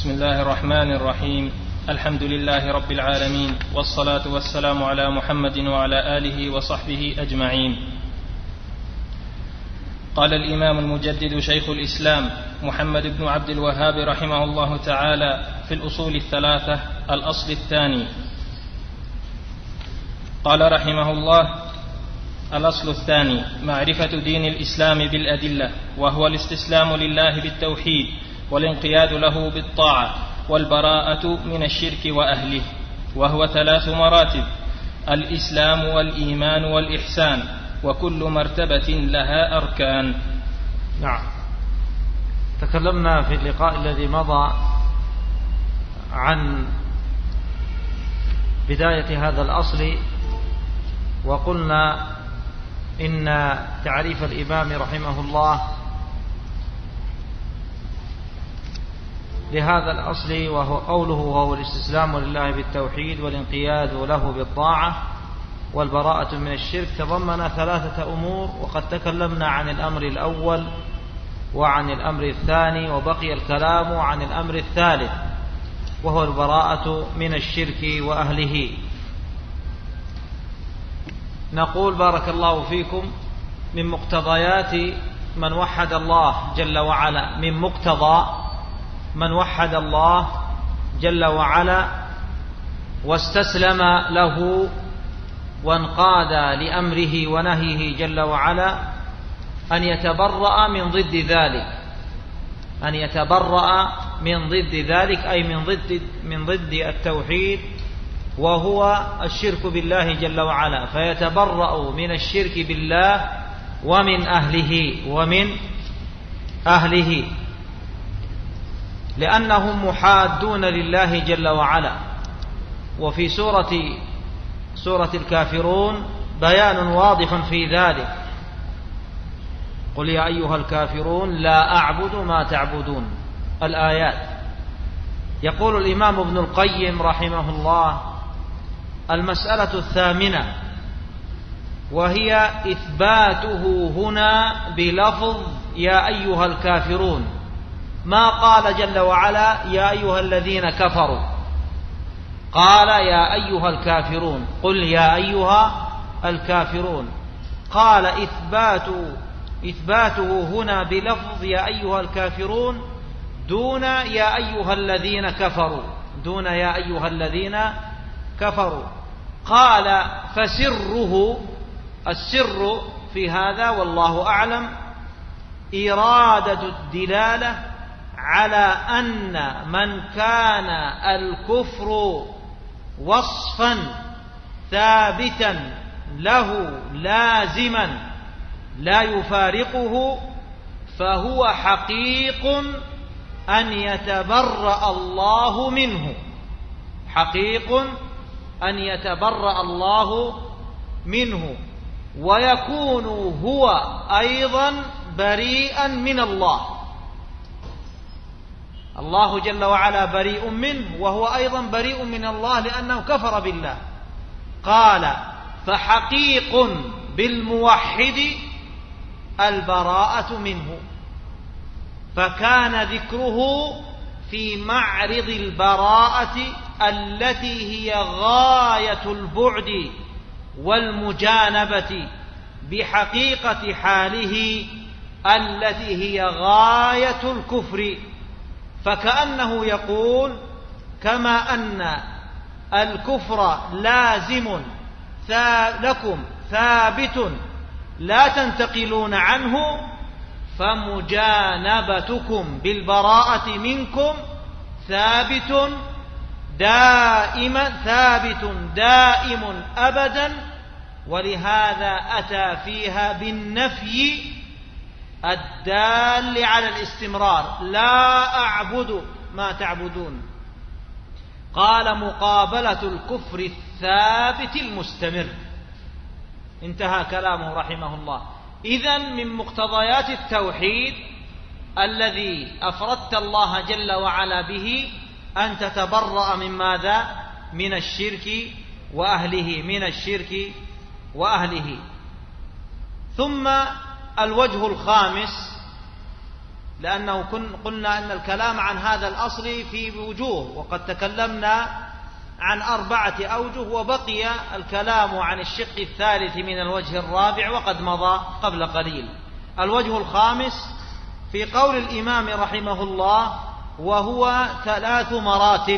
بسم الله الرحمن الرحيم. الحمد لله رب العالمين، والصلاة والسلام على محمد وعلى آله وصحبه أجمعين. قال الإمام المجدد شيخ الإسلام محمد بن عبد الوهاب رحمه الله تعالى في الأصول الثلاثة الأصل الثاني، قال رحمه الله: الأصل الثاني معرفة دين الإسلام بالأدلة، وهو الاستسلام لله بالتوحيد والانقياد له بالطاعة والبراءة من الشرك وأهله، وهو 3 مراتب: الإسلام والإيمان والإحسان، وكل مرتبة لها أركان. نعم، تكلمنا في اللقاء الذي مضى عن بداية هذا الأصل، وقلنا إن تعريف الإمام رحمه الله لهذا الأصل وهو قوله وهو الاستسلام لله بالتوحيد والانقياد له بالطاعة والبراءة من الشرك، تضمن 3 أمور، وقد تكلمنا عن الأمر الأول وعن الأمر الثاني، وبقي الكلام عن الأمر الثالث وهو البراءة من الشرك وأهله. نقول بارك الله فيكم: من مقتضيات من وحد الله جل وعلا، من مقتضى من وحد الله جل وعلا واستسلم له وانقاد لأمره ونهيه جل وعلا أن يتبرأ من ضد ذلك، أن يتبرأ من ضد ذلك، أي من ضد التوحيد وهو الشرك بالله جل وعلا، فيتبرأ من الشرك بالله ومن أهله لأنهم محادون لله جل وعلا. وفي سورة الكافرون بيان واضح في ذلك: قل يا أيها الكافرون لا أعبد ما تعبدون، الآيات. يقول الإمام ابن القيم رحمه الله: المسألة 8، وهي إثباته هنا بلفظ يا أيها الكافرون، ما قال جل وعلا يا أيها الذين كفروا، قال يا أيها الكافرون، قل يا أيها الكافرون. قال إثباته هنا بلفظ يا أيها الكافرون دون يا أيها الذين كفروا، دون يا أيها الذين كفروا. قال السر في هذا والله أعلم إرادة الدلالة على أن من كان الكفر وصفا ثابتا له لازما لا يفارقه، فهو حقيق أن يتبرأ الله منه، حقيق أن يتبرأ الله منه، ويكون هو أيضا بريئا من الله. الله جل وعلا بريء منه، وهو أيضا بريء من الله لأنه كفر بالله. قال: فحقيق بالموحد البراءة منه، فكان ذكره في معرض البراءة التي هي غاية البعد والمجانبة بحقيقة حاله التي هي غاية الكفر. فكأنه يقول: كما أن الكفر لازم لكم ثابت لا تنتقلون عنه، فمجانبتكم بالبراءة منكم ثابت دائم أبدا، ولهذا أتى فيها بالنفي الدال على الاستمرار: لا أعبد ما تعبدون. قال: مقابلة الكفر الثابت المستمر. انتهى كلامه رحمه الله. إذن من مقتضيات التوحيد الذي أفردت الله جل وعلا به أن تتبرأ من ماذا؟ من الشرك وأهله، من الشرك وأهله. ثم الوجه الخامس لأنه قلنا أن الكلام عن هذا الأصل في وجوه، وقد تكلمنا عن 4 أوجه، وبقي الكلام عن الشق الثالث من الوجه الرابع وقد مضى قبل قليل. الوجه الخامس في قول الإمام رحمه الله، وهو 3 مراتب: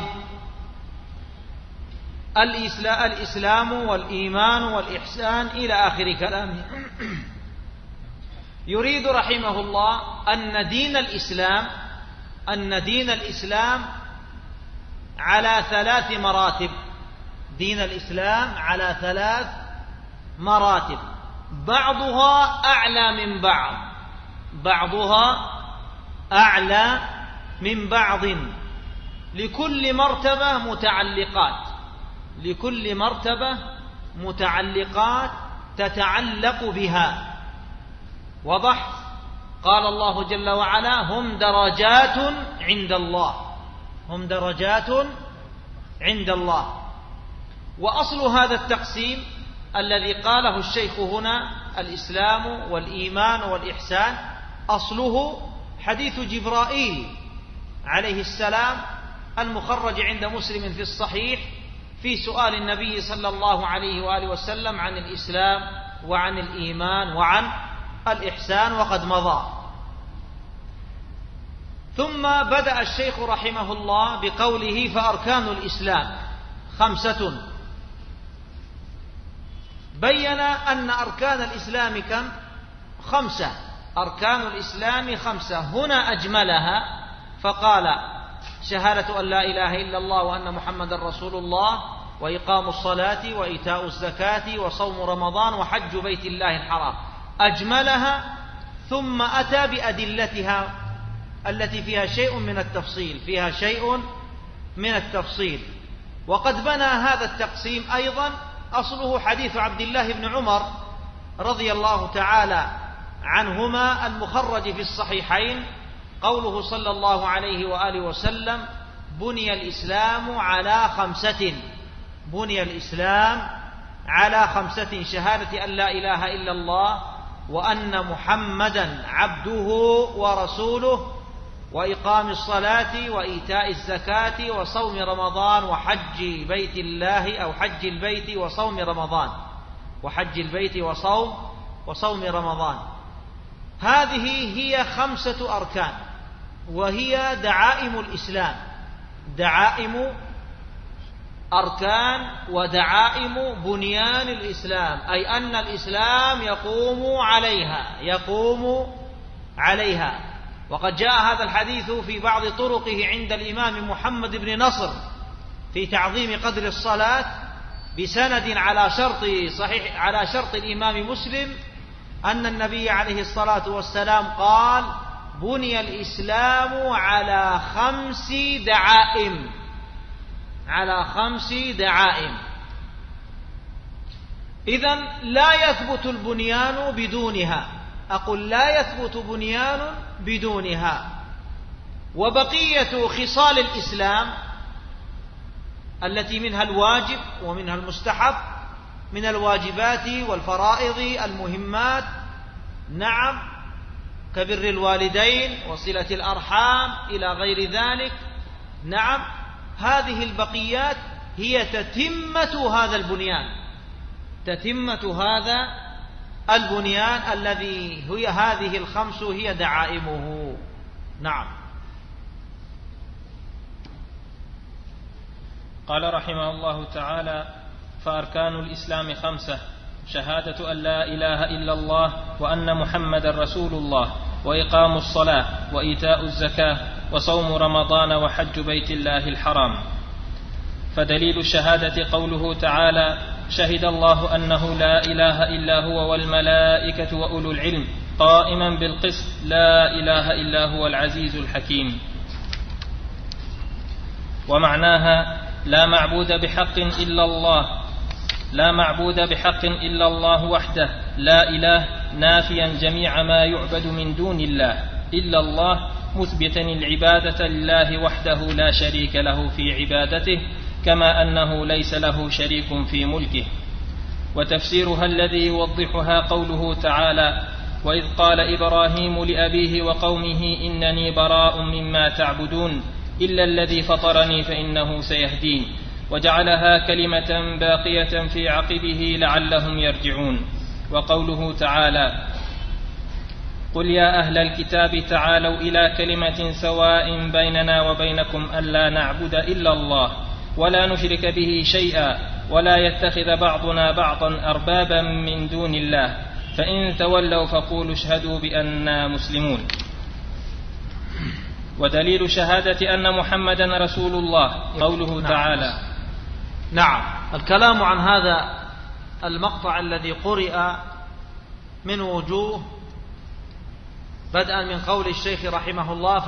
الإسلام والإيمان والإحسان إلى آخر كلامه. يريد رحمه الله أن دين الإسلام على 3 مراتب. دين الإسلام على 3 مراتب، بعضها أعلى من أعلى من بعض، لكل مرتبة متعلقات تتعلق بها. وضح؟ قال الله جل وعلا: هم درجات عند الله. وأصل هذا التقسيم الذي قاله الشيخ هنا، الإسلام والإيمان والإحسان، أصله حديث جبرائيل عليه السلام المخرج عند مسلم في الصحيح في سؤال النبي صلى الله عليه وآله وسلم عن الإسلام وعن الإيمان وعن الإحسان، وقد مضى. ثم بدأ الشيخ رحمه الله بقوله: فأركان الإسلام 5. بين أن أركان الإسلام كم؟ 5. أركان الإسلام 5. هنا أجملها فقال: شهادة أن لا إله إلا الله وأن محمد رسول الله، وإقام الصلاة، وإيتاء الزكاة، وصوم رمضان، وحج بيت الله الحرام. أجملها ثم أتى بأدلتها التي فيها شيء من التفصيل. وقد بنى هذا التقسيم أيضا أصله حديث عبد الله بن عمر رضي الله تعالى عنهما المخرج في الصحيحين، قوله صلى الله عليه وآله وسلم: بني الإسلام على 5: شهادة أن لا إله إلا الله وأن محمدا عبده ورسوله، وإقام الصلاة، وإيتاء الزكاة، وصوم رمضان، وحج بيت الله، أو حج البيت وصوم رمضان، وصوم رمضان. هذه هي 5 أركان، وهي دعائم الإسلام، دعائم أركان ودعائم بنيان الإسلام، أي أن الإسلام يقوم عليها. وقد جاء هذا الحديث في بعض طرقه عند الإمام محمد بن نصر في تعظيم قدر الصلاة بسند على شرط الإمام مسلم، أن النبي عليه الصلاة والسلام قال: بني الإسلام على 5 دعائم. إذن لا يثبت البنيان بدونها، أقول لا يثبت بنيان بدونها. وبقية خصال الإسلام التي منها الواجب ومنها المستحب، من الواجبات والفرائض المهمات، نعم، كبر الوالدين وصلة الأرحام إلى غير ذلك، نعم، هذه البقيات هي تتمة هذا البنيان الذي هي هذه 5 هي دعائمه. نعم. قال رحمه الله تعالى: فأركان الإسلام 5: شهادة أن لا إله إلا الله وأن محمد رسول الله، وإقام الصلاة، وإيتاء الزكاة، وصوم رمضان، وحج بيت الله الحرام. فدليل الشهادة قوله تعالى: شهد الله أنه لا إله إلا هو والملائكة وأولو العلم قائما بالقسط لا إله إلا هو العزيز الحكيم. ومعناها: لا معبود بحق إلا الله وحده، لا إله، نافيا جميع ما يعبد من دون الله إلا الله، مثبتا العبادة لله وحده لا شريك له في عبادته، كما أنه ليس له شريك في ملكه. وتفسيرها الذي يوضحها قوله تعالى: وإذ قال إبراهيم لأبيه وقومه إنني براء مما تعبدون إلا الذي فطرني فإنه سيهدين وجعلها كلمة باقية في عقبه لعلهم يرجعون. وقوله تعالى قل يا أهل الكتاب تعالوا إلى كلمة سواء بيننا وبينكم ألا نعبد إلا الله ولا نشرك به شيئا ولا يتخذ بعضنا بعضا أربابا من دون الله فإن تولوا فقولوا اشهدوا بأننا مسلمون. ودليل شهادة أن محمدا رسول الله قوله تعالى. نعم، الكلام عن هذا المقطع الذي قرئ من وجوه، بدءا من قول الشيخ رحمه الله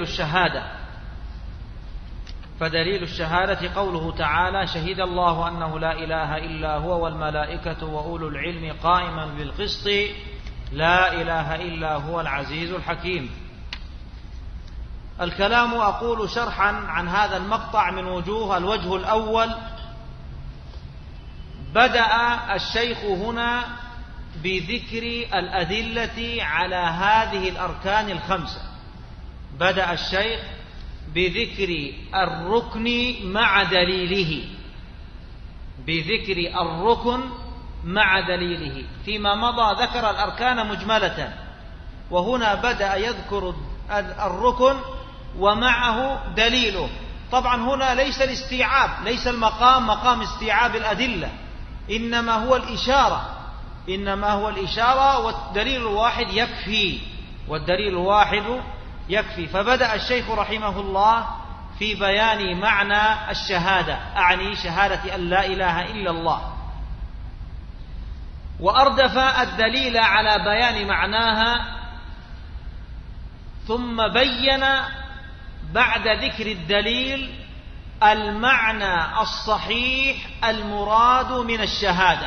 فدليل الشهادة قوله تعالى شهد الله أنه لا إله إلا هو والملائكة وأولو العلم قائما بالقسط لا إله إلا هو العزيز الحكيم. الكلام أقول شرحا عن هذا المقطع من وجوه. الوجه الأول، بدأ الشيخ هنا بذكر الأدلة على هذه الأركان الخمسة. بدأ الشيخ بذكر الركن مع دليله، بذكر الركن مع دليله. فيما مضى ذكر الأركان مجملة، وهنا بدأ يذكر الركن ومعه دليله. طبعا هنا ليس الاستيعاب، ليس المقام مقام استيعاب الأدلة، إنما هو الإشارة والدليل الواحد يكفي. فبدأ الشيخ رحمه الله في بيان معنى الشهادة، أعني شهادة أن لا إله إلا الله، وأردف الدليل على بيان معناها، ثم بين بعد ذكر الدليل المعنى الصحيح المراد من الشهادة.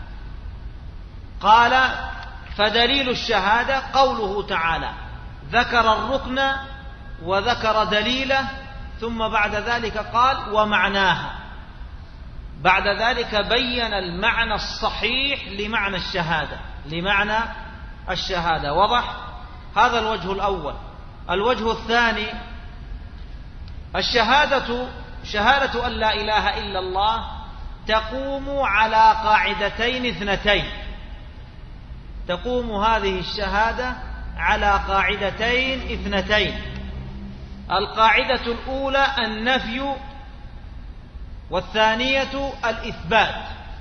قال فدليل الشهادة قوله تعالى، ذكر الركن وذكر دليله، ثم بعد ذلك قال ومعناها. بعد ذلك بين المعنى الصحيح لمعنى الشهادة. وضح؟ هذا الوجه الأول. الوجه الثاني، شهادة أن لا إله إلا الله تقوم على قاعدتين اثنتين. تقوم هذه الشهادة على قاعدتين اثنتين. القاعدة الأولى النفي، والثانية الإثبات.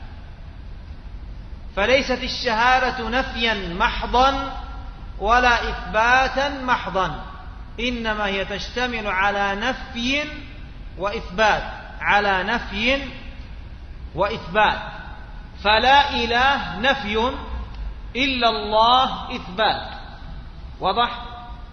فليست الشهادة نفيا محضا ولا إثباتا محضا، إنما هي تشتمل على نفي وإثبات. فلا إله نفي إلا الله إثبات. وضح؟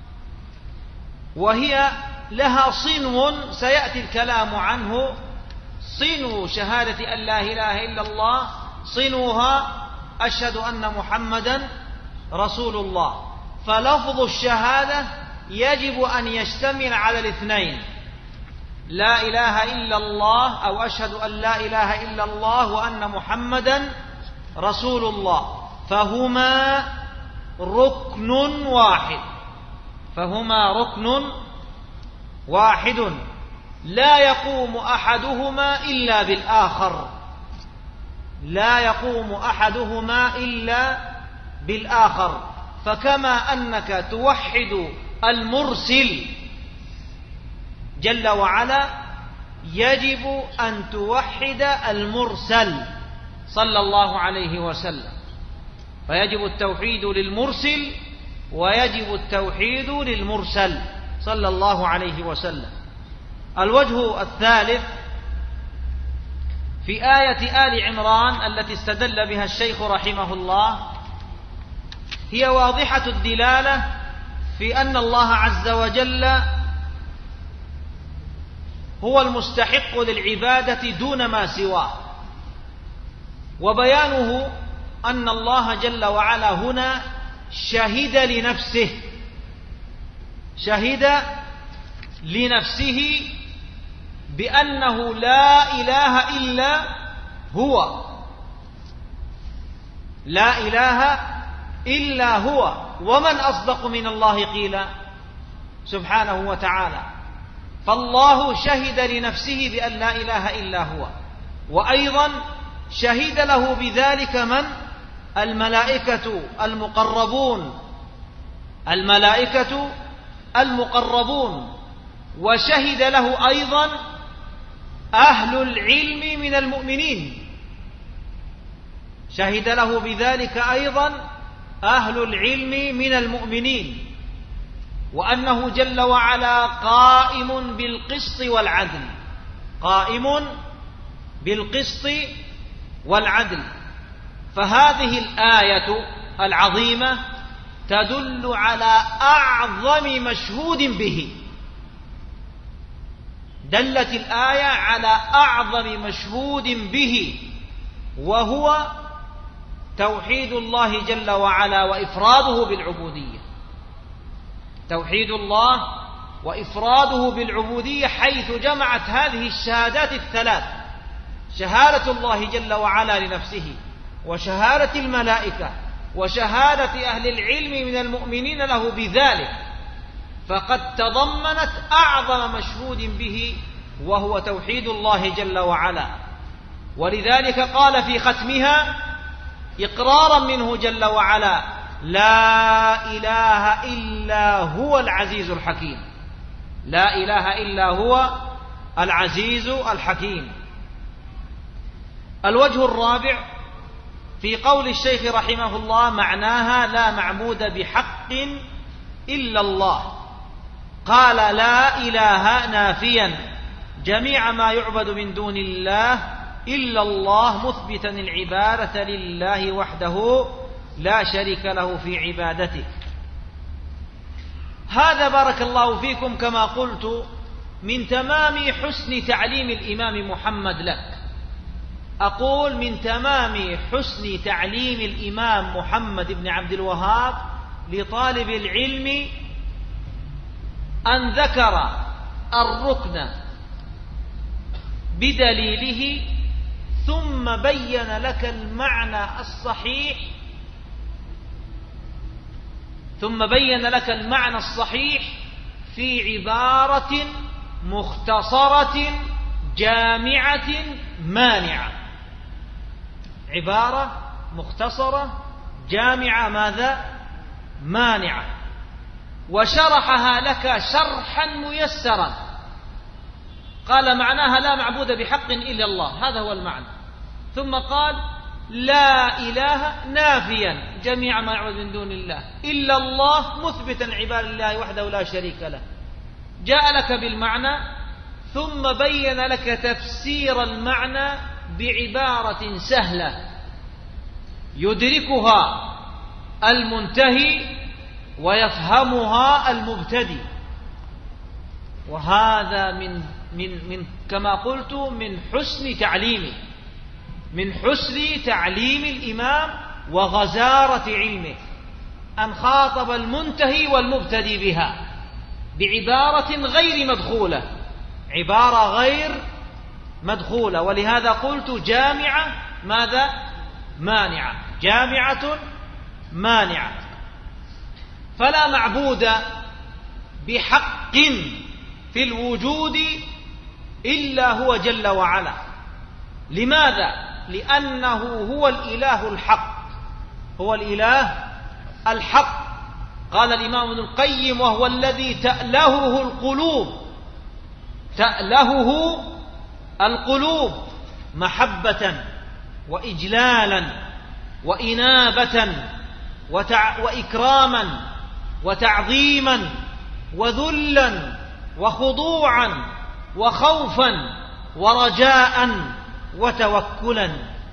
وهي لها صنو سيأتي الكلام عنه. صنو شهادة أن لا إله إلا الله صنوها أشهد أن محمدا رسول الله. فلفظ الشهادة يجب أن يشتمل على الاثنين، لا إله إلا الله أو أشهد أن لا إله إلا الله وأن محمدا رسول الله. فهما ركن واحد لا يقوم أحدهما إلا بالآخر. فكما أنك توحد المرسل جل وعلا، يجب أن توحد المرسل صلى الله عليه وسلم. فيجب التوحيد للمرسل ويجب التوحيد للمرسل صلى الله عليه وسلم. الوجه الثالث، في آية آل عمران التي استدل بها الشيخ رحمه الله، هي واضحة الدلالة في أن الله عز وجل هو المستحق للعبادة دون ما سواه. وبيانه أن الله جل وعلا هنا شهد لنفسه بأنه لا إله إلا هو، لا إله إلا هو، ومن أصدق من الله قيلا سبحانه وتعالى. فالله شهد لنفسه بأن لا إله إلا هو، وأيضا شهد له بذلك من؟ الملائكة المقربون، الملائكة المقربون، وشهد له أيضا أهل العلم من المؤمنين، شهد له بذلك أيضا أهل العلم من المؤمنين، وأنه جل وعلا قائم بالقسط والعدل، قائم بالقسط والعدل. فهذه الآية العظيمة تدل على أعظم مشهود به، دلت الآية على أعظم مشهود به، وهو توحيد الله جل وعلا وإفراده بالعبودية، توحيد الله وإفراده بالعبودية، حيث جمعت هذه الشهادات الثلاث: شهادة الله جل وعلا لنفسه، وشهادة الملائكة، وشهادة أهل العلم من المؤمنين له بذلك، فقد تضمنت أعظم مشهود به، وهو توحيد الله جل وعلا. ولذلك قال في ختمها إقرارا منه جل وعلا: لا إله إلا هو العزيز الحكيم، لا إله إلا هو العزيز الحكيم. الوجه الرابع في قول الشيخ رحمه الله معناها: لا معبود بحق إلا الله. قال: لا إله نافيا جميع ما يعبد من دون الله إلا الله، مثبتا العبادة لله وحده لا شريك له في عبادته. هذا بارك الله فيكم كما قلت من تمام حسن تعليم الإمام محمد لك، أقول من تمام حسن تعليم الإمام محمد بن عبد الوهاب لطالب العلم أن ذكر الركن بدليله، ثم بين لك المعنى الصحيح، ثم بين لك المعنى الصحيح في عبارة مختصرة جامعة مانعة، عبارة مختصرة جامعة ماذا؟ مانعة. وشرحها لك شرحا ميسرا، قال معناها: لا معبود بحق إلا الله، هذا هو المعنى. ثم قال: لا إله نافيا جميع ما يعبد من دون الله إلا الله، مثبتا عبادة الله وحده لا شريك له. جاء لك بالمعنى، ثم بين لك تفسير المعنى بعبارة سهلة يدركها المنتهي ويفهمها المبتدئ. وهذا من كما قلت من حسن تعليمه، من حسن تعليم الإمام وغزارة علمه، أن خاطب المنتهي والمبتدئ بها بعبارة غير مدخولة، عبارة غير مدخولة. ولهذا قلت جامعة ماذا؟ مانعة، جامعة مانعة. فلا معبود بحق في الوجود إلا هو جل وعلا. لماذا؟ لأنه هو الإله الحق، هو الإله الحق. قال الإمام ابن القيم: وهو الذي تألهه القلوب، تألهه القلوب محبة وإجلالا وإنابة وإكراما وتعظيما وذلا وخضوعا وخوفا ورجاء وتوكلا.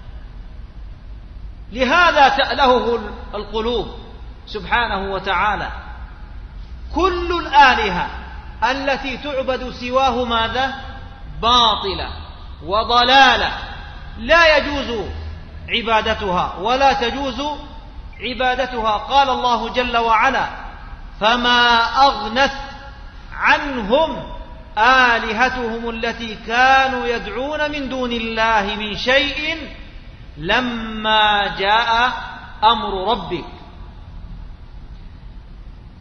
لهذا تألهه القلوب سبحانه وتعالى. كل الآلهة التي تعبد سواه ماذا؟ باطلة وضلالة، لا يجوز عبادتها ولا تجوز عبادتها. قال الله جل وعلا: فما أغنت عنهم آلهتهم التي كانوا يدعون من دون الله من شيء لما جاء أمر ربك.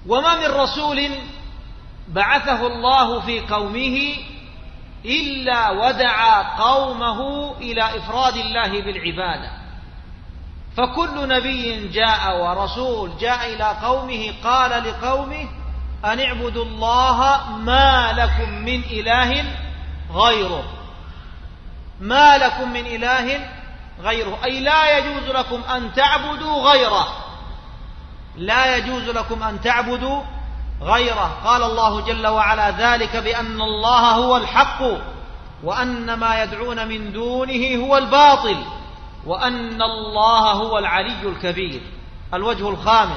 وما من رسول بعثه الله في قومه إلا ودعا قومه إلى إفراد الله بالعبادة. فكل نبي جاء ورسول جاء إلى قومه قال لقومه أن اعبدوا الله ما لكم من إله غيره، ما لكم من إله غيره، أي لا يجوز لكم أن تعبدوا غيره، لا يجوز لكم أن تعبدوا غيره. قال الله جل وعلا ذلك بأن الله هو الحق وأن ما يدعون من دونه هو الباطل وأن الله هو العلي الكبير. الوجه الخامس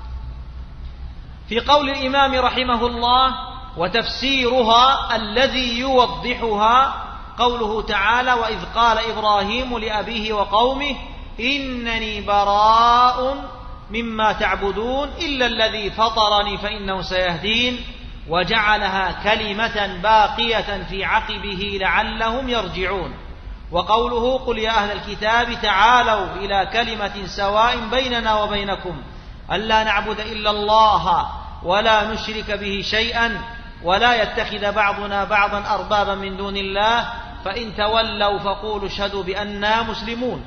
في قول الإمام رحمه الله وتفسيرها الذي يوضحها قوله تعالى وإذ قال إبراهيم لأبيه وقومه إنني براء مما تعبدون إلا الذي فطرني فإنه سيهدين وجعلها كلمة باقية في عقبه لعلهم يرجعون. وقوله قل يا أهل الكتاب تعالوا إلى كلمة سواء بيننا وبينكم ألا نعبد إلا الله ولا نشرك به شيئا ولا يتخذ بعضنا بعضا أربابا من دون الله فإن تولوا فقولوا اشهدوا بأننا مسلمون.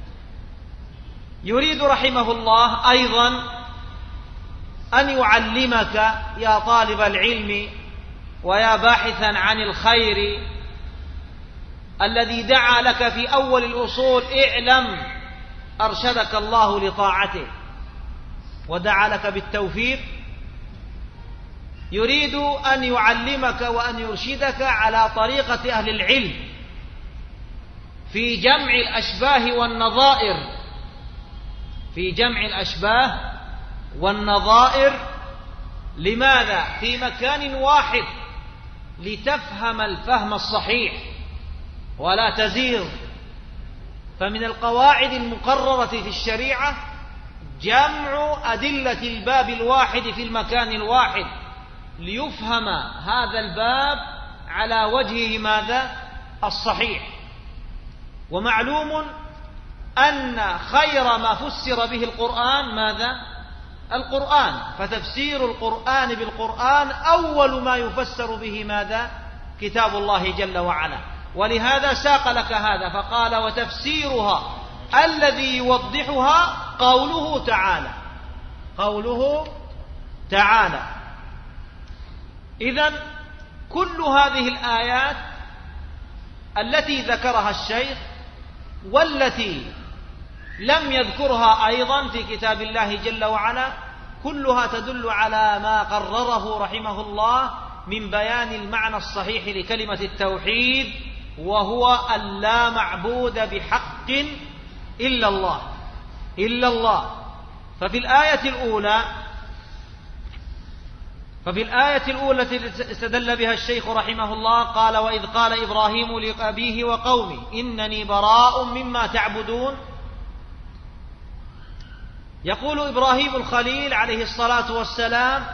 يريد رحمه الله أيضا أن يعلمك يا طالب العلم ويا باحثا عن الخير الذي دعا لك في أول الأصول اعلم أرشدك الله لطاعته ودعا لك بالتوفيق. يريد أن يعلمك وأن يرشدك على طريقة أهل العلم في جمع الأشباه والنظائر، في جمع الأشباه والنظائر. لماذا؟ في مكان واحد لتفهم الفهم الصحيح ولا تزيغ. فمن القواعد المقررة في الشريعة جمع أدلة الباب الواحد في المكان الواحد ليفهم هذا الباب على وجهه ماذا؟ الصحيح. ومعلوم أن خير ما فسر به القرآن ماذا؟ القرآن. فتفسير القرآن بالقرآن أول ما يفسر به ماذا؟ كتاب الله جل وعلا. ولهذا ساق لك هذا فقال وتفسيرها الذي يوضحها قوله تعالى، قوله تعالى. إذن كل هذه الآيات التي ذكرها الشيخ والتي لم يذكرها أيضا في كتاب الله جل وعلا كلها تدل على ما قرره رحمه الله من بيان المعنى الصحيح لكلمة التوحيد، وهو أن لا معبود بحق إلا الله، إلا الله. ففي الآية الأولى التي استدل بها الشيخ رحمه الله قال وإذ قال إبراهيم لأبيه وقومه إنني براء مما تعبدون. يقول إبراهيم الخليل عليه الصلاة والسلام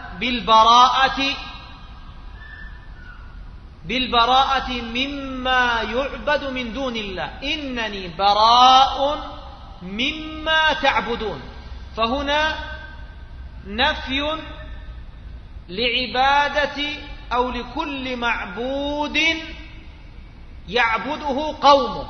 بالبراءة مما يعبد من دون الله، إنني براء مما تعبدون. فهنا نفي لعبادة أو لكل معبود يعبده قومه،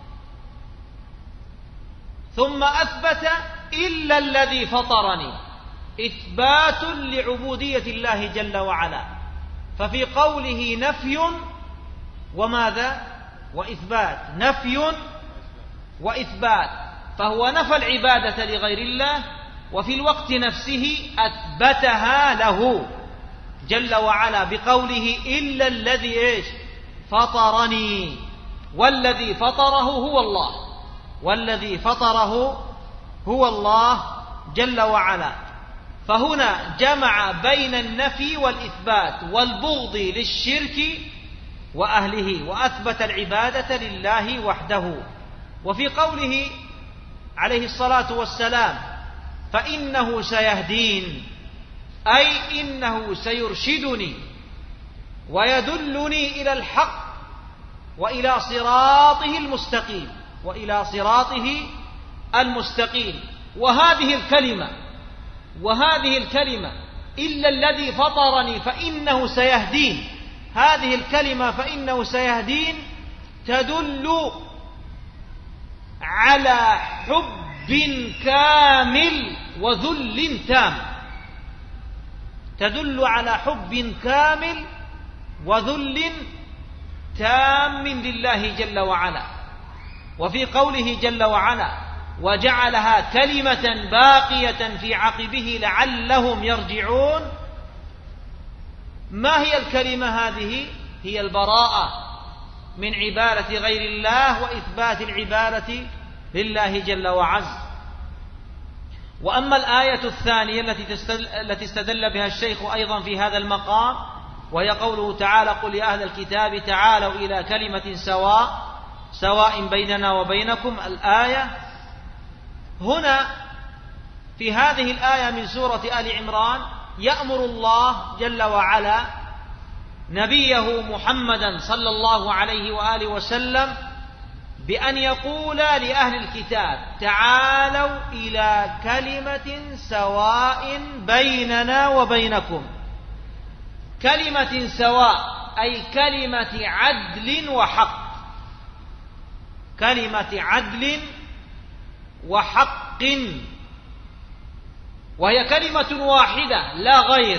ثم أثبت إلا الذي فطرني، إثبات لعبودية الله جل وعلا. ففي قوله نفي وماذا؟ وإثبات، نفي وإثبات. فهو نفى العبادة لغير الله وفي الوقت نفسه أثبتها له جل وعلا بقوله إلا الذي فطرني، والذي فطره هو الله، والذي فطره هو الله جل وعلا. فهنا جمع بين النفي والإثبات والبغض للشرك وأهله وأثبت العبادة لله وحده. وفي قوله عليه الصلاة والسلام فإنه سيهدين، أي إنه سيرشدني ويدلني إلى الحق وإلى صراطه المستقيم، وإلى صراطه المستقيم. وهذه الكلمة إلا الذي فطرني فإنه سيهدين. هذه الكلمة فإنه سيهدين تدل على حب كامل وذل تام، تدل على حب كامل وذل تام لله جل وعلا. وفي قوله جل وعلا وجعلها كلمة باقية في عقبه لعلهم يرجعون، ما هي الكلمة هذه؟ هي البراءة من عبادة غير الله وإثبات العبادة لله جل وعز. وأما الآية الثانية التي استدل بها الشيخ أيضا في هذا المقام، وهي قوله تعالى قل يا أهل الكتاب تعالوا إلى كلمة سواء بيننا وبينكم. الآية هنا في هذه الآية من سورة آل عمران يأمر الله جل وعلا نبيه محمدا صلى الله عليه وآله وسلم بأن يقول لأهل الكتاب تعالوا إلى كلمة سواء بيننا وبينكم. كلمة سواء أي كلمة عدل وحق، كلمة عدل وحق، وهي كلمة واحدة لا غير،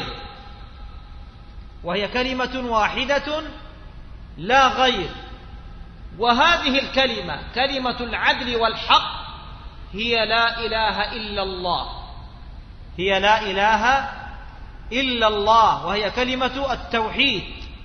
وهي كلمة واحدة لا غير. وهذه الكلمة كلمة العدل والحق هي لا إله إلا الله، هي لا إله إلا الله، وهي كلمة التوحيد.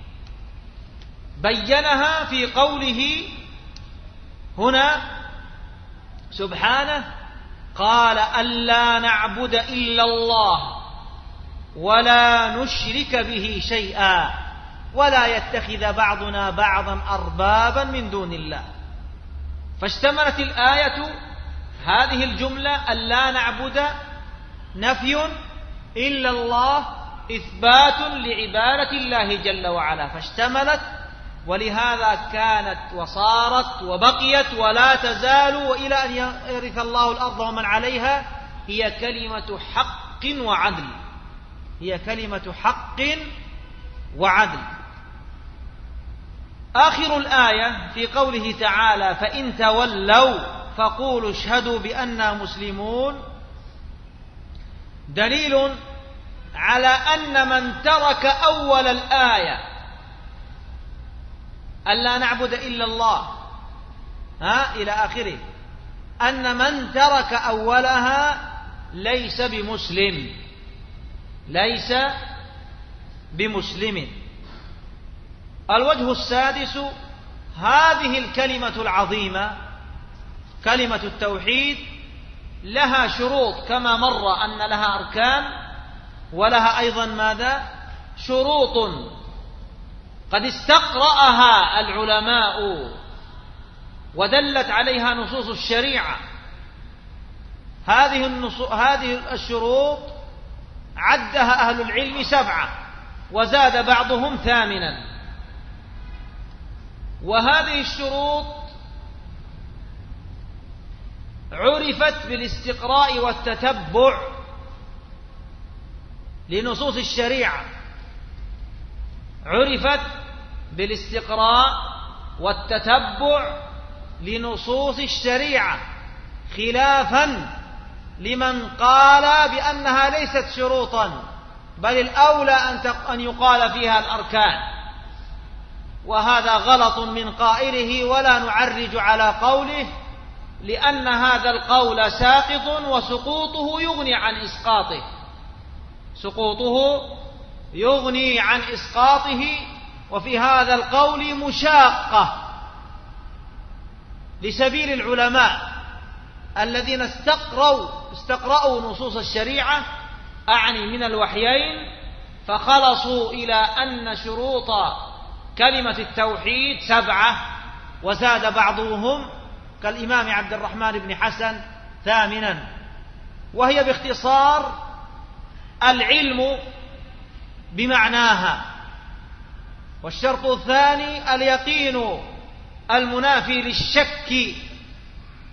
بينها في قوله هنا سبحانه قال ألا نعبد إلا الله ولا نشرك به شيئا ولا يتخذ بعضنا بعضا أربابا من دون الله. فاشتملت الآية هذه الجملة ألا نعبد نفي إلا الله إثبات لعبادة الله جل وعلا، فاشتملت، ولهذا كانت وصارت وبقيت ولا تزال وإلى أن يرث الله الأرض ومن عليها هي كلمة حق وعدل، هي كلمة حق وعدل. آخر الآية في قوله تعالى فإن تولوا فقولوا اشهدوا بأننا مسلمون، دليل على أن من ترك أول الآية ألا نعبد إلا الله إلى آخره، أن من ترك أولها ليس بمسلم، ليس بمسلم. الوجه السادس هذه الكلمة العظيمة كلمة التوحيد لها شروط كما مر أن لها أركان ولها أيضا ماذا؟ شروط قد استقرأها العلماء ودلت عليها نصوص الشريعة. هذه الشروط عدها أهل العلم 7 وزاد بعضهم 8. وهذه الشروط عرفت بالاستقراء والتتبع لنصوص الشريعة، عرفت بالاستقراء والتتبع لنصوص الشريعة، خلافا لمن قال بأنها ليست شروطا بل الأولى أن يقال فيها الأركان، وهذا غلط من قائله ولا نعرج على قوله، لأن هذا القول ساقط وسقوطه يغني عن إسقاطه، سقوطه يغني عن إسقاطه. وفي هذا القول مشاقة لسبيل العلماء الذين استقرأوا نصوص الشريعة أعني من الوحيين، فخلصوا إلى أن شروط كلمة التوحيد 7 وزاد بعضهم كالإمام عبد الرحمن بن حسن 8، وهي باختصار العلم بمعناها، والشرط الثاني اليقين المنافي للشك،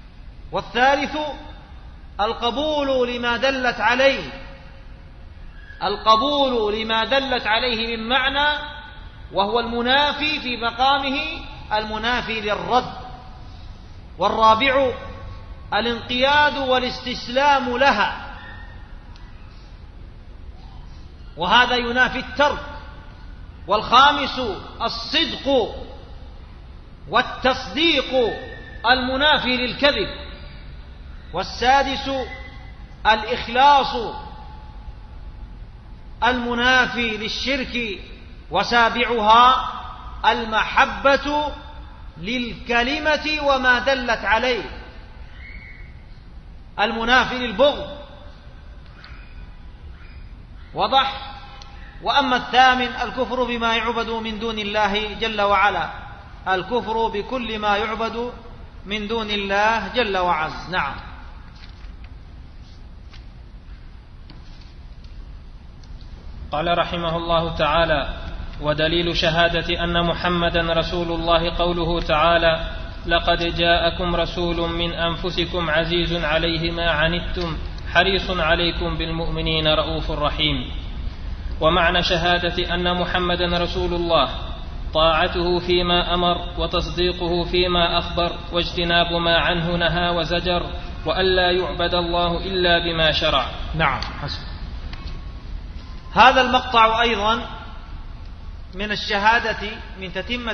والثالث القبول لما دلت عليه القبول لما دلت عليه من معنى، وهو المنافي في مقامه المنافي للرد. والرابع الانقياد والاستسلام لها، وهذا ينافي الترك. والخامس الصدق والتصديق المنافي للكذب. والسادس الإخلاص المنافي للشرك. وسابعها المحبة للكلمة وما دلت عليه المنافي للبغض. وضح. وأما الثامن الكفر بما يعبد من دون الله جل وعلا، الكفر بكل ما يعبد من دون الله جل وعز. نعم. قال رحمه الله تعالى: ودليل شهادة أن محمدا رسول الله قوله تعالى: لقد جاءكم رسول من أنفسكم عزيز عليه ما عنتم حريص عليكم بالمؤمنين رؤوف رحيم. ومعنى شهادة أن محمدا رسول الله طاعته فيما أمر، وتصديقه فيما أخبر، واجتناب ما عنه نهى وزجر، وألا يعبد الله إلا بما شرع. نعم، حسن. هذا المقطع أيضا من الشهادة، من تتمة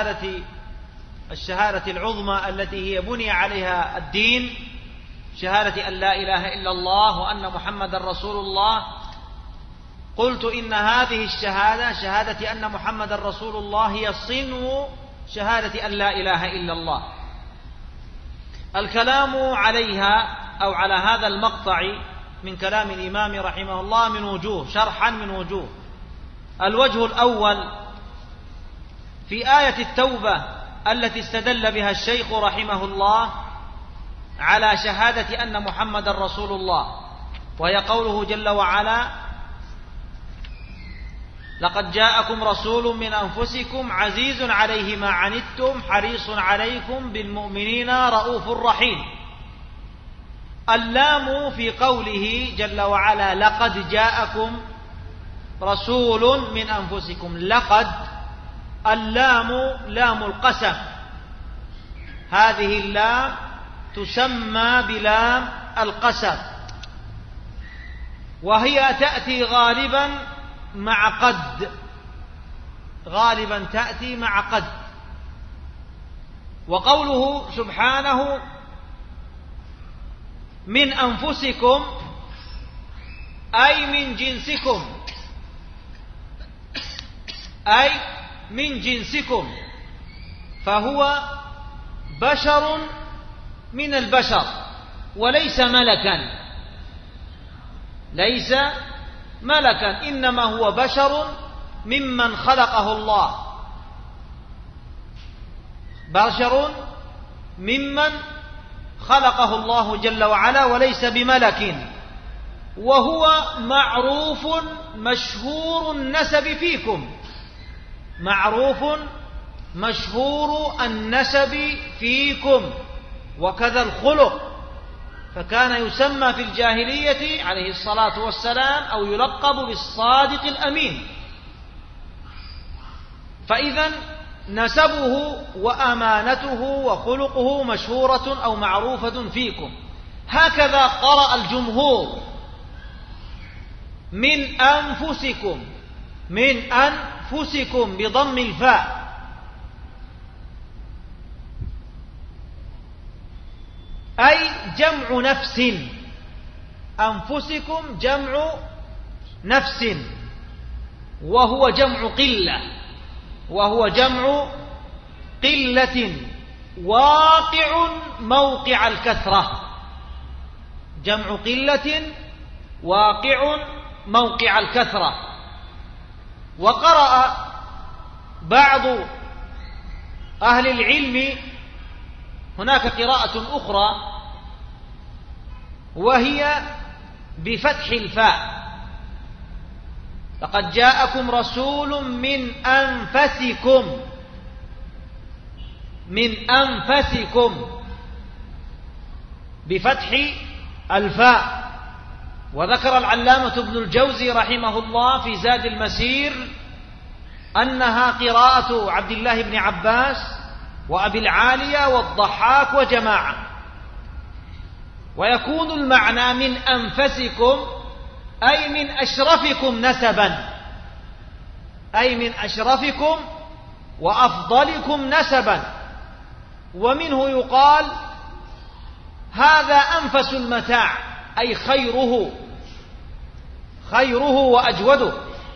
الشهادة العظمى التي هي بني عليها الدين، شهادة أن لا إله إلا الله وأن محمد رسول الله. قلت إن هذه الشهادة، شهادة أن محمد رسول الله، هي صنو شهادة أن لا إله إلا الله. الكلام عليها أو على هذا المقطع من كلام الإمام رحمه الله من وجوه، شرحا من وجوه. الوجه الأول في آية التوبة التي استدل بها الشيخ رحمه الله على شهادة أن محمد رسول الله، وهي قوله جل وعلا: لقد جاءكم رسول من أنفسكم عزيز عليه ما عنتم حريص عليكم بالمؤمنين رؤوف رحيم. اللام في قوله جل وعلا: لقد جاءكم رسول من أنفسكم. لقد، اللام لام القسم، هذه اللام تسمى بلام القسم، وهي تأتي غالبا مع قد، غالبا تأتي مع قد. وقوله سبحانه: من أنفسكم أي من جنسكم، أي من جنسكم، فهو بشر من البشر وليس ملكا، ليس ملكا، إنما هو بشر ممن خلقه الله، بشر ممن خلقه الله جل وعلا وليس بملك. وهو معروف مشهور النسب فيكم، معروف مشهور النسب فيكم، وكذا الخلق، فكان يسمى في الجاهلية عليه الصلاة والسلام أو يلقب بالصادق الأمين. فإذا نسبه وأمانته وخلقه مشهورة أو معروفة فيكم. هكذا قرأ الجمهور: من أنفسكم، من أنفسكم بضم الفاء. أي جمع نفس، أنفسكم جمع نفس، وهو جمع قلة، وهو جمع قلة واقع موقع الكثرة، جمع قلة واقع موقع الكثرة. وقرأ بعض أهل العلم هناك قراءة أخرى وهي بفتح الفاء: لقد جاءكم رسول من أنفسكم، من أنفسكم بفتح الفاء. وذكر العلامة ابن الجوزي رحمه الله في زاد المسير أنها قراءة عبد الله بن عباس وأبي العالية والضحاك وجماعة. ويكون المعنى من أنفسكم أي من أشرفكم نسبا، أي من أشرفكم وأفضلكم نسبا. ومنه يقال هذا أنفس المتاع، أي خيره وأجوده.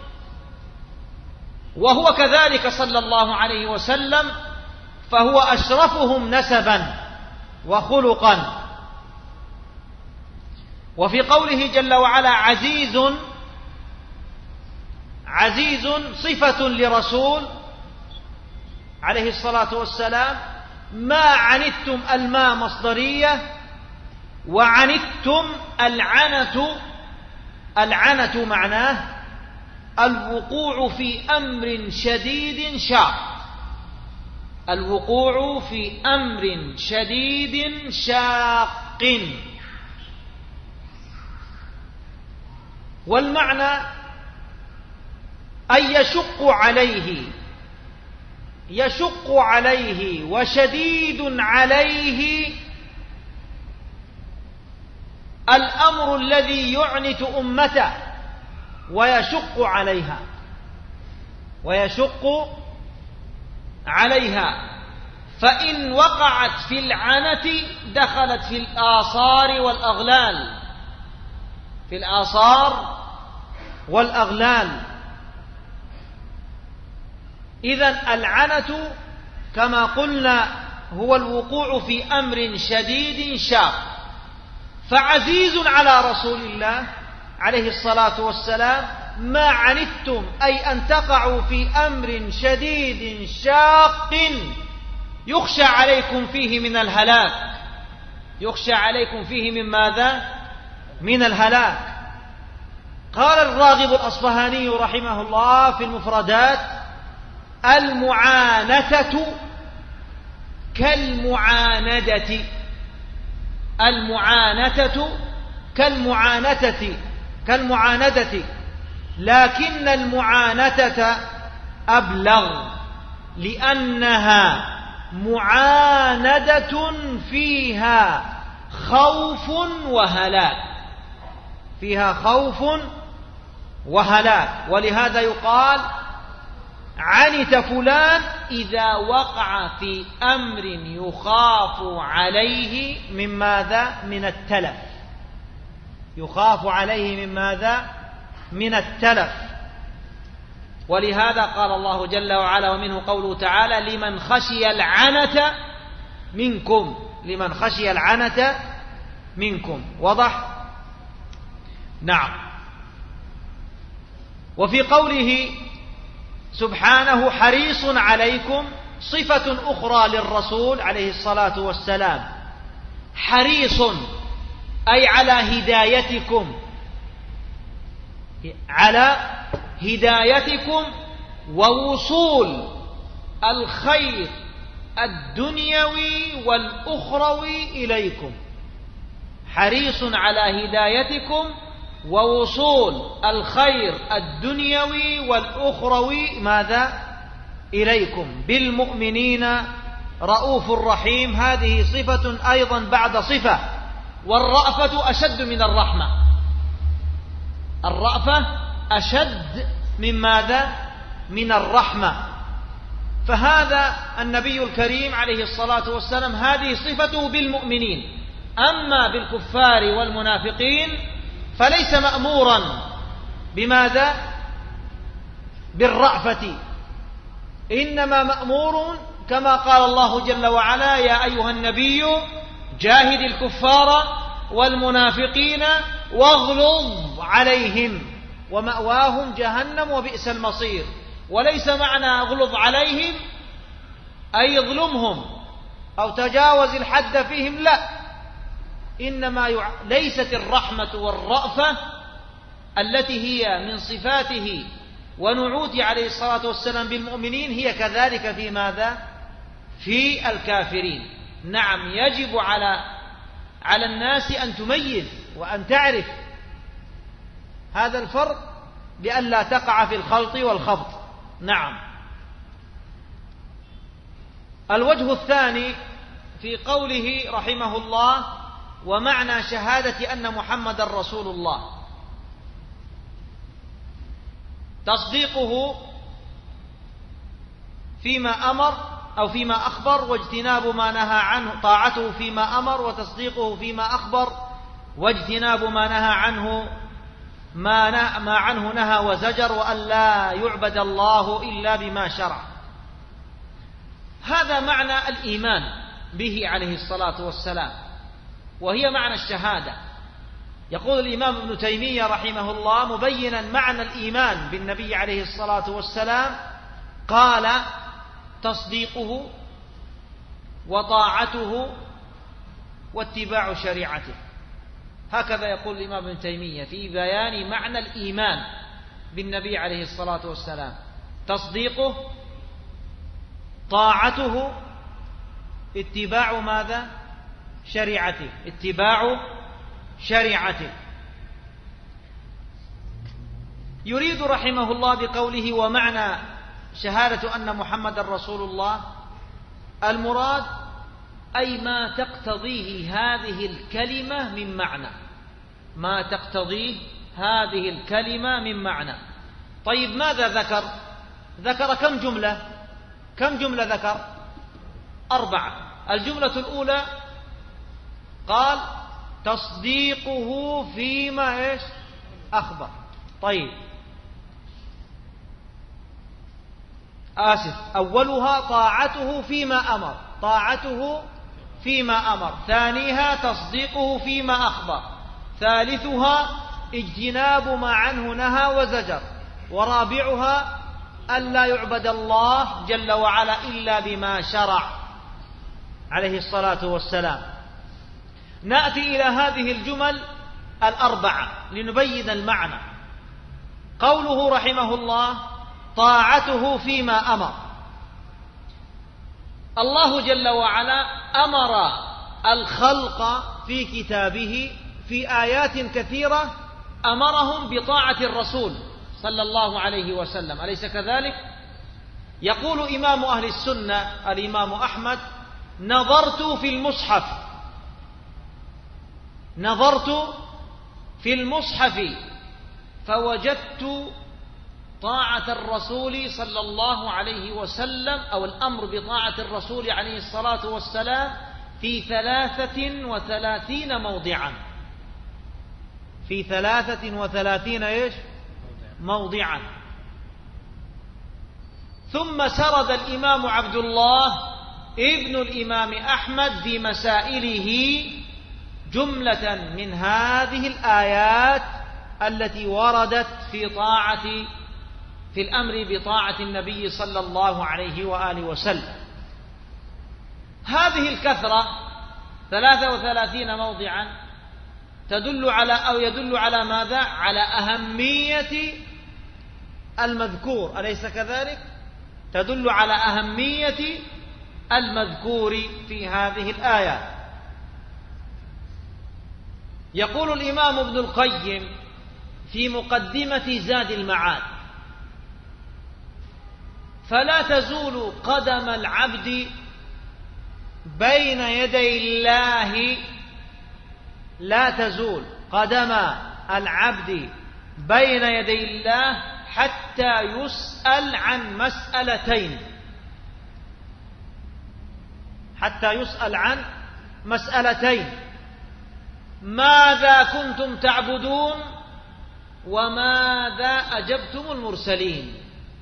وهو كذلك صلى الله عليه وسلم، فهو أشرفهم نسبا وخلقا. وفي قوله جل وعلا عزيز صفة لرسول عليه الصلاة والسلام. ما عنتم الماء مصدرية، وعنتم العنة معناه الوقوع في أمر شديد شاق، الوقوع في أمر شديد شاق. والمعنى أن يشق عليه وشديد عليه الأمر الذي يعنت أمته ويشق عليها. فإن وقعت في العنة دخلت في الآثار والأغلال. إذن العنة كما قلنا هو الوقوع في أمر شديد شاق. فعزيز على رسول الله عليه الصلاة والسلام ما عنتم، أي أن تقعوا في أمر شديد شاق يخشى عليكم فيه من الهلاك. يخشى عليكم فيه من ماذا؟ من الهلاك. قال الراغب الأصفهاني رحمه الله في المفردات: المعانتة كالمعاندة، المعانتة كالمعاندة، لكن المعانتة أبلغ لأنها معاندة فيها خوف وهلاك، ولهذا يقال عنت فلان إذا وقع في أمر يخاف عليه من ماذا؟ من التلف. يخاف عليه من ماذا؟ من التلف. ولهذا قال الله جل وعلا: ومنه قوله تعالى: لمن خشي العنة منكم، لمن خشي العنة منكم. وضح؟ نعم. وفي قوله سبحانه حريص عليكم صفة أخرى للرسول عليه الصلاة والسلام، حريص أي على هدايتكم ووصول الخير الدنيوي والأخروي إليكم. حريص على هدايتكم ووصول الخير الدنيوي والأخروي ماذا؟ إليكم. بالمؤمنين رؤوف رحيم، هذه صفة أيضا بعد صفة. والرأفة أشد من الرحمة، الرأفة أشد من ماذا؟ من الرحمة. فهذا النبي الكريم عليه الصلاة والسلام هذه صفته بالمؤمنين. أما بالكفار والمنافقين فليس مأمورا بماذا؟ بالرأفة، إنما مأمور كما قال الله جل وعلا: يا أيها النبي جاهد الكفار والمنافقين واغلظ عليهم ومأواهم جهنم وبئس المصير. وليس معنى اغلظ عليهم أي اظلمهم أو تجاوز الحد فيهم، لا، إنما ليست الرحمة والرأفة التي هي من صفاته ونعوت عليه الصلاة والسلام بالمؤمنين هي كذلك في ماذا؟ في الكافرين. نعم، يجب على الناس أن تميز وأن تعرف هذا الفرق بألا تقع في الخلط والخبط. نعم. الوجه الثاني في قوله رحمه الله: ومعنى شهادة أن محمد رسول الله، تصديقه فيما أمر أو فيما أخبر، واجتناب ما نهى عنه، طاعته فيما أمر وتصديقه فيما أخبر، واجتناب ما نهى عنه ما عنه نهى وزجر، وأن لا يعبد الله إلا بما شرع. هذا معنى الإيمان به عليه الصلاة والسلام، وهي معنى الشهادة. يقول الإمام ابن تيمية رحمه الله مبينا معنى الإيمان بالنبي عليه الصلاة والسلام، قال: تصديقه وطاعته واتباع شريعته. هكذا يقول الإمام ابن تيمية في بيان معنى الإيمان بالنبي عليه الصلاة والسلام: تصديقه، طاعته، اتباع ماذا؟ شريعته، اتباع شريعته. يريد رحمه الله بقوله ومعنى شهادة أن محمد رسول الله، المراد أي ما تقتضيه هذه الكلمة من معنى، ما تقتضيه هذه الكلمة من معنى. طيب ماذا ذكر؟ ذكر كم جملة؟ كم جملة ذكر؟ 4. الجملة الأولى قال: تصديقه فيما إيش؟ أخبر. طيب أولها طاعته فيما أمر، طاعته فيما أمر. ثانيها تصديقه فيما أخبر. ثالثها اجتناب ما عنه نهى وزجر. ورابعها ألا يعبد الله جل وعلا إلا بما شرع عليه الصلاة والسلام. نأتي إلى هذه الجمل 4 لنبين المعنى. قوله رحمه الله: طاعته فيما أمر. الله جل وعلا أمر الخلق في كتابه في آيات كثيرة، أمرهم بطاعة الرسول صلى الله عليه وسلم، أليس كذلك؟ يقول إمام أهل السنة الإمام أحمد: نظرت في المصحف فوجدت طاعة الرسول صلى الله عليه وسلم، أو الأمر بطاعة الرسول عليه الصلاة والسلام، في 33 موضعا. في 33 إيش؟ موضعا. ثم سرد الإمام عبد الله ابن الإمام أحمد في مسائله جملة من هذه الآيات التي وردت في الأمر بطاعة النبي صلى الله عليه وآله وسلم. هذه الكثرة 33 موضعا يدل على ماذا؟ على أهمية المذكور، أليس كذلك؟ تدل على أهمية المذكور في هذه الآيات. يقول الإمام ابن القيم في مقدمة زاد المعاد: فلا تزول قدم العبد بين يدي الله، لا تزول قدم العبد بين يدي الله حتى يسأل عن مسألتين، حتى يسأل عن مسألتين: ماذا كنتم تعبدون؟ وماذا أجبتم المرسلين.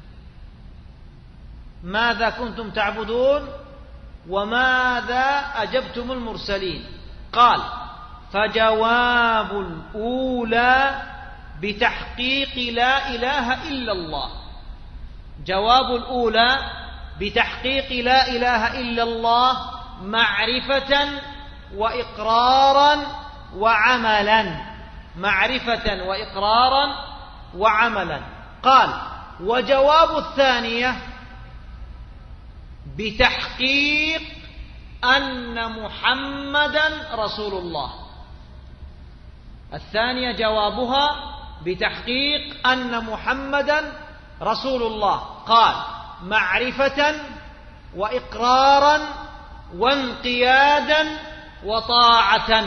ماذا كنتم تعبدون وماذا أجبتم المرسلين. قال: فجواب الأولى بتحقيق لا إله إلا الله. جواب الأولى بتحقيق لا إله إلا الله معرفة وإقرارا وعملا، معرفة وإقرارا وعملا. قال: وجواب الثانية بتحقيق أن محمدا رسول الله. الثانية جوابها بتحقيق أن محمدا رسول الله. قال: معرفة وإقرارا وانقيادا وطاعة.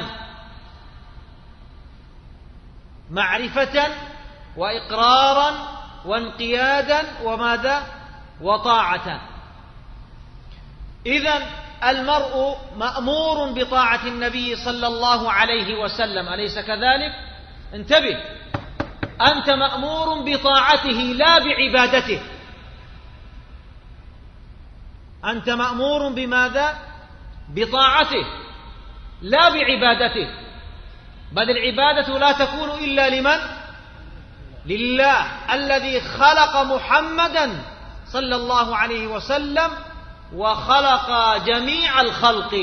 معرفة وإقرارا وانقيادا وماذا؟ وطاعة. إذن المرء مأمور بطاعة النبي صلى الله عليه وسلم، أليس كذلك؟ انتبه، أنت مأمور بطاعته لا بعبادته. أنت مأمور بماذا؟ بطاعته لا بعبادته، بل العبادة لا تكون إلا لمن؟ لله الذي خلق محمدا صلى الله عليه وسلم وخلق جميع الخلق،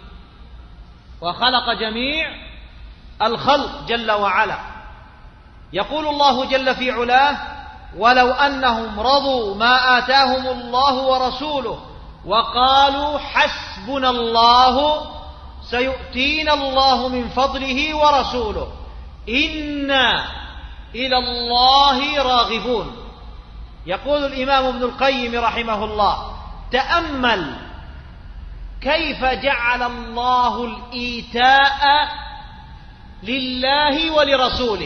وخلق جميع الخلق جل وعلا. يقول الله جل في علاه: ولو أنهم رضوا ما آتاهم الله ورسوله وقالوا حسبنا الله سيؤتينا الله من فضله ورسوله إنا إلى الله راغبون. يقول الإمام ابن القيم رحمه الله: تأمل كيف جعل الله الإيتاء لله ولرسوله.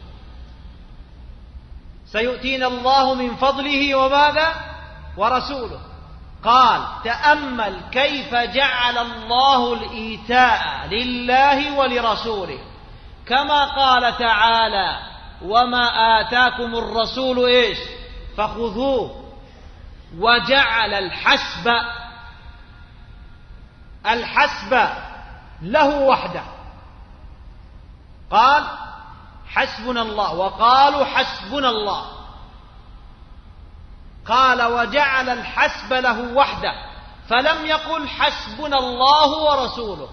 سيؤتينا الله من فضله وماذا؟ ورسوله. قال: تأمل كيف جعل الله الإيتاء لله ولرسوله، كما قال تعالى: وما آتاكم الرسول إيش؟ فخذوه. وجعل الحسب له وحده. قال: حسبنا الله، وقالوا حسبنا الله. قال: وجعل الحسب له وحده، فلم يقل حسبنا الله ورسوله،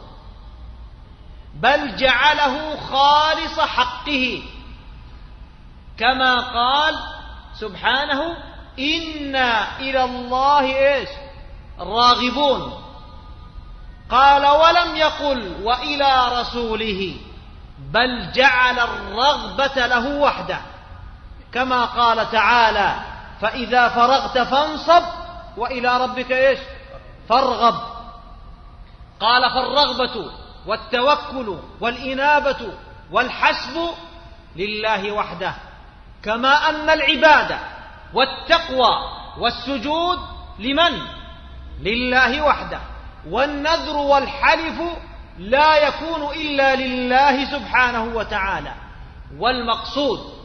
بل جعله خالص حقه، كما قال سبحانه: إنا إلى الله إيش؟ راغبون. قال: ولم يقل وإلى رسوله، بل جعل الرغبة له وحده، كما قال تعالى: فإذا فرغت فانصب وإلى ربك إيش؟ فارغب. قال: فالرغبة والتوكل والإنابة والحسب لله وحده، كما أن العبادة والتقوى والسجود لمن؟ لله وحده. والنذر والحلف لا يكون إلا لله سبحانه وتعالى. والمقصود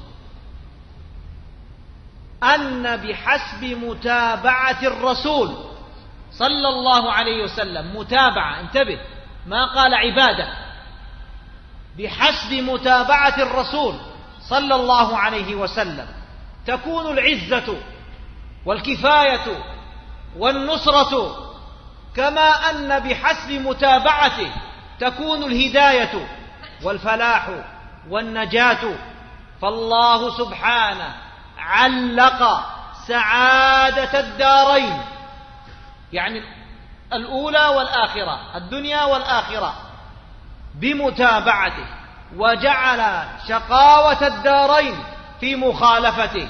أن بحسب متابعة الرسول صلى الله عليه وسلم، متابعة، انتبه، ما قال عبادة، بحسب متابعة الرسول صلى الله عليه وسلم تكون العزة والكفاية والنصرة، كما أن بحسب متابعته تكون الهداية والفلاح والنجاة. فالله سبحانه علق سعادة الدارين، يعني الأولى والآخرة، الدنيا والآخرة، بمتابعته، وجعل شقاوة الدارين في مخالفته،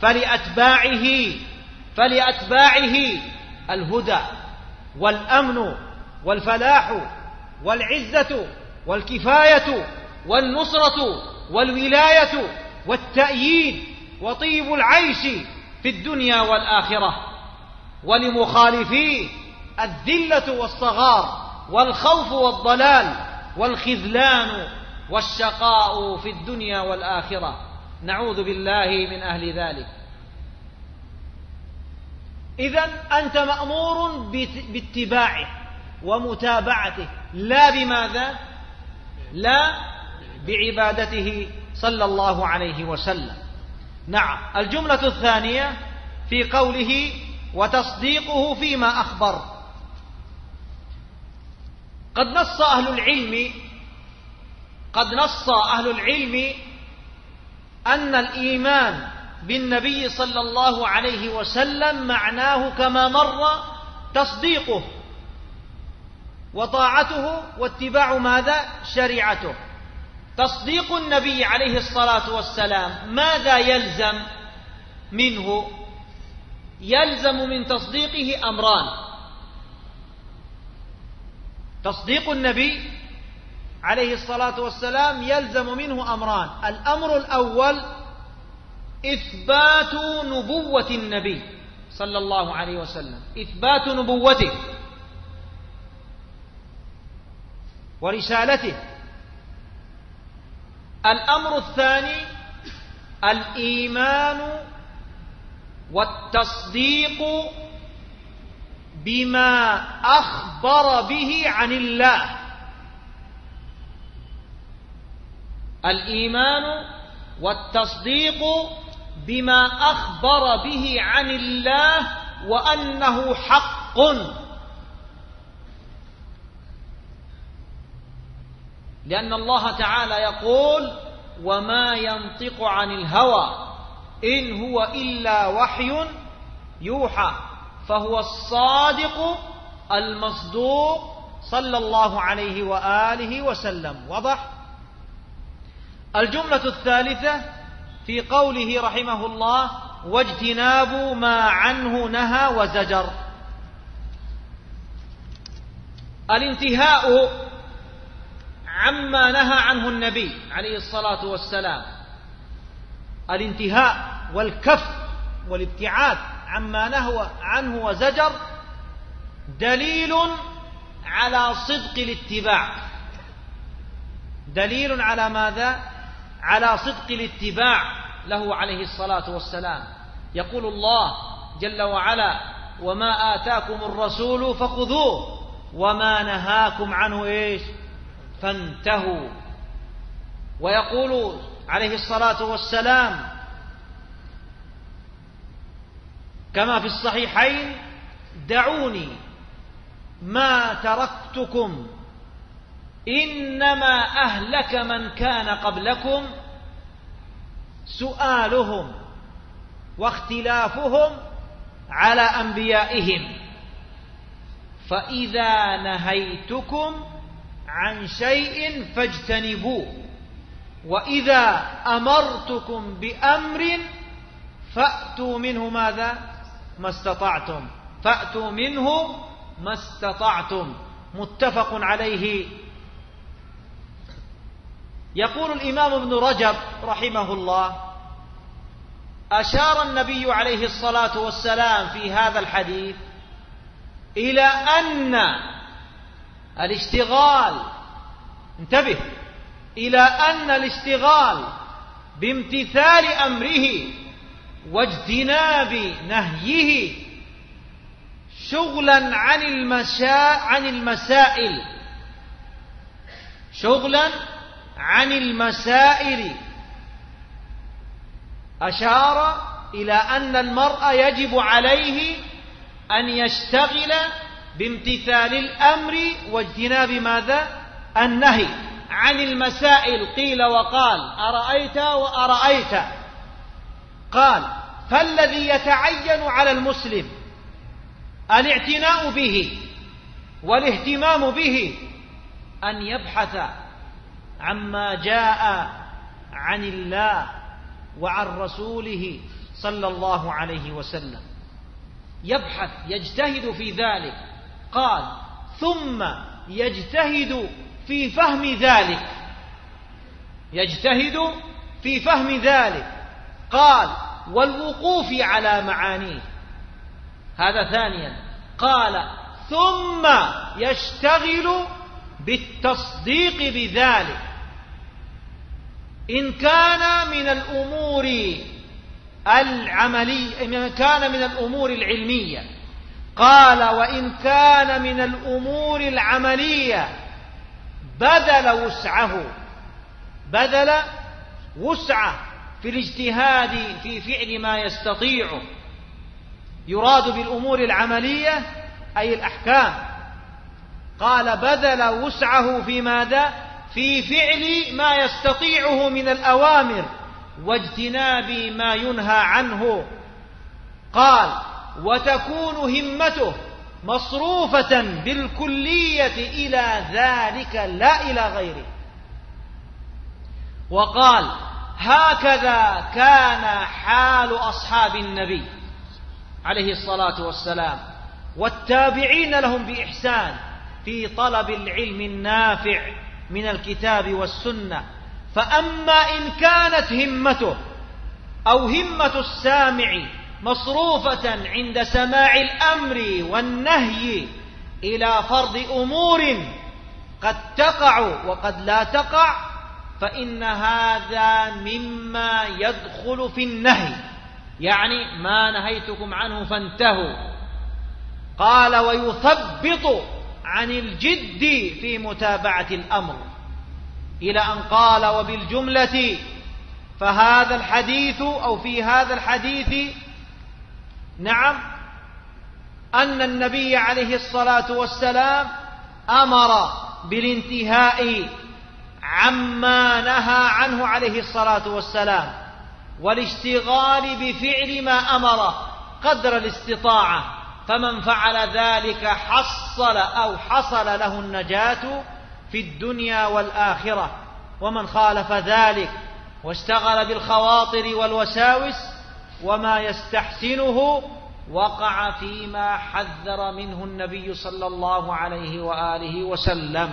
فلأتباعه الهدى والأمن والفلاح والعزة والكفاية والنصرة والولاية والتأييد وطيب العيش في الدنيا والآخرة. ولمخالفيه الذلة والصغار والخوف والضلال والخذلان والشقاء في الدنيا والآخرة، نعوذ بالله من أهل ذلك. إذن أنت مأمور باتباعه ومتابعته، لا بماذا؟ لا بعبادته صلى الله عليه وسلم. نعم. الجملة الثانية في قوله: وتصديقه فيما أخبر. قد نص أهل العلم أن الإيمان بالنبي صلى الله عليه وسلم معناه كما مر تصديقه وطاعته واتباع ماذا؟ شريعته. تصديق النبي عليه الصلاة والسلام ماذا يلزم منه؟ يلزم من تصديقه أمران. تصديق النبي عليه الصلاة والسلام يلزم منه أمران. الأمر الأول إثبات نبوة النبي صلى الله عليه وسلم، إثبات نبوته ورسالته. الأمر الثاني الإيمان والتصديق بما أخبر به عن الله. الإيمان والتصديق بما أخبر به عن الله وأنه حق، لأن الله تعالى يقول: وما ينطق عن الهوى إن هو إلا وحي يوحى، فهو الصادق المصدوق صلى الله عليه وآله وسلم. واضح؟ الجملة الثالثة في قوله رحمه الله: واجتناب ما عنه نهى وزجر. الانتهاء عما نهى عنه النبي عليه الصلاة والسلام، الانتهاء والكف والابتعاد عما نهى عنه وزجر دليل على صدق الاتباع. دليل على ماذا؟ على صدق الاتباع له عليه الصلاة والسلام. يقول الله جل وعلا: وما آتاكم الرسول فخذوه وما نهاكم عنه إيش؟ فانتهوا. ويقول عليه الصلاة والسلام كما في الصحيحين: دعوني ما تركتكم إنما أهلك من كان قبلكم سؤالهم واختلافهم على أنبيائهم، فإذا نهيتكم عن شيء فاجتنبوه، وإذا أمرتكم بأمر فأتوا منه ماذا؟ ما استطعتم. فأتوا منه ما استطعتم. متفق عليه. يقول الإمام ابن رجب رحمه الله: أشار النبي عليه الصلاة والسلام في هذا الحديث إلى أن الاشتغال، انتبه، إلى أن الاشتغال بامتثال أمره واجتناب نهيه شغلا عن المسائل، شغلا عن المسائل. أشار إلى أن المرء يجب عليه أن يشتغل بامتثال الأمر واجتناب ماذا؟ النهي عن المسائل. قيل وقال، أرأيت وأرأيت. قال: فالذي يتعين على المسلم الاعتناء به والاهتمام به أن يبحث عما جاء عن الله وعن رسوله صلى الله عليه وسلم، يبحث، يجتهد في ذلك. قال: ثم يجتهد في فهم ذلك، يجتهد في فهم ذلك. قال: والوقوف على معانيه. هذا ثانيا. قال: ثم يشتغل بالتصديق بذلك إن كان من الأمور العملية، إن كان من الأمور العلمية. قال: وإن كان من الأمور العملية بذل وسعه، بذل وسعه في الاجتهاد في فعل ما يستطيعه. يراد بالأمور العملية أي الأحكام. قال: بذل وسعه في ماذا؟ في فعل ما يستطيعه من الأوامر واجتناب ما ينهى عنه. قال: وتكون همته مصروفة بالكلية إلى ذلك لا إلى غيره. وقال: هكذا كان حال أصحاب النبي عليه الصلاة والسلام والتابعين لهم بإحسان في طلب العلم النافع من الكتاب والسنة. فأما إن كانت همته أو همة السامع مصروفة عند سماع الأمر والنهي إلى فرض أمور قد تقع وقد لا تقع، فإن هذا مما يدخل في النهي، يعني ما نهيتكم عنه فانتهوا. قال: ويثبط عن الجد في متابعة الأمر، إلى أن قال: وبالجملة فهذا الحديث أو في هذا الحديث نعم أن النبي عليه الصلاة والسلام أمر بالانتهاء عما نهى عنه عليه الصلاة والسلام والاشتغال بفعل ما أمر قدر الاستطاعة، فمن فعل ذلك حصل له النجاة في الدنيا والآخرة، ومن خالف ذلك واشتغل بالخواطر والوساوس وما يستحسنه وقع فيما حذر منه النبي صلى الله عليه وآله وسلم.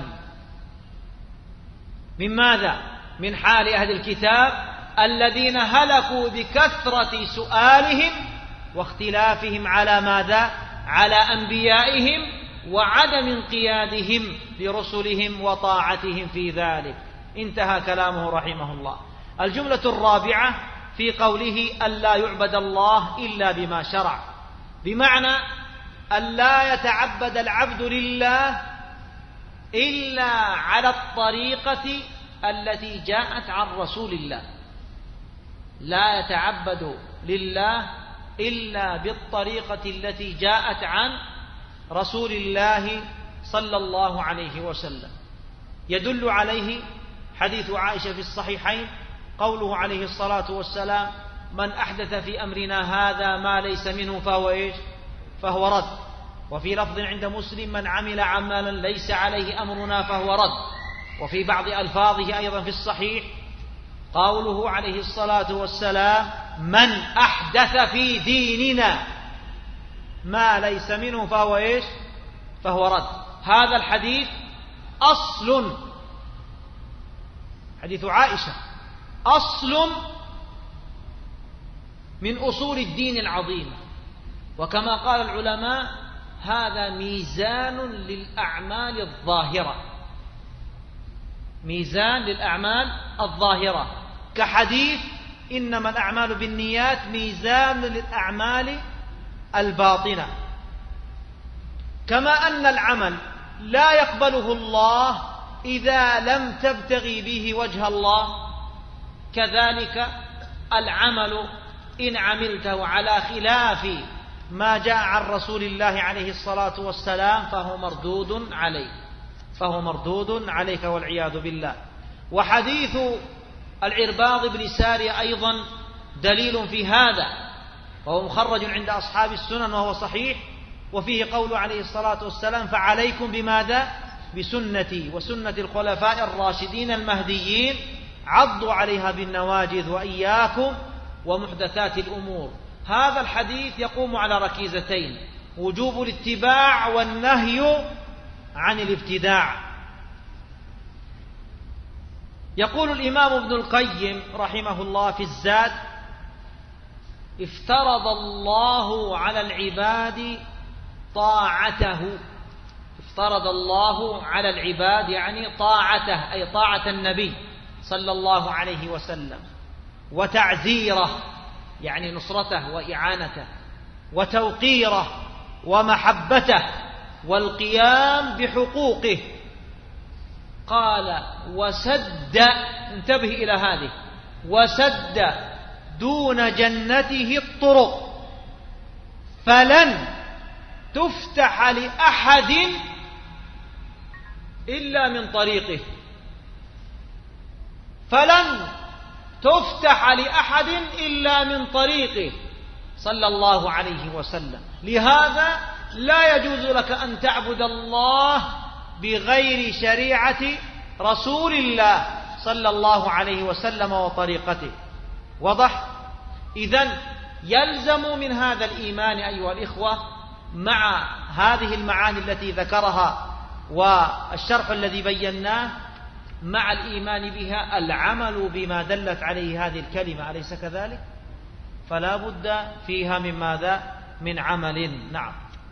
من ماذا؟ من حال أهل الكتاب الذين هلكوا بكثرة سؤالهم واختلافهم على ماذا؟ على أنبيائهم وعدم انقيادهم لرسلهم وطاعتهم في ذلك. انتهى كلامه رحمه الله. الجملة الرابعة في قوله: ألا يعبد الله إلا بما شرع، بمعنى ألا يتعبد العبد لله إلا على الطريقة التي جاءت عن رسول الله، لا يتعبد لله إلا بالطريقة التي جاءت عن رسول الله صلى الله عليه وسلم. يدل عليه حديث عائشة في الصحيحين قوله عليه الصلاة والسلام: من أحدث في أمرنا هذا ما ليس منه فهو إيش؟ فهو رد. وفي لفظ عند مسلم: من عمل عملا ليس عليه أمرنا فهو رد. وفي بعض ألفاظه أيضا في الصحيح قوله عليه الصلاة والسلام: من أحدث في ديننا ما ليس منه فهو إيش؟ فهو رد. هذا الحديث أصل، حديث عائشة أصل من أصول الدين العظيمة، وكما قال العلماء هذا ميزان للأعمال الظاهرة، ميزان للأعمال الظاهرة، كحديث إنما الأعمال بالنيات ميزان للأعمال الباطنة. كما أن العمل لا يقبله الله إذا لم تبتغي به وجه الله، كذلك العمل إن عملته على خلاف ما جاء عن رسول الله عليه الصلاة والسلام فهو مردود عليك، فهو مردود عليك والعياذ بالله. وحديث العرباض بن سارية أيضا دليل في هذا، وهو مخرج عند أصحاب السنن وهو صحيح، وفيه قول عليه الصلاة والسلام: فعليكم بماذا؟ بسنتي وسنة الخلفاء الراشدين المهديين، عضوا عليها بالنواجذ وإياكم ومحدثات الأمور. هذا الحديث يقوم على ركيزتين: وجوب الاتباع والنهي عن الابتداع. يقول الإمام ابن القيم رحمه الله في الزاد: افترض الله على العباد طاعته، افترض الله على العباد يعني طاعته، أي طاعة النبي صلى الله عليه وسلم، وتعزيره يعني نصرته وإعانته، وتوقيره ومحبته، والقيام بحقوقه. قال: وسد، انتبه إلى هذه، وسد دون جنته الطرق، فلن تفتح لأحد إلا من طريقه، فلن تفتح لأحد إلا من طريقه صلى الله عليه وسلم. لهذا لا يجوز لك أن تعبد الله بغير شريعة رسول الله صلى الله عليه وسلم وطريقته. وضح؟ إذن يلزم من هذا الإيمان أيها الإخوة مع هذه المعاني التي ذكرها والشرح الذي بيناه، مع الإيمان بها العمل بما دلت عليه هذه الكلمة، أليس كذلك؟ فلا بد فيها من ماذا؟ من عمل. نعم.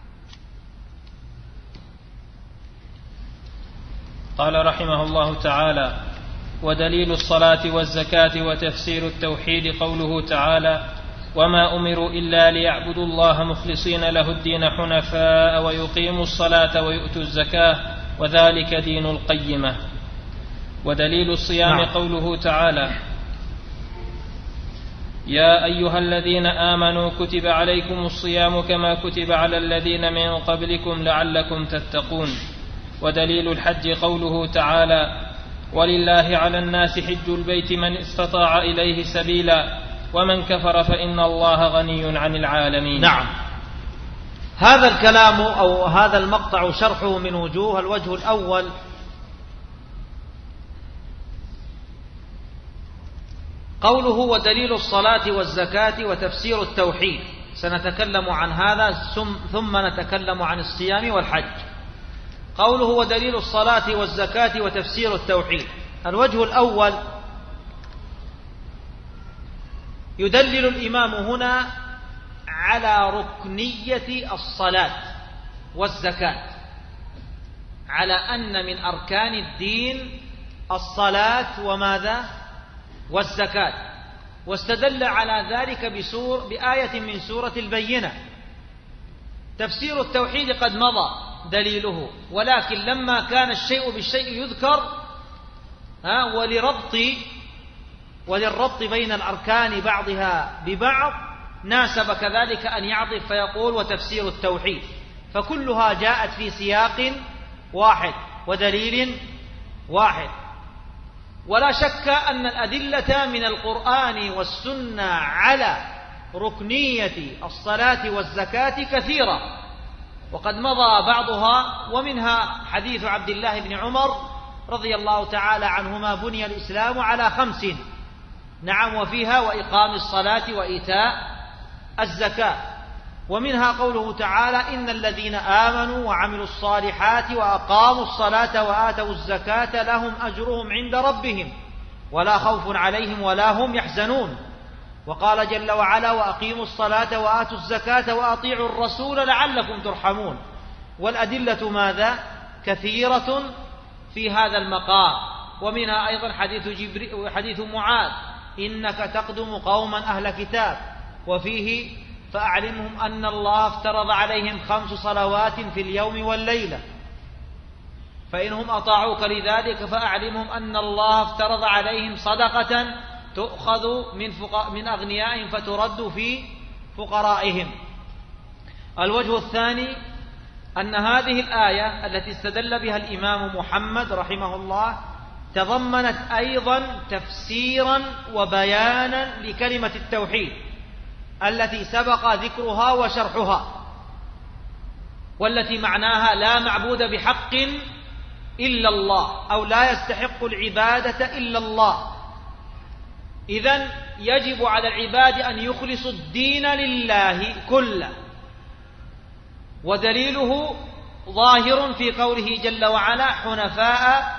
قال رحمه الله تعالى: ودليل الصلاة والزكاة وتفسير التوحيد قوله تعالى: وما أمروا إلا ليعبدوا الله مخلصين له الدين حنفاء ويقيموا الصلاة ويؤتوا الزكاة وذلك دين القيمة. ودليل الصيام قوله تعالى: يا أيها الذين آمنوا كتب عليكم الصيام كما كتب على الذين من قبلكم لعلكم تتقون. ودليل الحج قوله تعالى: ولله على الناس حج البيت من استطاع إليه سبيلا ومن كفر فإن الله غني عن العالمين. نعم. هذا الكلام أو هذا المقطع شرحه من وجوه. الوجه الأول: قوله ودليل الصلاة والزكاة وتفسير التوحيد، سنتكلم عن هذا ثم نتكلم عن الصيام والحج. قوله ودليل الصلاة والزكاة وتفسير التوحيد. الوجه الأول: يدلل الإمام هنا على ركنية الصلاة والزكاة، على أن من أركان الدين الصلاة وماذا؟ والزكاة. واستدل على ذلك بآية من سورة البينة. تفسير التوحيد قد مضى دليله، ولكن لما كان الشيء بالشيء يذكر وللربط بين الأركان بعضها ببعض ناسب كذلك أن يعطف فيقول وتفسير التوحيد، فكلها جاءت في سياق واحد ودليل واحد. ولا شك أن الأدلة من القرآن والسنة على ركنية الصلاة والزكاة كثيرة، وقد مضى بعضها، ومنها حديث عبد الله بن عمر رضي الله تعالى عنهما: بني الإسلام على 5. نعم، وفيها وإقام الصلاة وإيتاء الزكاة. ومنها قوله تعالى: إن الذين آمنوا وعملوا الصالحات وأقاموا الصلاة وآتوا الزكاة لهم أجرهم عند ربهم ولا خوف عليهم ولا هم يحزنون. وقال جل وعلا: وأقيموا الصلاة وآتوا الزكاة وأطيعوا الرسول لعلكم ترحمون. والأدلة ماذا؟ كثيرة في هذا المقام. ومنها أيضا حديث معاذ: إنك تقدم قوما أهل كتاب، وفيه: فأعلمهم أن الله افترض عليهم 5 صلوات في اليوم والليلة، فإنهم أطاعوك لذلك فأعلمهم أن الله افترض عليهم صدقة تؤخذ من أغنيائهم فترد في فقرائهم. الوجه الثاني: أن هذه الآية التي استدل بها الإمام محمد رحمه الله تضمنت أيضا تفسيرا وبيانا لكلمة التوحيد التي سبق ذكرها وشرحها، والتي معناها لا معبود بحق إلا الله، أو لا يستحق العبادة إلا الله. إذن يجب على العباد أن يخلصوا الدين لله كله، ودليله ظاهر في قوله جل وعلا: حنفاء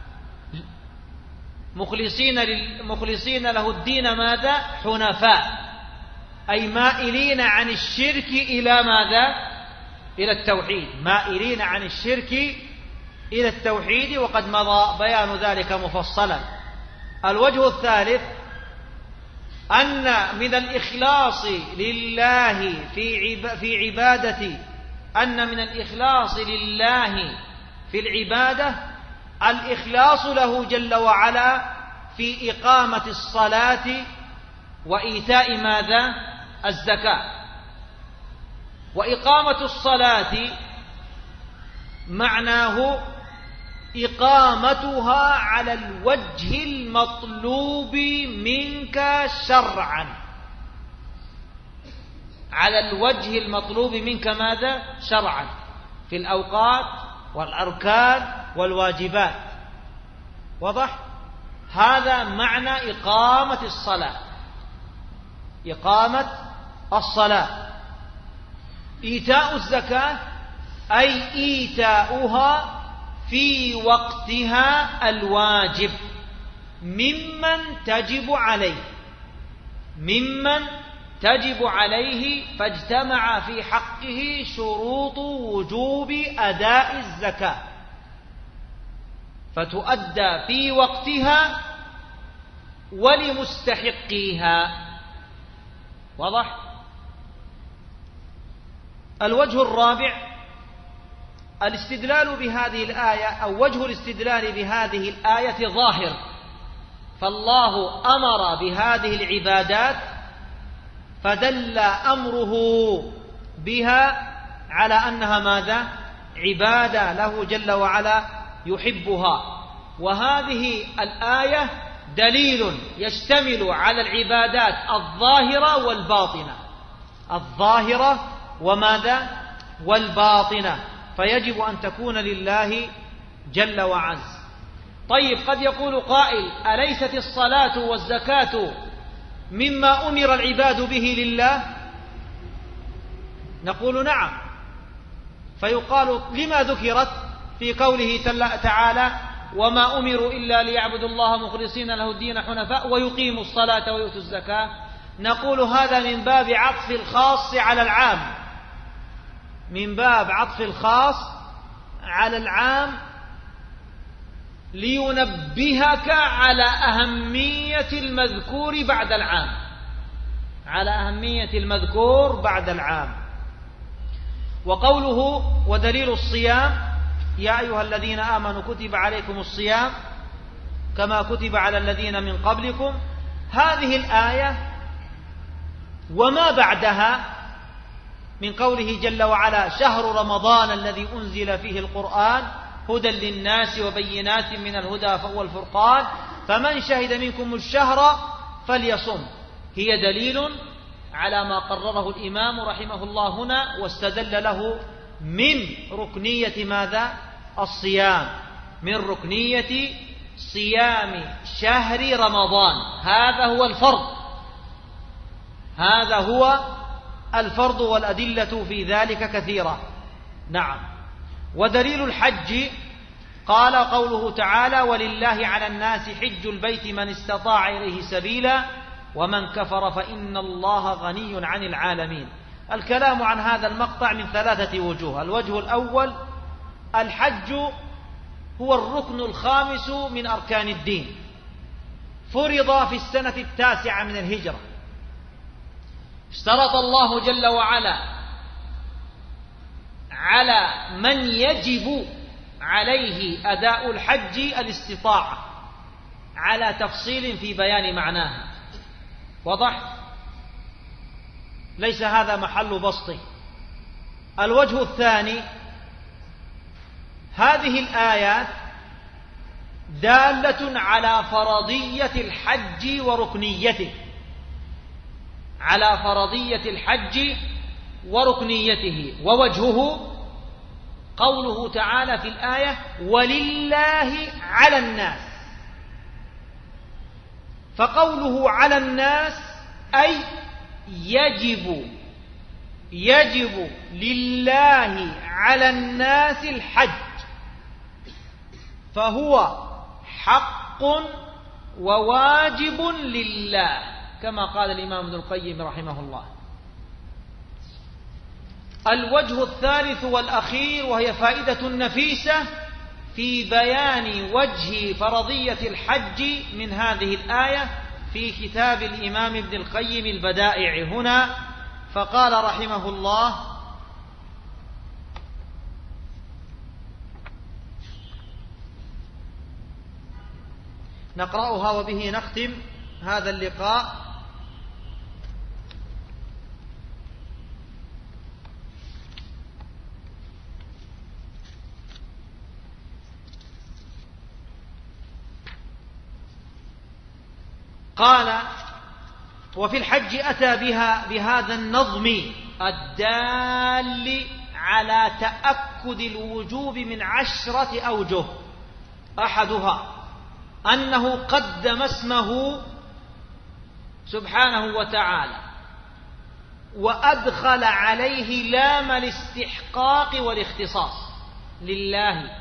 مخلصين له الدين ماذا؟ حنفاء، أي مائلين عن الشرك إلى ماذا؟ إلى التوحيد، مائلين عن الشرك إلى التوحيد، وقد مضى بيان ذلك مفصلا. الوجه الثالث: أن من الإخلاص لله في عبادة أن من الإخلاص لله في العبادة الإخلاص له جل وعلا في إقامة الصلاة وإيتاء ماذا؟ الزكاة. وإقامة الصلاة معناه إقامتها على الوجه المطلوب منك شرعا، على الوجه المطلوب منك ماذا؟ شرعا، في الأوقات والأركان والواجبات. واضح؟ هذا معنى إقامة الصلاة. إقامة الصلاة. إيتاء الزكاة أي إيتاؤها في وقتها الواجب ممن تجب عليه، ممن تجب عليه فاجتمع في حقه شروط وجوب أداء الزكاة، فتؤدى في وقتها ولمستحقيها. واضح؟ الوجه الرابع الاستدلال بهذه الآية، أو وجه الاستدلال بهذه الآية ظاهر، فالله أمر بهذه العبادات فدل أمره بها على أنها ماذا؟ عبادة له جل وعلا يحبها. وهذه الآية دليل يشتمل على العبادات الظاهرة والباطنة، الظاهرة وماذا؟ والباطنة، فيجب أن تكون لله جل وعز. طيب، قد يقول قائل: أليست الصلاة والزكاة مما أمر العباد به لله؟ نقول نعم. فيقال: لما ذكرت في قوله تعالى: وما أمروا إلا ليعبدوا الله مخلصين له الدين حنفاء ويقيموا الصلاة ويؤتوا الزكاة؟ نقول: هذا من باب عطف الخاص على العام، من باب عطف الخاص على العام، لينبهك على أهمية المذكور بعد العام، على أهمية المذكور بعد العام. وقوله: ودليل الصيام يا أيها الذين آمنوا كتب عليكم الصيام كما كتب على الذين من قبلكم، هذه الآية وما بعدها من قوله جل وعلا: شهر رمضان الذي أنزل فيه القرآن هدى للناس وبينات من الهدى والفرقان فمن شهد منكم الشهر فليصم، هي دليل على ما قرره الإمام رحمه الله هنا، واستدل له من ركنية ماذا؟ الصيام، من ركنية صيام شهر رمضان. هذا هو الفرض، هذا هو الفرض، والأدلة في ذلك كثيرة. نعم. ودليل الحج قال قوله تعالى: ولله على الناس حج البيت من استطاع إليه سبيلا ومن كفر فإن الله غني عن العالمين. الكلام عن هذا المقطع من ثلاثة وجوه. الوجه الأول: الحج هو الركن الخامس من أركان الدين، فرض في السنة 9 من الهجرة. اشترط الله جل وعلا على من يجب عليه أداء الحج الاستطاعة، على تفصيل في بيان معناها. وضح؟ ليس هذا محل بسطه. الوجه الثاني: هذه الآيات دالة على فرضية الحج وركنيته، على فرضية الحج وركنيته. ووجهه قوله تعالى في الآية: ولله على الناس. فقوله على الناس أي يجب لله على الناس الحج، فهو حق وواجب لله، كما قال الإمام ابن القيم رحمه الله. الوجه الثالث والأخير، وهي فائدة نفيسة في بيان وجه فرضية الحج من هذه الآية، في كتاب الإمام ابن القيم البدائع هنا، فقال رحمه الله: نقرأها وبه نختم هذا اللقاء. قال: وفي الحج أتى بهذا النظم الدال على تأكد الوجوب من 10 أوجه. أحدها أنه قدم اسمه سبحانه وتعالى وأدخل عليه لام الاستحقاق والاختصاص لله.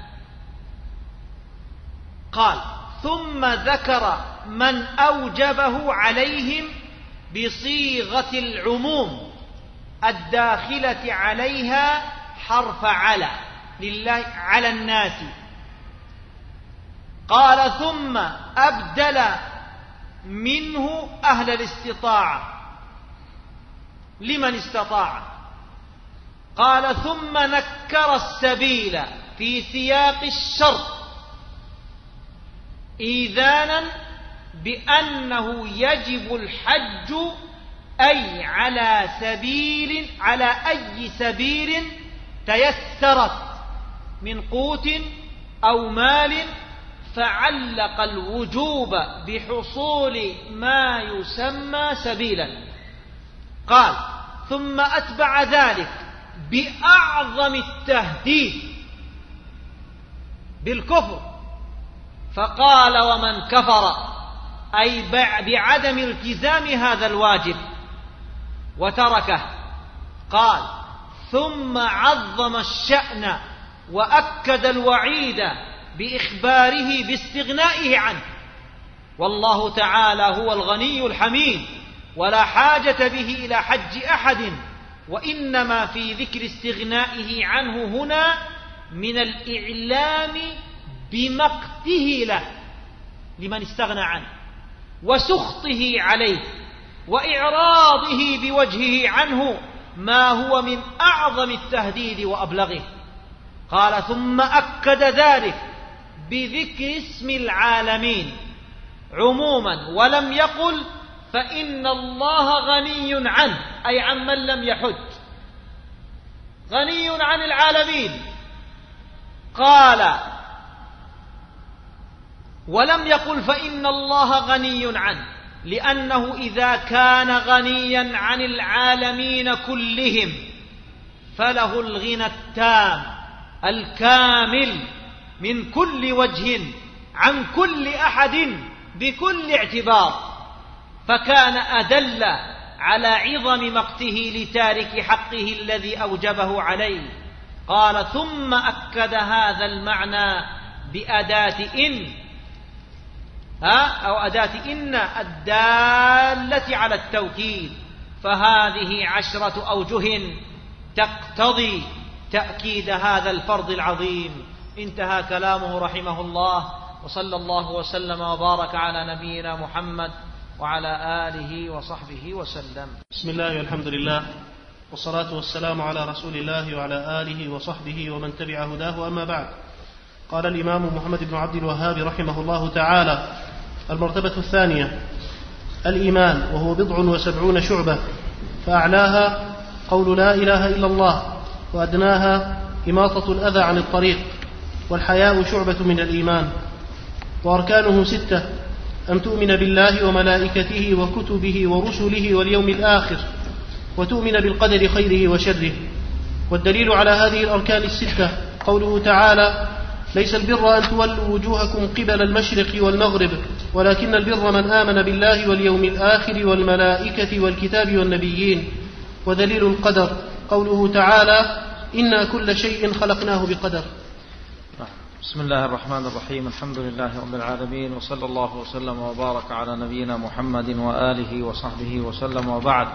قال ثم ذكر من أوجبه عليهم بصيغة العموم الداخلة عليها حرف على لله على الناس. قال ثم أبدل منه أهل الاستطاعة لمن استطاع. قال ثم نكر السبيل في سياق الشرط إيذانا بأنه يجب الحج أي على أي سبيل تيسرت من قوت أو مال، فعلق الوجوب بحصول ما يسمى سبيلا. قال ثم أتبع ذلك بأعظم التهديد بالكفر، فقال ومن كفر أي بعدم التزام هذا الواجب وتركه. قال ثم عظم الشأن وأكد الوعيد بإخباره باستغنائه عنه، والله تعالى هو الغني الحميد ولا حاجة به إلى حج أحد، وإنما في ذكر استغنائه عنه هنا من الإعلام بمقته له لمن استغنى عنه وسخطه عليه وإعراضه بوجهه عنه، ما هو من أعظم التهديد وأبلغه. قال ثم أكد ذلك بذكر اسم العالمين عموما، ولم يقل فإن الله غني عنه أي عمن لم يحج، غني عن العالمين. قال ولم يقل فإن الله غني عنه، لأنه إذا كان غنيا عن العالمين كلهم فله الغنى التام الكامل من كل وجه عن كل أحد بكل اعتبار، فكان أدل على عظم مقته لتارك حقه الذي أوجبه عليه. قال ثم أكد هذا المعنى بأداة إن أو أداة إن الدالة على التوكيد، فهذه 10 أوجه تقتضي تأكيد هذا الفرض العظيم. انتهى كلامه رحمه الله، وصلى الله وسلم وبارك على نبينا محمد وعلى آله وصحبه وسلم. بسم الله والحمد لله والصلاة والسلام على رسول الله وعلى آله وصحبه ومن تبع هداه، أما بعد. قال الإمام محمد بن عبد الوهاب رحمه الله تعالى: المرتبة الثانية الإيمان، وهو 77 شعبة، فأعلاها قول لا إله إلا الله، وأدناها إماطة الأذى عن الطريق، والحياء شعبة من الإيمان. وأركانه 6: أن تؤمن بالله وملائكته وكتبه ورسله واليوم الآخر، وتؤمن بالقدر خيره وشره. والدليل على هذه الأركان 6 قوله تعالى: ليس البر أن تولوا وجوهكم قبل المشرق والمغرب، ولكن البر من آمن بالله واليوم الآخر والملائكة والكتاب والنبيين. ودليل القدر قوله تعالى: إنا كل شيء خلقناه بقدر. بسم الله الرحمن الرحيم، الحمد لله رب العالمين، وصلى الله وسلم وبارك على نبينا محمد وآله وصحبه وسلم، وبعد.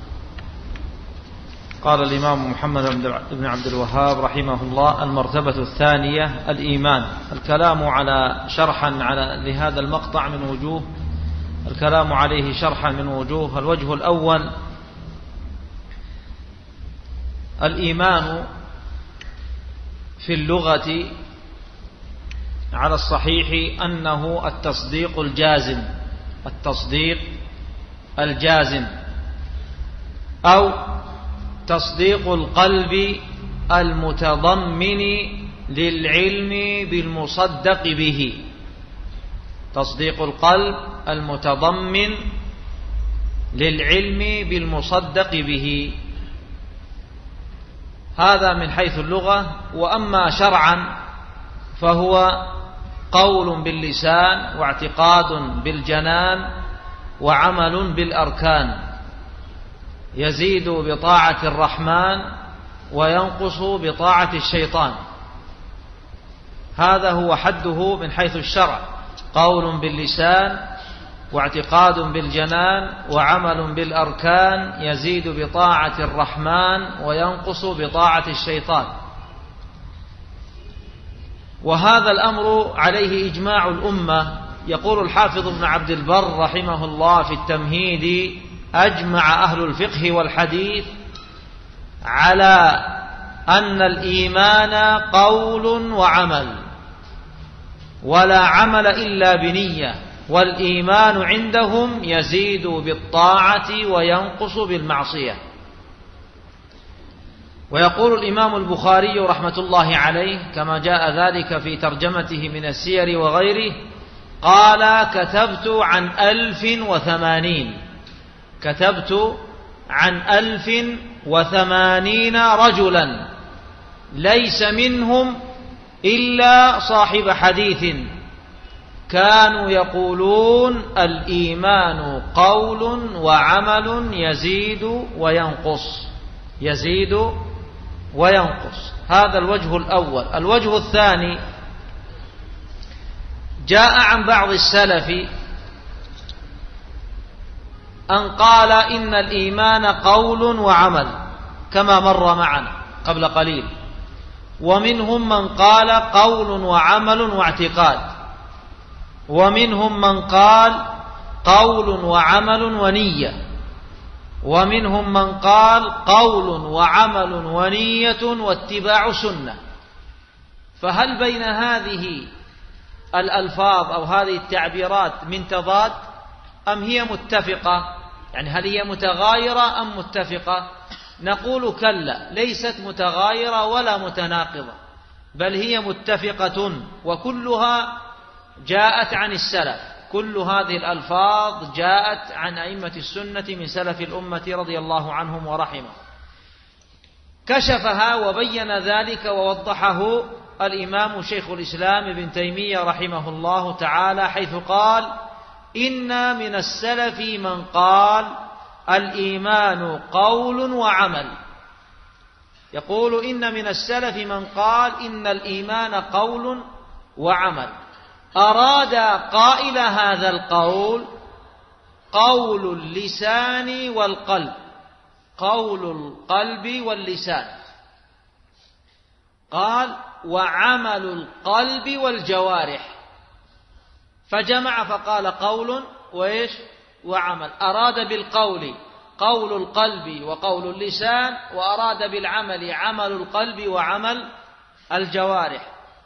قال الإمام محمد بن عبد الوهاب رحمه الله: المرتبة الثانية الإيمان. الكلام على شرحا لهذا المقطع من وجوه، الكلام عليه شرحا من وجوه. الوجه الأول: الإيمان في اللغة على الصحيح أنه التصديق الجازم أو تصديق القلب المتضمن للعلم بالمصدق به، تصديق القلب المتضمن للعلم بالمصدق به. هذا من حيث اللغة. وأما شرعا فهو قول باللسان واعتقاد بالجنان وعمل بالأركان، يزيد بطاعة الرحمن وينقص بطاعة الشيطان. هذا هو حده من حيث الشرع: قول باللسان واعتقاد بالجنان وعمل بالأركان، يزيد بطاعة الرحمن وينقص بطاعة الشيطان. وهذا الأمر عليه إجماع الأمة. يقول الحافظ ابن عبد البر رحمه الله في التمهيد: أجمع أهل الفقه والحديث على أن الإيمان قول وعمل، ولا عمل إلا بنية، والإيمان عندهم يزيد بالطاعة وينقص بالمعصية. ويقول الإمام البخاري رحمة الله عليه كما جاء ذلك في ترجمته من السير وغيره: قال: كتبت عن 1080 رجلا ليس منهم إلا صاحب حديث كانوا يقولون الإيمان قول وعمل يزيد وينقص. هذا الوجه الأول. الوجه الثاني: جاء عن بعض السلف أن قال إن الإيمان قول وعمل كما مر معنا قبل قليل، ومنهم من قال قول وعمل واعتقاد، ومنهم من قال قول وعمل ونية، ومنهم من قال قول وعمل ونية واتباع سنة. فهل بين هذه الألفاظ أو هذه التعبيرات من تضاد أم هي متفقة؟ يعني هل هي متغايرة أم متفقة؟ نقول كلا، ليست متغايرة ولا متناقضة، بل هي متفقة، وكلها جاءت عن السلف. كل هذه الألفاظ جاءت عن أئمة السنة من سلف الأمة رضي الله عنهم ورحمهم. كشفها وبين ذلك ووضحه الإمام شيخ الإسلام ابن تيمية رحمه الله تعالى، حيث قال: إن من السلف من قال الإيمان قول وعمل. يقول: إن من السلف من قال إن الإيمان قول وعمل. أراد قائل هذا القول قول اللسان والقلب، قول القلب واللسان. قال: وعمل القلب والجوارح، فجمع فقال قول وإيش وعمل. أراد بالقول قول القلب وقول اللسان، وأراد بالعمل عمل القلب وعمل الجوارح.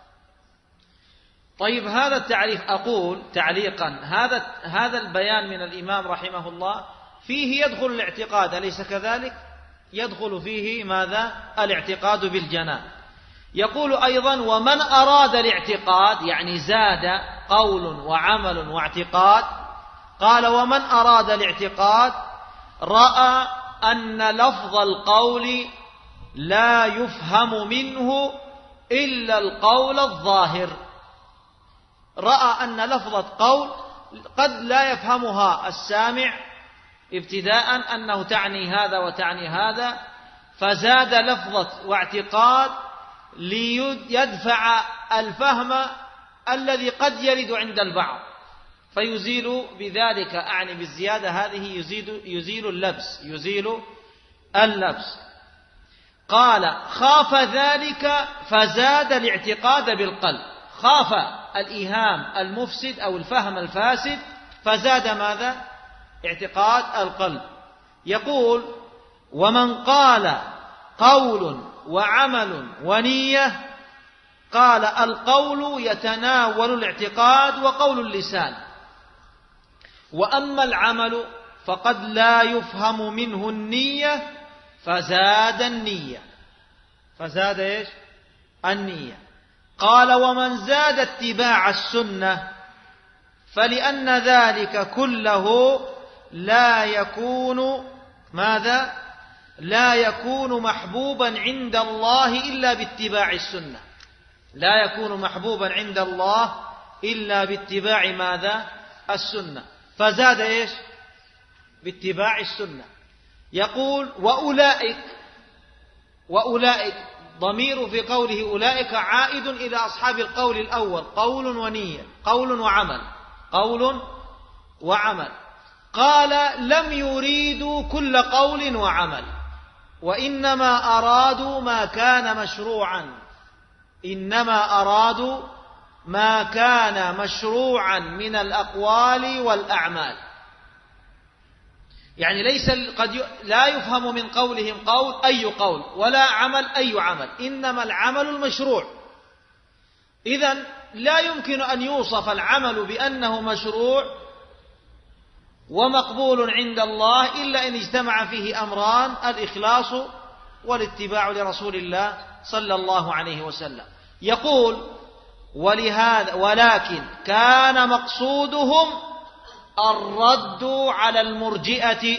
طيب، هذا التعريف أقول تعليقا: هذا البيان من الإمام رحمه الله فيه يدخل الاعتقاد، أليس كذلك؟ يدخل فيه ماذا؟ الاعتقاد بالجنان. يقول أيضا: ومن أراد الاعتقاد، يعني زاد قول وعمل واعتقاد. قال: ومن أراد الاعتقاد رأى أن لفظ القول لا يفهم منه إلا القول الظاهر. رأى أن لفظة قول قد لا يفهمها السامع ابتداء، أنه تعني هذا وتعني هذا، فزاد لفظة واعتقاد ليدفع الفهم الذي قد يرد عند البعض، فيزيل بذلك، أعني بالزيادة هذه يزيل اللبس. قال: خاف ذلك فزاد الاعتقاد بالقلب. خاف الإيهام المفسد أو الفهم الفاسد، فزاد ماذا؟ اعتقاد القلب. يقول: ومن قال قول وعمل ونية، قال: القول يتناول الاعتقاد وقول اللسان، وأما العمل فقد لا يفهم منه النية، فزاد النية. فزاد إيش؟ النية. قال: ومن زاد اتباع السنة، فلأن ذلك كله لا يكون ماذا؟ لا يكون محبوبا عند الله إلا باتباع السنة. لا يكون محبوبا عند الله إلا باتباع ماذا؟ السنة. فزاد إيش؟ باتباع السنة. يقول وأولئك ضمير في قوله أولئك عائد إلى أصحاب القول الأول، قول ونية، قول وعمل. قال لم يريدوا كل قول وعمل، وإنما أرادوا ما كان مشروعا من الأقوال والأعمال. يعني لا يفهم من قولهم قول أي قول، ولا عمل أي عمل، إنما العمل المشروع. إذن لا يمكن أن يوصف العمل بأنه مشروع ومقبول عند الله إلا إن اجتمع فيه أمران: الإخلاص والاتباع لرسول الله صلى الله عليه وسلم. يقول: ولكن كان مقصودهم الرد على المرجئة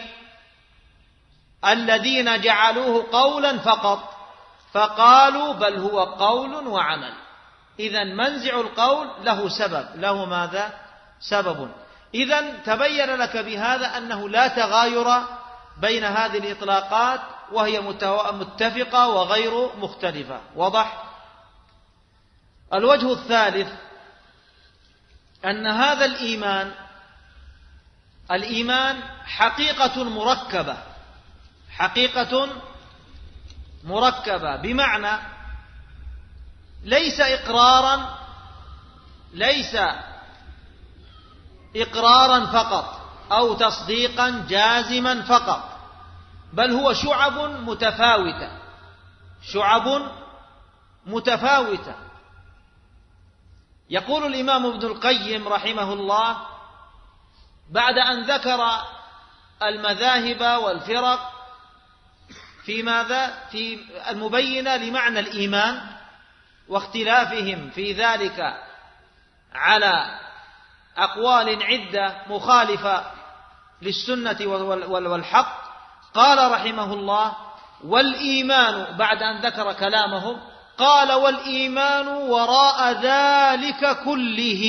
الذين جعلوه قولا فقط، فقالوا بل هو قول وعمل. إذن منزع القول له سبب، له ماذا؟ سبب. إذن تبين لك بهذا أنه لا تغاير بين هذه الإطلاقات، وهي متفقة وغير مختلفة. وضح؟ الوجه الثالث أن هذا الإيمان حقيقة مركبة، بمعنى ليس إقرارا فقط أو تصديقا جازما فقط، بل هو شعب متفاوتة. يقول الإمام ابن القيم رحمه الله بعد أن ذكر المذاهب والفرق في المبينة لمعنى الإيمان واختلافهم في ذلك على أقوال عدة مخالفة للسنة والحق، قال رحمه الله: والإيمان، بعد أن ذكر كلامهم قال: والإيمان وراء ذلك كله،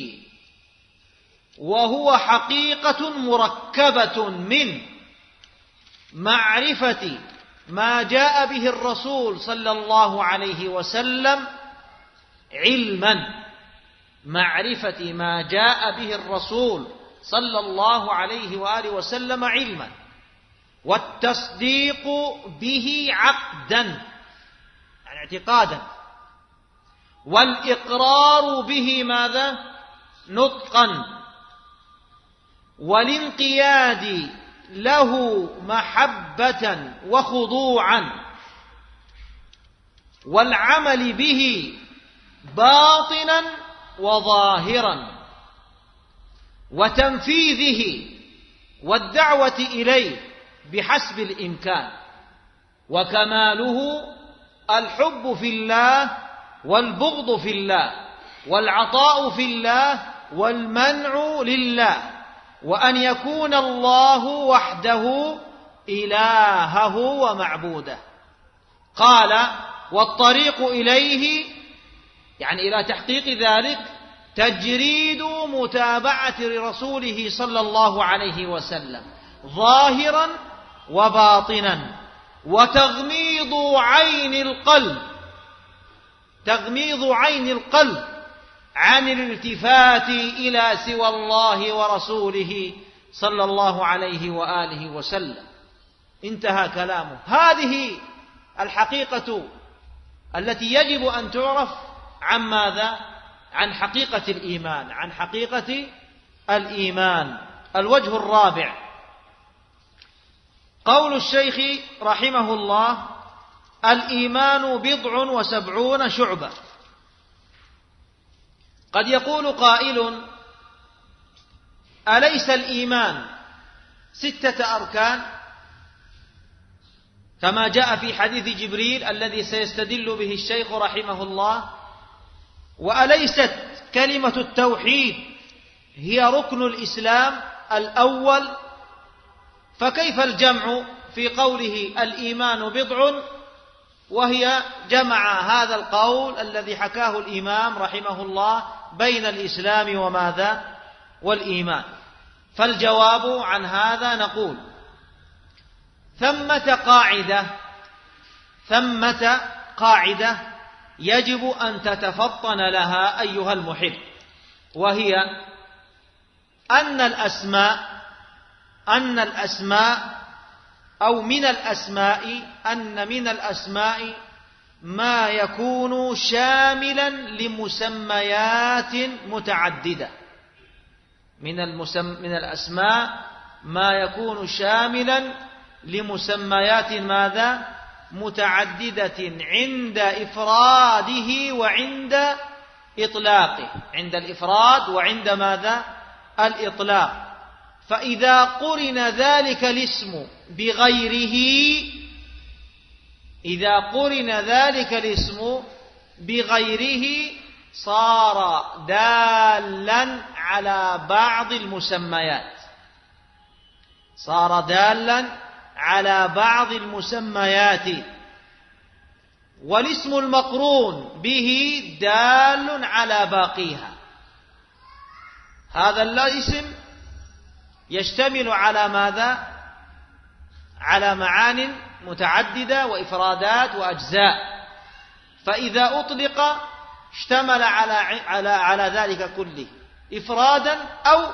وهو حقيقة مركبة من معرفة ما جاء به الرسول صلى الله عليه وسلم علما، معرفة ما جاء به الرسول صلى الله عليه وآله وسلم علما، والتصديق به عقدا، يعني اعتقادا، والإقرار به ماذا؟ نطقا، والانقياد له محبة وخضوعا، والعمل به باطنا وظاهرا، وتنفيذه والدعوة إليه بحسب الإمكان. وكماله الحب في الله والبغض في الله، والعطاء في الله والمنع لله، وأن يكون الله وحده إلهه ومعبوده. قال: والطريق إليه، يعني إلى تحقيق ذلك، تجريد متابعة رسوله صلى الله عليه وسلم ظاهرا وباطنا، وتغميض عين القلب عن الالتفات إلى سوى الله ورسوله صلى الله عليه وآله وسلم. انتهى كلامه. هذه الحقيقة التي يجب أن تعرف عن ماذا؟ عن حقيقة الإيمان. الوجه الرابع قول الشيخ رحمه الله: الإيمان 70 شعبة. قد يقول قائل: أليس الإيمان 6 أركان كما جاء في حديث جبريل الذي سيستدل به الشيخ رحمه الله؟ وأليست كلمة التوحيد هي ركن الإسلام الأول؟ فكيف الجمع في قوله الإيمان 70، وهي جمع هذا القول الذي حكاه الإمام رحمه الله بين الإسلام وماذا؟ والإيمان. فالجواب عن هذا نقول ثمة قاعدة يجب أن تتفطن لها أيها المحب، وهي أن من الأسماء ما يكون شاملا لمسميات متعددة. من الأسماء ما يكون شاملا لمسميات ماذا؟ متعددة عند إفراده وعند إطلاقه، عند الإفراد وعند ماذا؟ الإطلاق. فإذا قرن ذلك الاسم بغيره صار دالا على بعض المسميات، والاسم المقرون به دال على باقيها. هذا الاسم يشتمل على ماذا؟ على معان متعددة وإفرادات وأجزاء، فإذا أطلق اشتمل على ذلك كله إفرادا أو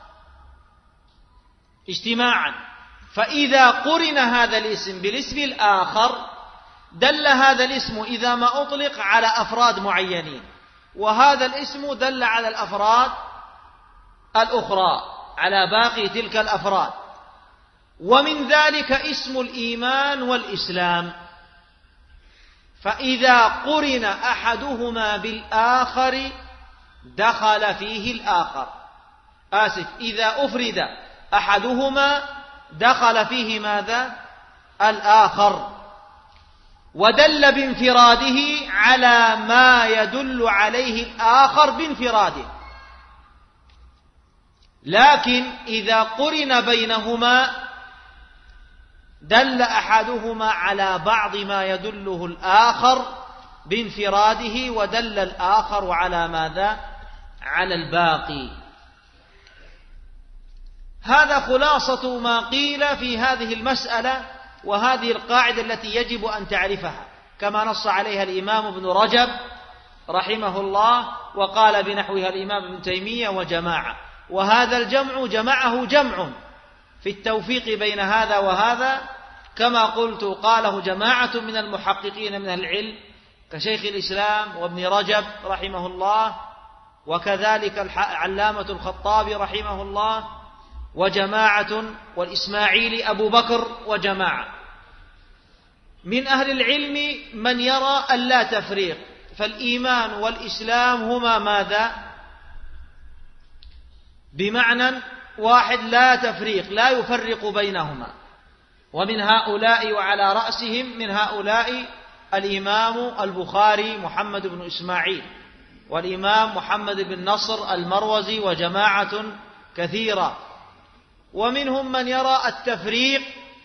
اجتماعا. فإذا قرن هذا الاسم بالاسم الآخر دل هذا الاسم إذا ما أطلق على أفراد معينين، وهذا الاسم دل على الأفراد الأخرى، على باقي تلك الأفراد. ومن ذلك اسم الإيمان والإسلام، فإذا قرن أحدهما بالآخر دخل فيه الآخر. إذا أفرد أحدهما دخل فيه ماذا؟ الآخر، ودل بانفراده على ما يدل عليه الآخر بانفراده. لكن إذا قرن بينهما دل أحدهما على بعض ما يدله الآخر بانفراده، ودل الآخر على ماذا؟ على الباقي. هذا خلاصة ما قيل في هذه المسألة، وهذه القاعدة التي يجب أن تعرفها، كما نص عليها الإمام ابن رجب رحمه الله، وقال بنحوها الإمام ابن تيمية وجماعة. وهذا الجمع جمعه جمع في التوفيق بين هذا وهذا، كما قلت قاله جماعة من المحققين من العلم كشيخ الإسلام وابن رجب رحمه الله، وكذلك العلامة الخطابي رحمه الله، وجماعة والإسماعيلي أبو بكر وجماعة من أهل العلم من يرى اللا تفريق، فالإيمان والإسلام هما ماذا؟ بمعنى واحد، لا تفريق، لا يفرق بينهما. ومن هؤلاء وعلى رأسهم من هؤلاء الإمام البخاري محمد بن إسماعيل، والإمام محمد بن نصر المروزي، وجماعة كثيرة. ومنهم من يرى التفريق،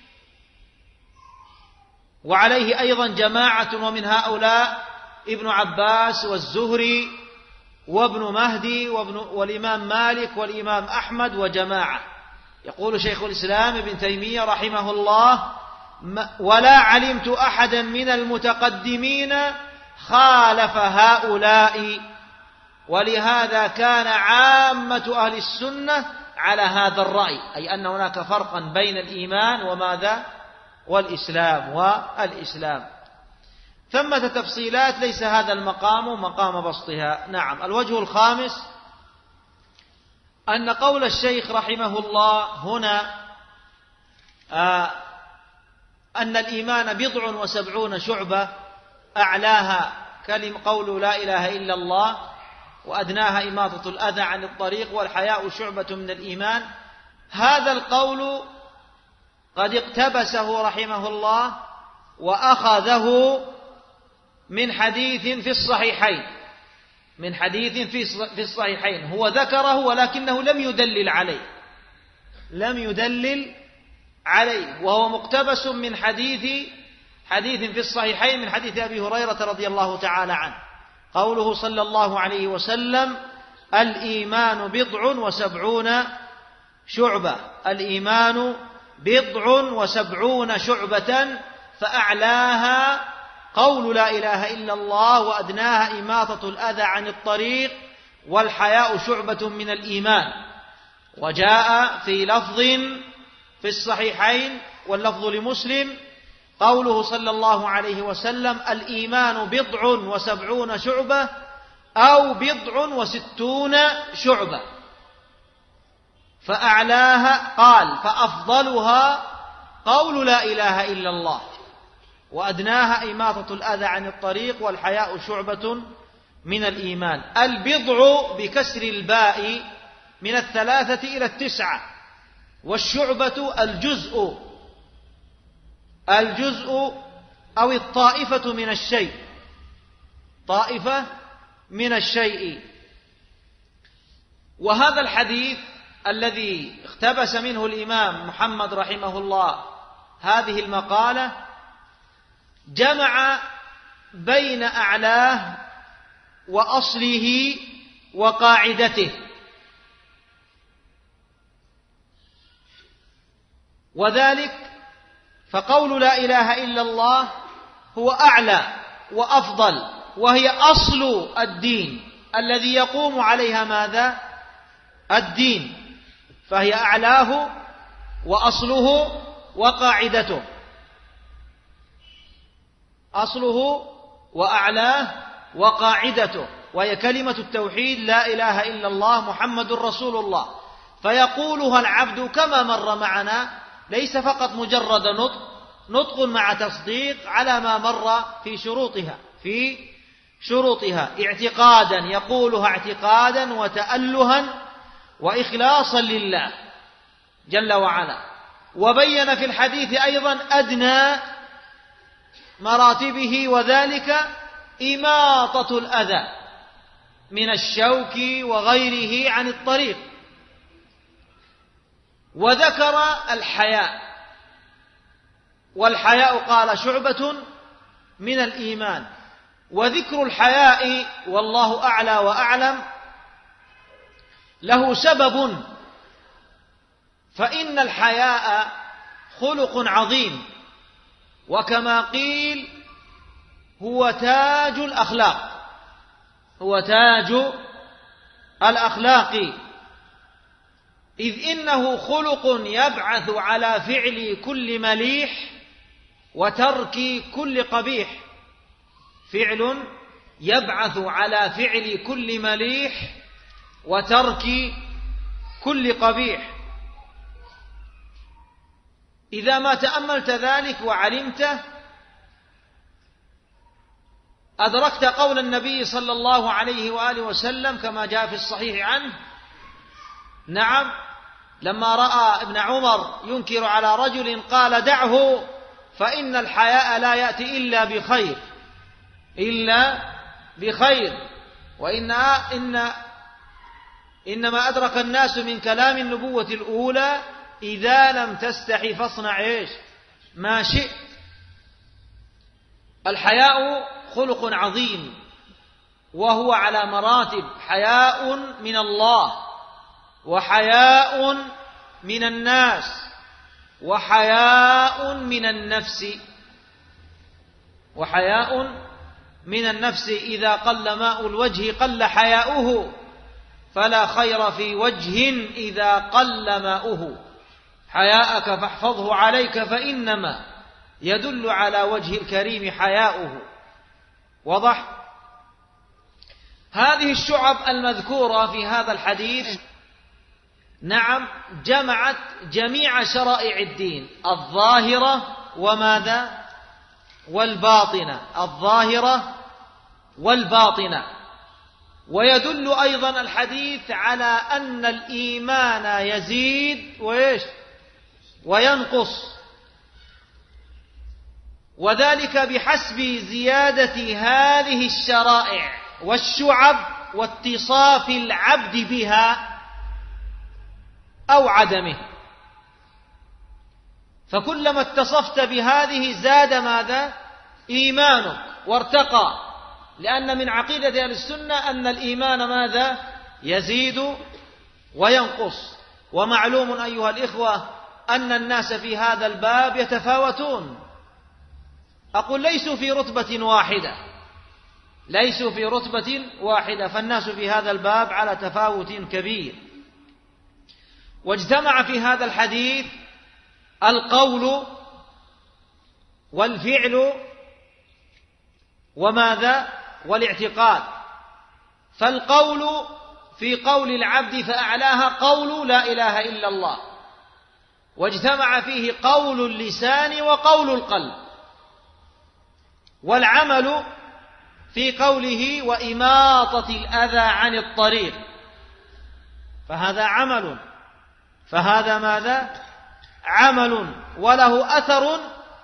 وعليه أيضا جماعة، ومن هؤلاء ابن عباس والزهري وابن مهدي والإمام مالك والإمام أحمد وجماعة. يقول شيخ الإسلام ابن تيمية رحمه الله: ولا علمت أحدا من المتقدمين خالف هؤلاء، ولهذا كان عامة أهل السنة على هذا الرأي، أي أن هناك فرقا بين الإيمان وماذا؟ والإسلام. ثمة تفصيلات ليس هذا المقام مقام بسطها. نعم. الوجه الخامس أن قول الشيخ رحمه الله هنا أن الإيمان 70 شعبة، أعلاها قول لا إله إلا الله، وأدناها إماطة الأذى عن الطريق، والحياء شعبة من الإيمان. هذا القول قد اقتبسه رحمه الله وأخذه من حديث في الصحيحين، هو ذكره ولكنه لم يدلل عليه، وهو مقتبس من حديث في الصحيحين من حديث أبي هريرة رضي الله تعالى عنه، قوله صلى الله عليه وسلم: الإيمان 70 شعبة. الإيمان 70 شعبة، فأعلاها قول لا إله إلا الله، وأدناها إماطة الأذى عن الطريق، والحياء شعبة من الإيمان. وجاء في لفظ في الصحيحين واللفظ لمسلم قوله صلى الله عليه وسلم: الإيمان 70 شعبة أو 60 شعبة. فأعلاها قال فأفضلها قول لا إله إلا الله، وأدناها إماطة الأذى عن الطريق، والحياء شعبة من الإيمان. البضع بكسر الباء من 3 إلى 9، والشعبة الجزء أو الطائفة من الشيء، طائفة من الشيء. وهذا الحديث الذي اقتبس منه الإمام محمد رحمه الله هذه المقالة جمع بين أعلاه وأصله وقاعدته، وذلك فقول لا إله إلا الله هو أعلى وأفضل، وهي أصل الدين الذي يقوم عليها ماذا؟ الدين، فهي أعلاه وأصله وقاعدته، أصله وأعلاه وقاعدته، وهي كلمة التوحيد لا إله إلا الله محمد رسول الله. فيقولها العبد كما مر معنا، ليس فقط مجرد نطق مع تصديق على ما مر في شروطها اعتقادا، يقولها اعتقادا وتألها وإخلاصا لله جل وعلا. وبين في الحديث أيضا أدنى مراتبه، وذلك إماطة الأذى من الشوك وغيره عن الطريق. وذكر الحياء، والحياء قال شعبة من الإيمان. وذكر الحياء والله أعلى وأعلم له سبب، فإن الحياء خلق عظيم، وكما قيل هو تاج الأخلاق، هو تاج الأخلاق، إذ إنه خلق يبعث على فعل كل مليح وترك كل قبيح، فعل يبعث على فعل كل مليح وترك كل قبيح. إذا ما تأملت ذلك وعلمته أدركت قول النبي صلى الله عليه وآله وسلم كما جاء في الصحيح عنه، نعم، لما رأى ابن عمر ينكر على رجل قال: دعه فإن الحياء لا يأتي إلا بخير، إنما أدرك الناس من كلام النبوة الأولى: إذا لم تستحي فاصنع ما شئت. الحياء خلق عظيم، وهو على مراتب: حياء من الله، وحياء من الناس، وحياء من النفس. إذا قل ماء الوجه قل حياؤه، فلا خير في وجه إذا قل ماؤه. حياءك فاحفظه عليك، فإنما يدل على وجه الكريم حياؤه. وضح. هذه الشعب المذكورة في هذا الحديث نعم جمعت جميع شرائع الدين، الظاهرة وماذا؟ والباطنة، الظاهرة والباطنة. ويدل أيضا الحديث على أن الإيمان يزيد وينقص، وذلك بحسب زيادة هذه الشرائع والشعب واتصاف العبد بها أو عدمه. فكلما اتصفت بهذه زاد ماذا؟ إيمانك وارتقى، لأن من عقيدة أهل السنة أن الإيمان ماذا؟ يزيد وينقص. ومعلوم أيها الإخوة أن الناس في هذا الباب يتفاوتون، أقول ليسوا في رتبة واحدة، ليسوا في رتبة واحدة، فالناس في هذا الباب على تفاوت كبير. واجتمع في هذا الحديث القول والفعل وماذا؟ والاعتقاد. فالقول في قول العبد فأعلاها قول لا إله إلا الله، واجتمع فيه قول اللسان وقول القلب. والعمل في قوله وإماطة الأذى عن الطريق، فهذا عمل، فهذا ماذا؟ عمل وله أثر،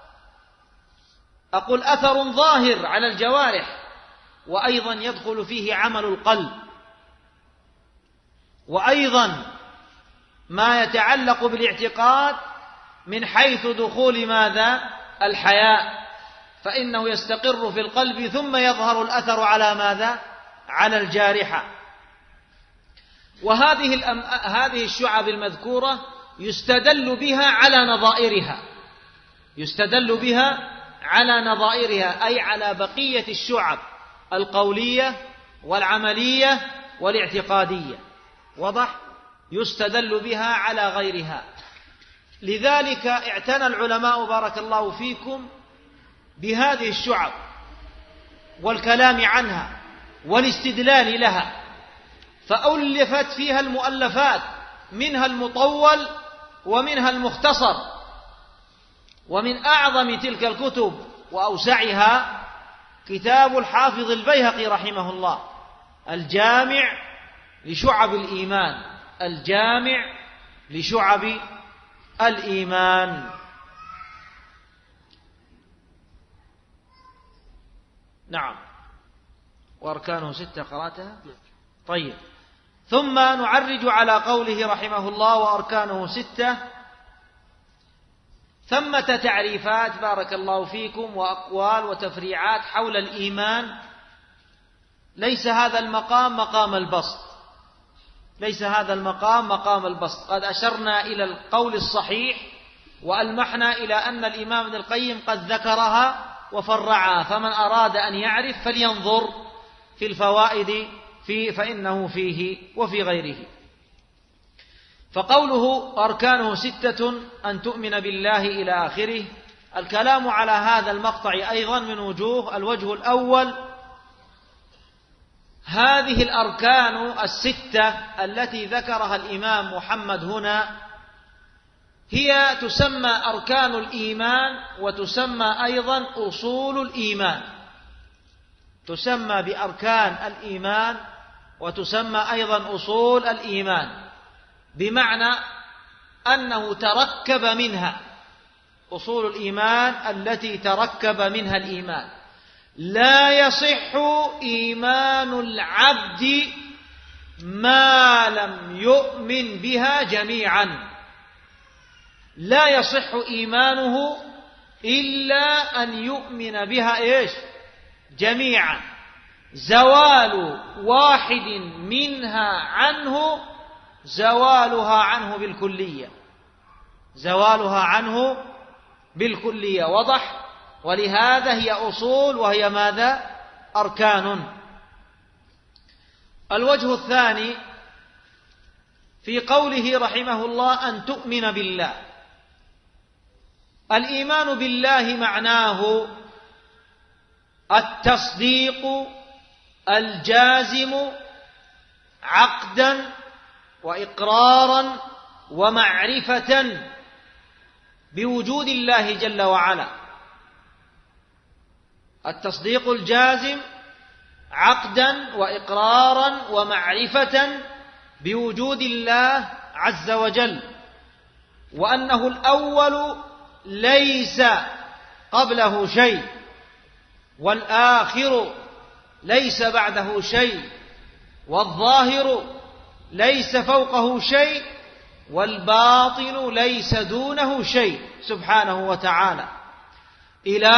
أقول أثر ظاهر على الجوارح، وأيضا يدخل فيه عمل القلب، وأيضا ما يتعلق بالاعتقاد من حيث دخول ماذا؟ الحياء، فإنه يستقر في القلب ثم يظهر الأثر على ماذا؟ على الجارحة. وهذه الشعب المذكورة يستدل بها على نظائرها، يستدل بها على نظائرها، أي على بقية الشعب القولية والعملية والاعتقادية، واضح؟ يستدل بها على غيرها. لذلك اعتنى العلماء بارك الله فيكم بهذه الشعب والكلام عنها والاستدلال لها، فألفت فيها المؤلفات، منها المطول ومنها المختصر. ومن أعظم تلك الكتب وأوسعها كتاب الحافظ البيهقي رحمه الله، الجامع لشعب الإيمان، الجامع لشعب الإيمان. نعم. وأركانه 6 قرأتها؟ طيب. ثم نعرج على قوله رحمه الله وأركانه 6. ثمة تعريفات بارك الله فيكم وأقوال وتفريعات حول الإيمان. ليس هذا المقام مقام البسط، ليس هذا المقام مقام البسط. قد أشرنا إلى القول الصحيح وألمحنا إلى أن الإمام ابن القيم قد ذكرها وفرعها، فمن أراد أن يعرف فلينظر في الفوائد فإنه فيه وفي غيره. فقوله أركانه 6 أن تؤمن بالله إلى آخره. الكلام على هذا المقطع أيضا من وجوه. الوجه الأول، هذه الأركان 6 التي ذكرها الإمام محمد هنا هي تسمى أركان الإيمان، وتسمى أيضا أصول الإيمان، تسمى بأركان الإيمان وتسمى أيضا أصول الإيمان، بمعنى أنه تركب منها أصول الإيمان التي تركب منها الإيمان. لا يصح إيمان العبد ما لم يؤمن بها جميعا، لا يصح إيمانه إلا أن يؤمن بها إيش؟ جميعا. زوال واحد منها عنه زوالها عنه بالكلية، زوالها عنه بالكلية، وضح؟ ولهذا هي أصول وهي ماذا؟ أركان. الوجه الثاني في قوله رحمه الله أن تؤمن بالله. الإيمان بالله معناه التصديق الجازم عقدا وإقرارا ومعرفة بوجود الله جل وعلا. التصديق الجازم عقدا وإقرارا ومعرفة بوجود الله عز وجل، وأنه الأول ليس قبله شيء، والآخر ليس بعده شيء، والظاهر ليس فوقه شيء، والباطن ليس دونه شيء سبحانه وتعالى.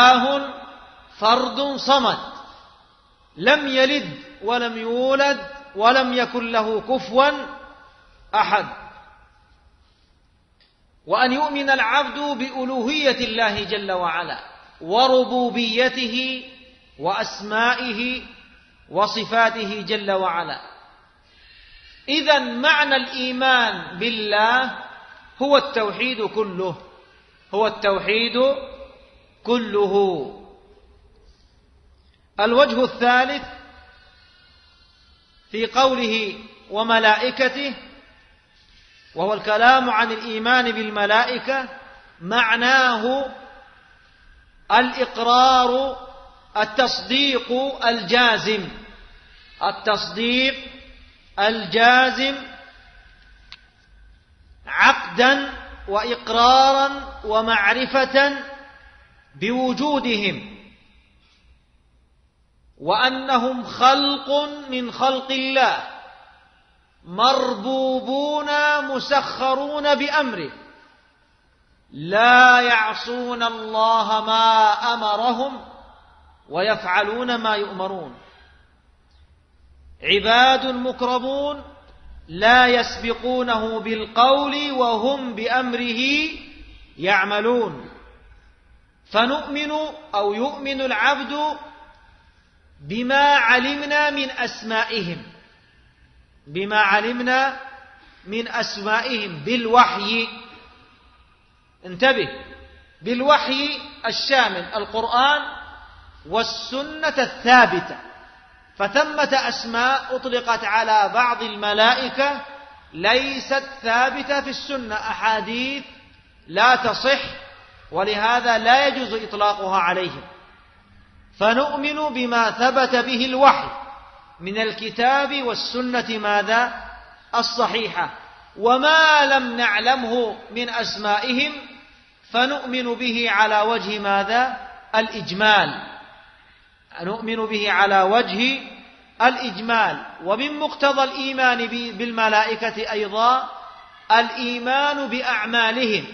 إله فرد صمد، لم يلد ولم يولد ولم يكن له كفوا أحد. وأن يؤمن العبد بألوهية الله جل وعلا وربوبيته وأسمائه وصفاته جل وعلا. إذن معنى الإيمان بالله هو التوحيد كله، هو التوحيد كله. الوجه الثالث في قوله وملائكته، وهو الكلام عن الإيمان بالملائكة، معناه الإقرار، التصديق الجازم، التصديق الجازم عقدا وإقرارا ومعرفة بوجودهم، وأنهم خلق من خلق الله مربوبون مسخرون بأمره لا يعصون الله ما أمرهم ويفعلون ما يؤمرون، عباد مكرمون لا يسبقونه بالقول وهم بأمره يعملون. فنؤمن أو يؤمن العبد بما علمنا من أسمائهم، بما علمنا من أسمائهم بالوحي. انتبه، بالوحي الشامل القرآن والسنة الثابتة. فثمة أسماء أطلقت على بعض الملائكة ليست ثابتة في السنة، أحاديث لا تصح، ولهذا لا يجوز إطلاقها عليهم. فنؤمن بما ثبت به الوحي من الكتاب والسنة ماذا؟ الصحيحة. وما لم نعلمه من أسمائهم فنؤمن به على وجه ماذا؟ الإجمال، نؤمن به على وجه الإجمال. ومن مقتضى الإيمان بالملائكة أيضا الإيمان بأعمالهم،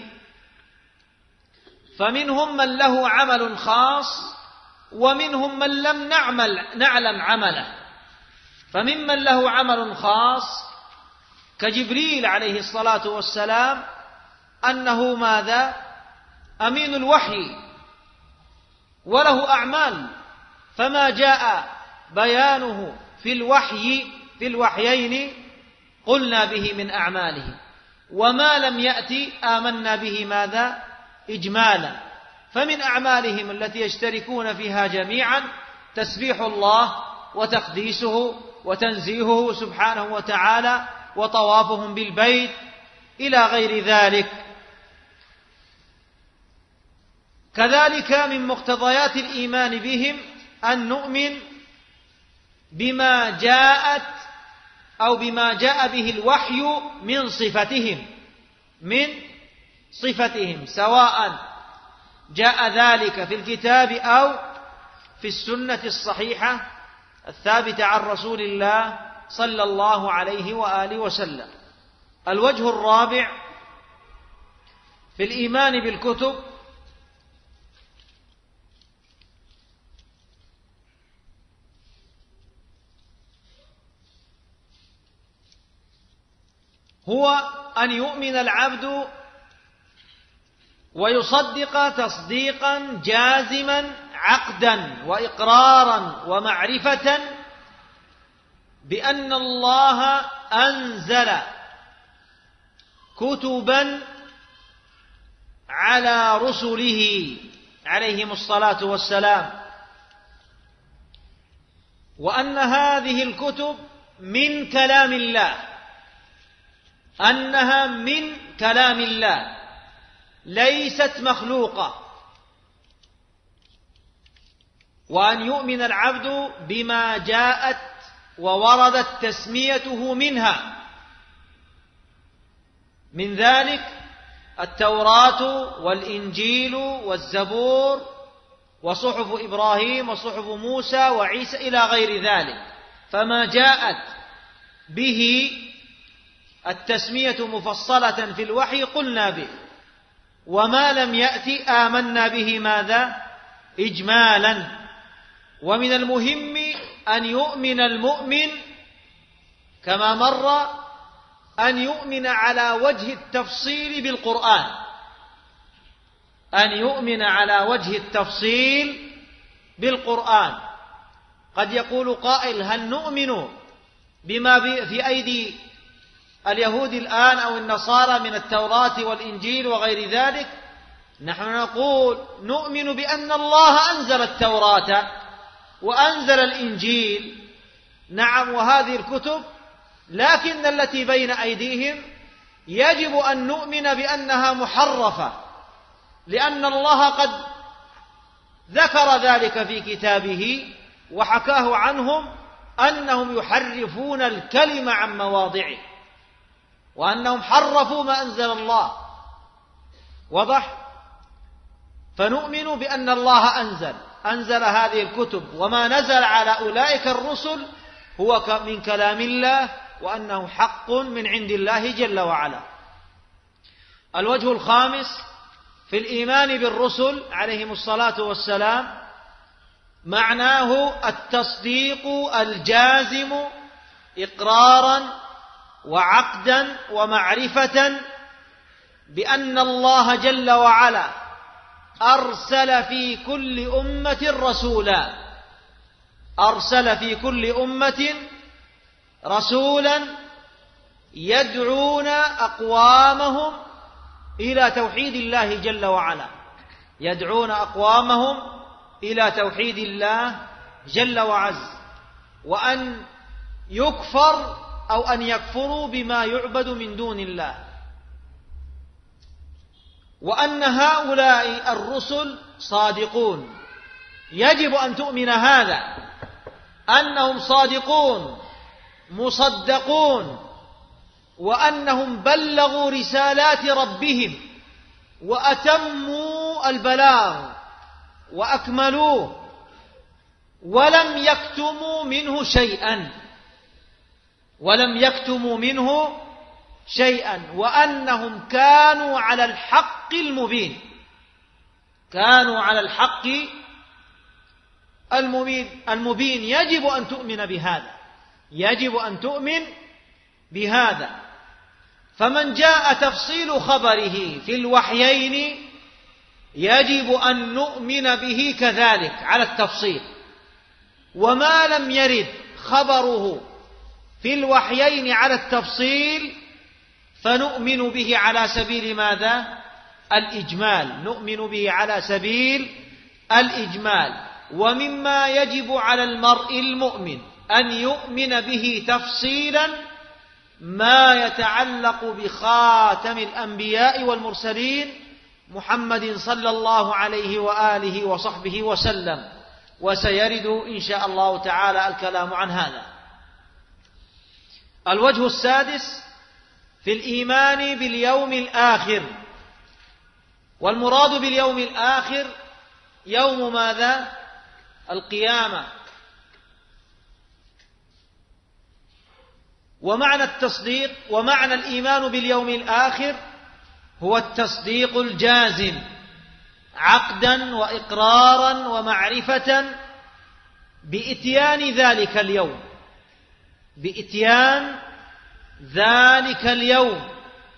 فمنهم من له عمل خاص ومنهم من لم نعلم عمله. فممن له عمل خاص كجبريل عليه الصلاة والسلام أنه ماذا؟ أمين الوحي وله أعمال، فما جاء بيانه في الوحيين قلنا به من أعماله، وما لم يأتي آمنا به ماذا؟ إجمالا. فمن أعمالهم التي يشتركون فيها جميعا تسبيح الله وتقديسه وتنزيهه سبحانه وتعالى وطوافهم بالبيت إلى غير ذلك. كذلك من مقتضيات الإيمان بهم أن نؤمن بما جاءت أو بما جاء به الوحي من صفتهم سواء جاء ذلك في الكتاب أو في السنة الصحيحة الثابتة عن رسول الله صلى الله عليه وآله وسلم. الوجه الرابع في الإيمان بالكتب هو أن يؤمن العبد ويصدق تصديقا جازما عقدا وإقرارا ومعرفة بأن الله أنزل كتبا على رسله عليهم الصلاة والسلام، وأن هذه الكتب من كلام الله، أنها من كلام الله ليست مخلوقة. وأن يؤمن العبد بما جاءت ووردت تسميته منها، من ذلك التوراة والإنجيل والزبور وصحف إبراهيم وصحف موسى وعيسى إلى غير ذلك. فما جاءت به التسمية مفصلة في الوحي قلنا به، وما لم يأتي آمنا به ماذا؟ إجمالا. ومن المهم أن يؤمن المؤمن كما مر أن يؤمن على وجه التفصيل بالقرآن، أن يؤمن على وجه التفصيل بالقرآن. قد يقول قائل: هل نؤمن بما في أيدي اليهود الآن أو النصارى من التوراة والإنجيل وغير ذلك؟ نحن نقول نؤمن بأن الله أنزل التوراة وأنزل الإنجيل، نعم، وهذه الكتب، لكن التي بين أيديهم يجب أن نؤمن بأنها محرفة، لأن الله قد ذكر ذلك في كتابه وحكاه عنهم أنهم يحرفون الكلم عن مواضعه، وأنهم حرفوا ما أنزل الله. وضح؟ فنؤمن بأن الله أنزل هذه الكتب، وما نزل على أولئك الرسل هو من كلام الله، وأنه حق من عند الله جل وعلا. الوجه الخامس في الإيمان بالرسل عليهم الصلاة والسلام معناه التصديق الجازم إقرارا وعقدا ومعرفة بأن الله جل وعلا أرسل في كل أمة رسولا، أرسل في كل أمة رسولا يدعون أقوامهم إلى توحيد الله جل وعلا، يدعون أقوامهم إلى توحيد الله جل وعز، وأن يكفر أو أن يكفروا بما يعبد من دون الله، وأن هؤلاء الرسل صادقون. يجب أن تؤمن هذا، أنهم صادقون مصدقون، وأنهم بلغوا رسالات ربهم وأتموا البلاغ وأكملوه، ولم يكتموا منه شيئا، ولم يكتموا منه شيئا، وأنهم كانوا على الحق المبين، كانوا على الحق المبين. يجب أن تؤمن بهذا، يجب أن تؤمن بهذا. فمن جاء تفصيل خبره في الوحيين يجب أن نؤمن به كذلك على التفصيل، وما لم يرد خبره في الوحيين على التفصيل فنؤمن به على سبيل ماذا؟ الإجمال، نؤمن به على سبيل الإجمال. ومما يجب على المرء المؤمن أن يؤمن به تفصيلا ما يتعلق بخاتم الأنبياء والمرسلين محمد صلى الله عليه وآله وصحبه وسلم، وسيرد إن شاء الله تعالى الكلام عن هذا. الوجه السادس في الإيمان باليوم الآخر، والمراد باليوم الآخر يوم ماذا؟ القيامة. ومعنى التصديق ومعنى الإيمان باليوم الآخر هو التصديق الجازم عقدا وإقرارا ومعرفة بإتيان ذلك اليوم، بإتيان ذلك اليوم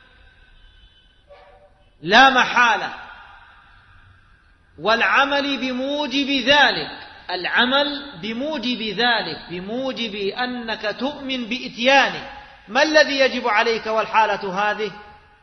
لا محالة، والعمل بموجب ذلك، العمل بموجب ذلك، بموجب أنك تؤمن بإتيانه. ما الذي يجب عليك والحالة هذه؟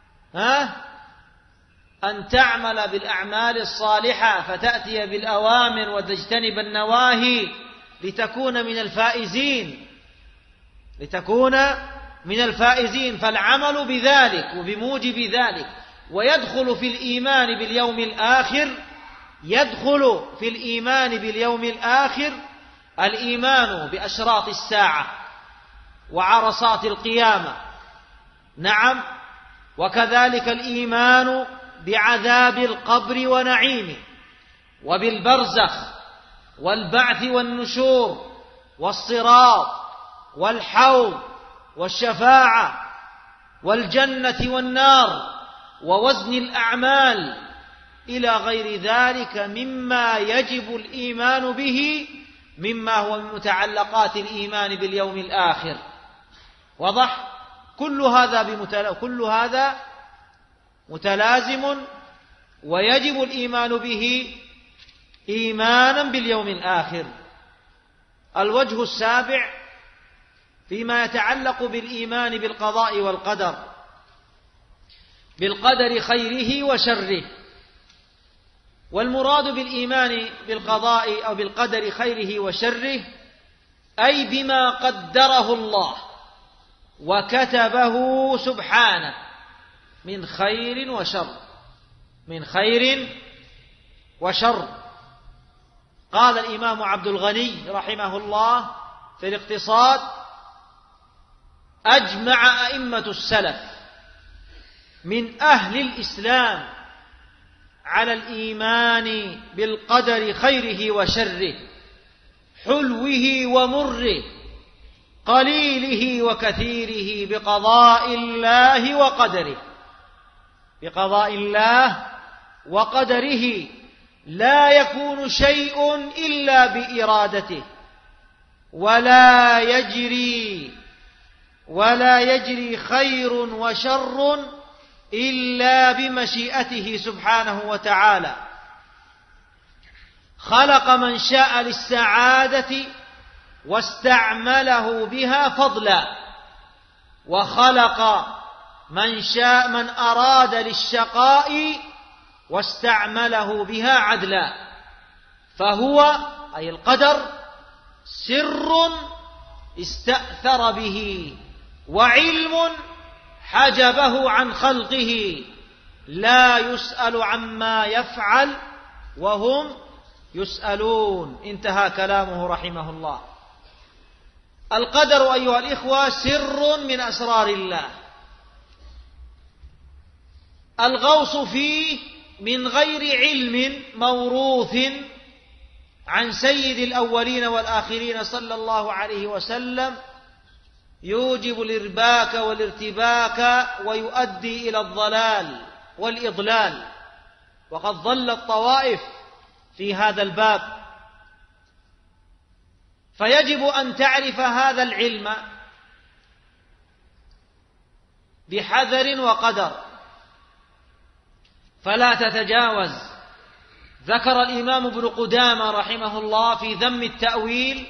أن تعمل بالأعمال الصالحة فتأتي بالأوامر وتجتنب النواهي لتكون من الفائزين، لتكون من الفائزين. فالعمل بذلك وبموجب ذلك. ويدخل في الإيمان باليوم الآخر، يدخل في الإيمان باليوم الآخر الإيمان بأشراط الساعة وعرصات القيامة، نعم، وكذلك الإيمان بعذاب القبر ونعيمه، وبالبرزخ والبعث والنشور والصراط والحوض والشفاعة والجنة والنار ووزن الأعمال إلى غير ذلك مما يجب الإيمان به، مما هو من متعلقات الإيمان باليوم الآخر. واضح؟ كل هذا متلازم، ويجب الإيمان به إيمانا باليوم الآخر. الوجه السابع فيما يتعلق بالإيمان بالقضاء والقدر، بالقدر خيره وشره. والمراد بالإيمان بالقضاء أو بالقدر خيره وشره أي بما قدره الله وكتبه سبحانه من خير وشر، من خير وشر. قال الإمام عبد الغني رحمه الله في الاقتصاد: أجمع أئمة السلف من أهل الإسلام على الإيمان بالقدر خيره وشره، حلوه ومره، قليله وكثيره، بقضاء الله وقدره، بقضاء الله وقدره، لا يكون شيء إلا بإرادته، ولا يجري خير وشر إلا بمشيئته سبحانه وتعالى. خلق من شاء للسعادة واستعمله بها فضلا، وخلق من أراد للشقاء واستعمله بها عدلا. فهو أي القدر سر استأثر به، وعلم حجبه عن خلقه، لا يسأل عما يفعل وهم يسألون. انتهى كلامه رحمه الله. القدر أيها الإخوة سر من أسرار الله، الغوص فيه من غير علم موروث عن سيد الأولين والآخرين صلى الله عليه وسلم يوجب الإرباك والارتباك ويؤدي إلى الضلال والإضلال، وقد ضلت طوائف في هذا الباب. فيجب أن تعرف هذا العلم بحذر وقدر، فلا تتجاوز. ذكر الإمام ابن قدامة رحمه الله في ذم التأويل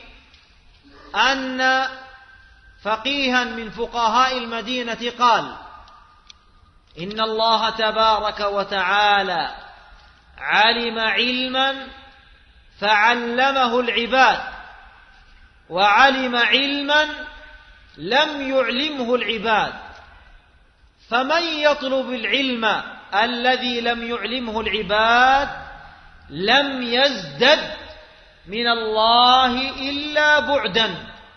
أن فقيها من فقهاء المدينة قال: إن الله تبارك وتعالى علم علما فعلمه العباد، وعلم علما لم يعلمه العباد، فمن يطلب العلم الذي لم يعلمه العباد لم يزدد من الله إلا بعدا.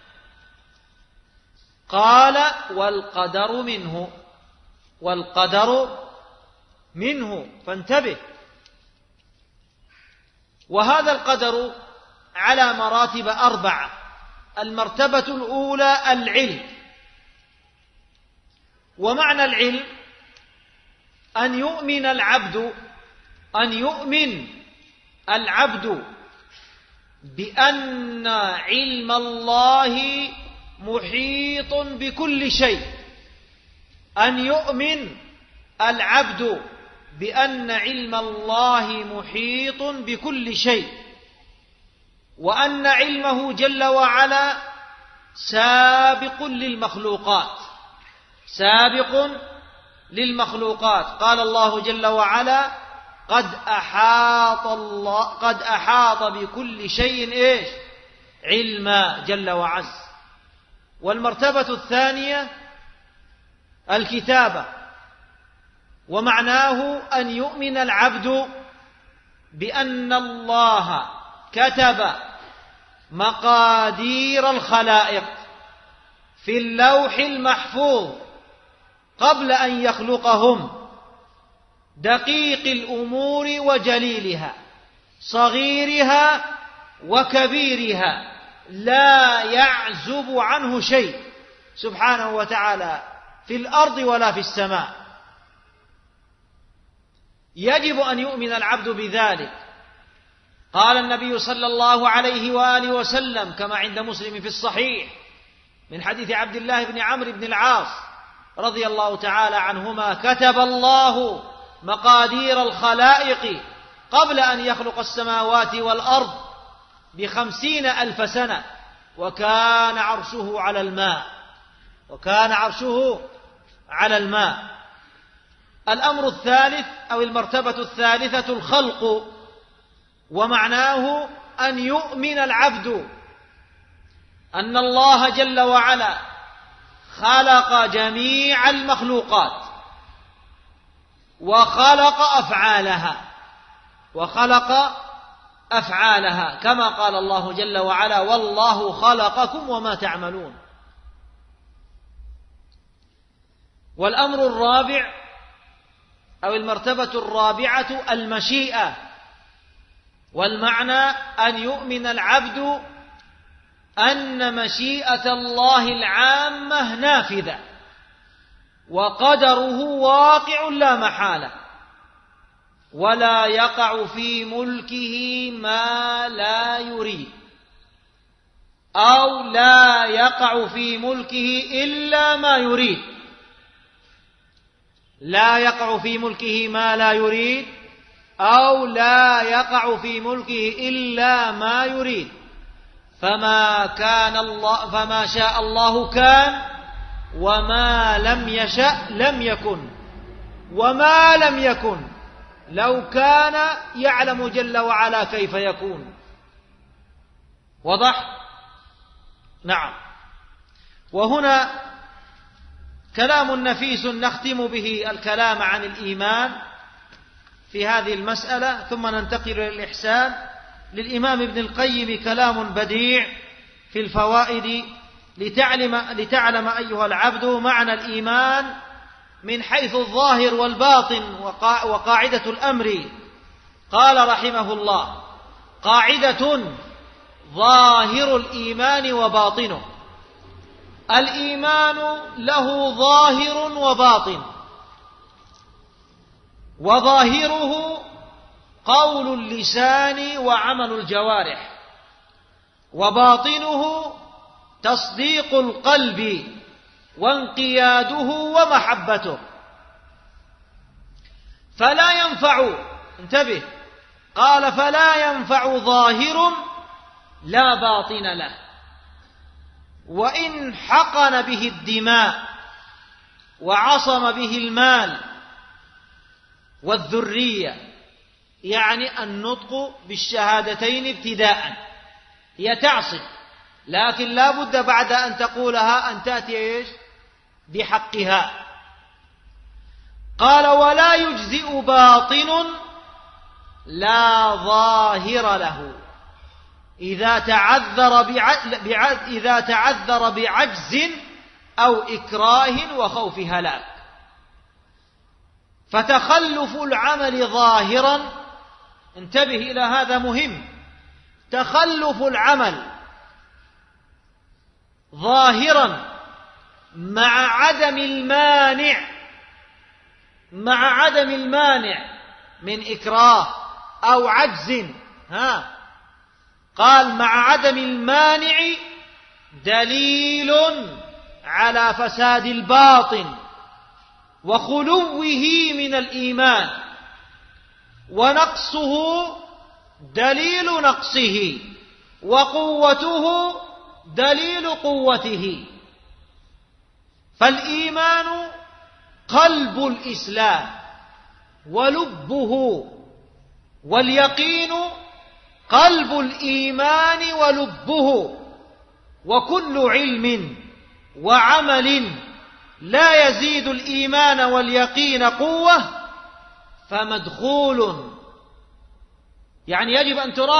قال: والقدر منه، والقدر منه. فانتبه. وهذا القدر على مراتب 4. المرتبة الأولى العلم، ومعنى العلم أن يؤمن العبد بأن علم الله محيط بكل شيء، أن يؤمن العبد بأن علم الله محيط بكل شيء، وأن علمه جل وعلا سابق للمخلوقات. قال الله جل وعلا: قد أحاط بكل شيء علما جل وعز. والمرتبة الثانية الكتابة، ومعناه أن يؤمن العبد بأن الله كتب مقادير الخلائق في اللوح المحفوظ قبل أن يخلقهم، دقيق الأمور وجليلها، صغيرها وكبيرها، لا يعزب عنه شيء سبحانه وتعالى في الأرض ولا في السماء. يجب أن يؤمن العبد بذلك. قال النبي صلى الله عليه وآله وسلم كما عند مسلم في الصحيح: من حديث عبد الله بن عمرو بن العاص رضي الله تعالى عنهما: كتب الله مقادير الخلائق قبل أن يخلق السماوات والأرض ب50,000 سنة، وكان عرشه على الماء. الأمر الثالث أو المرتبة الثالثة الخلق، ومعناه أن يؤمن العبد أن الله جل وعلا خلق جميع المخلوقات وخلق أفعالها كما قال الله جل وعلا: والله خلقكم وما تعملون. والأمر الرابع أو المرتبة الرابعة المشيئة، والمعنى أن يؤمن العبد أن مشيئة الله العامة نافذة وقدره واقع لا محالة، ولا يقع في ملكه ما لا يريد، أو لا يقع في ملكه إلا ما يريد. لا يقع في ملكه ما لا يريد، أو لا يقع في ملكه إلا ما يريد. فما شاء الله كان، وما لم يشأ لم يكن، وما لم يكن لو كان يعلم جل وعلا كيف يكون. وضح؟ نعم. وهنا كلام نفيس نختم به الكلام عن الإيمان في هذه المسألة، ثم ننتقل إلى الإحسان. للإمام ابن القيم كلام بديع في الفوائد لتعلم أيها العبد معنى الإيمان من حيث الظاهر والباطن وقاعدة الأمر. قال رحمه الله: قاعدة: ظاهر الإيمان وباطنه. الإيمان له ظاهر وباطن، وظاهره قول اللسان وعمل الجوارح، وباطنه تصديق القلب وانقياده ومحبته. فلا ينفع، انتبه، قال: فلا ينفع ظاهر لا باطن له، وإن حقن به الدماء وعصم به المال والذرية. يعني النطق بالشهادتين ابتداء هي تعصب، لكن لا بد بعد أن تقولها أن تأتي بحقها. قال: ولا يجزئ باطن لا ظاهر له إذا تعذر بعجز أو إكراه وخوف هلاك. فتخلف العمل ظاهرا، انتبه إلى هذا مهم، تخلف العمل ظاهرا مع عدم المانع من إكراه أو عجز. قال: مع عدم المانع دليل على فساد الباطن وخلوه من الإيمان، ونقصه دليل نقصه، وقوته دليل قوته. فالإيمان قلب الإسلام ولبه، واليقين قلب الإيمان ولبه. وكل علم وعمل لا يزيد الإيمان واليقين قوة فمدخول. يعني يجب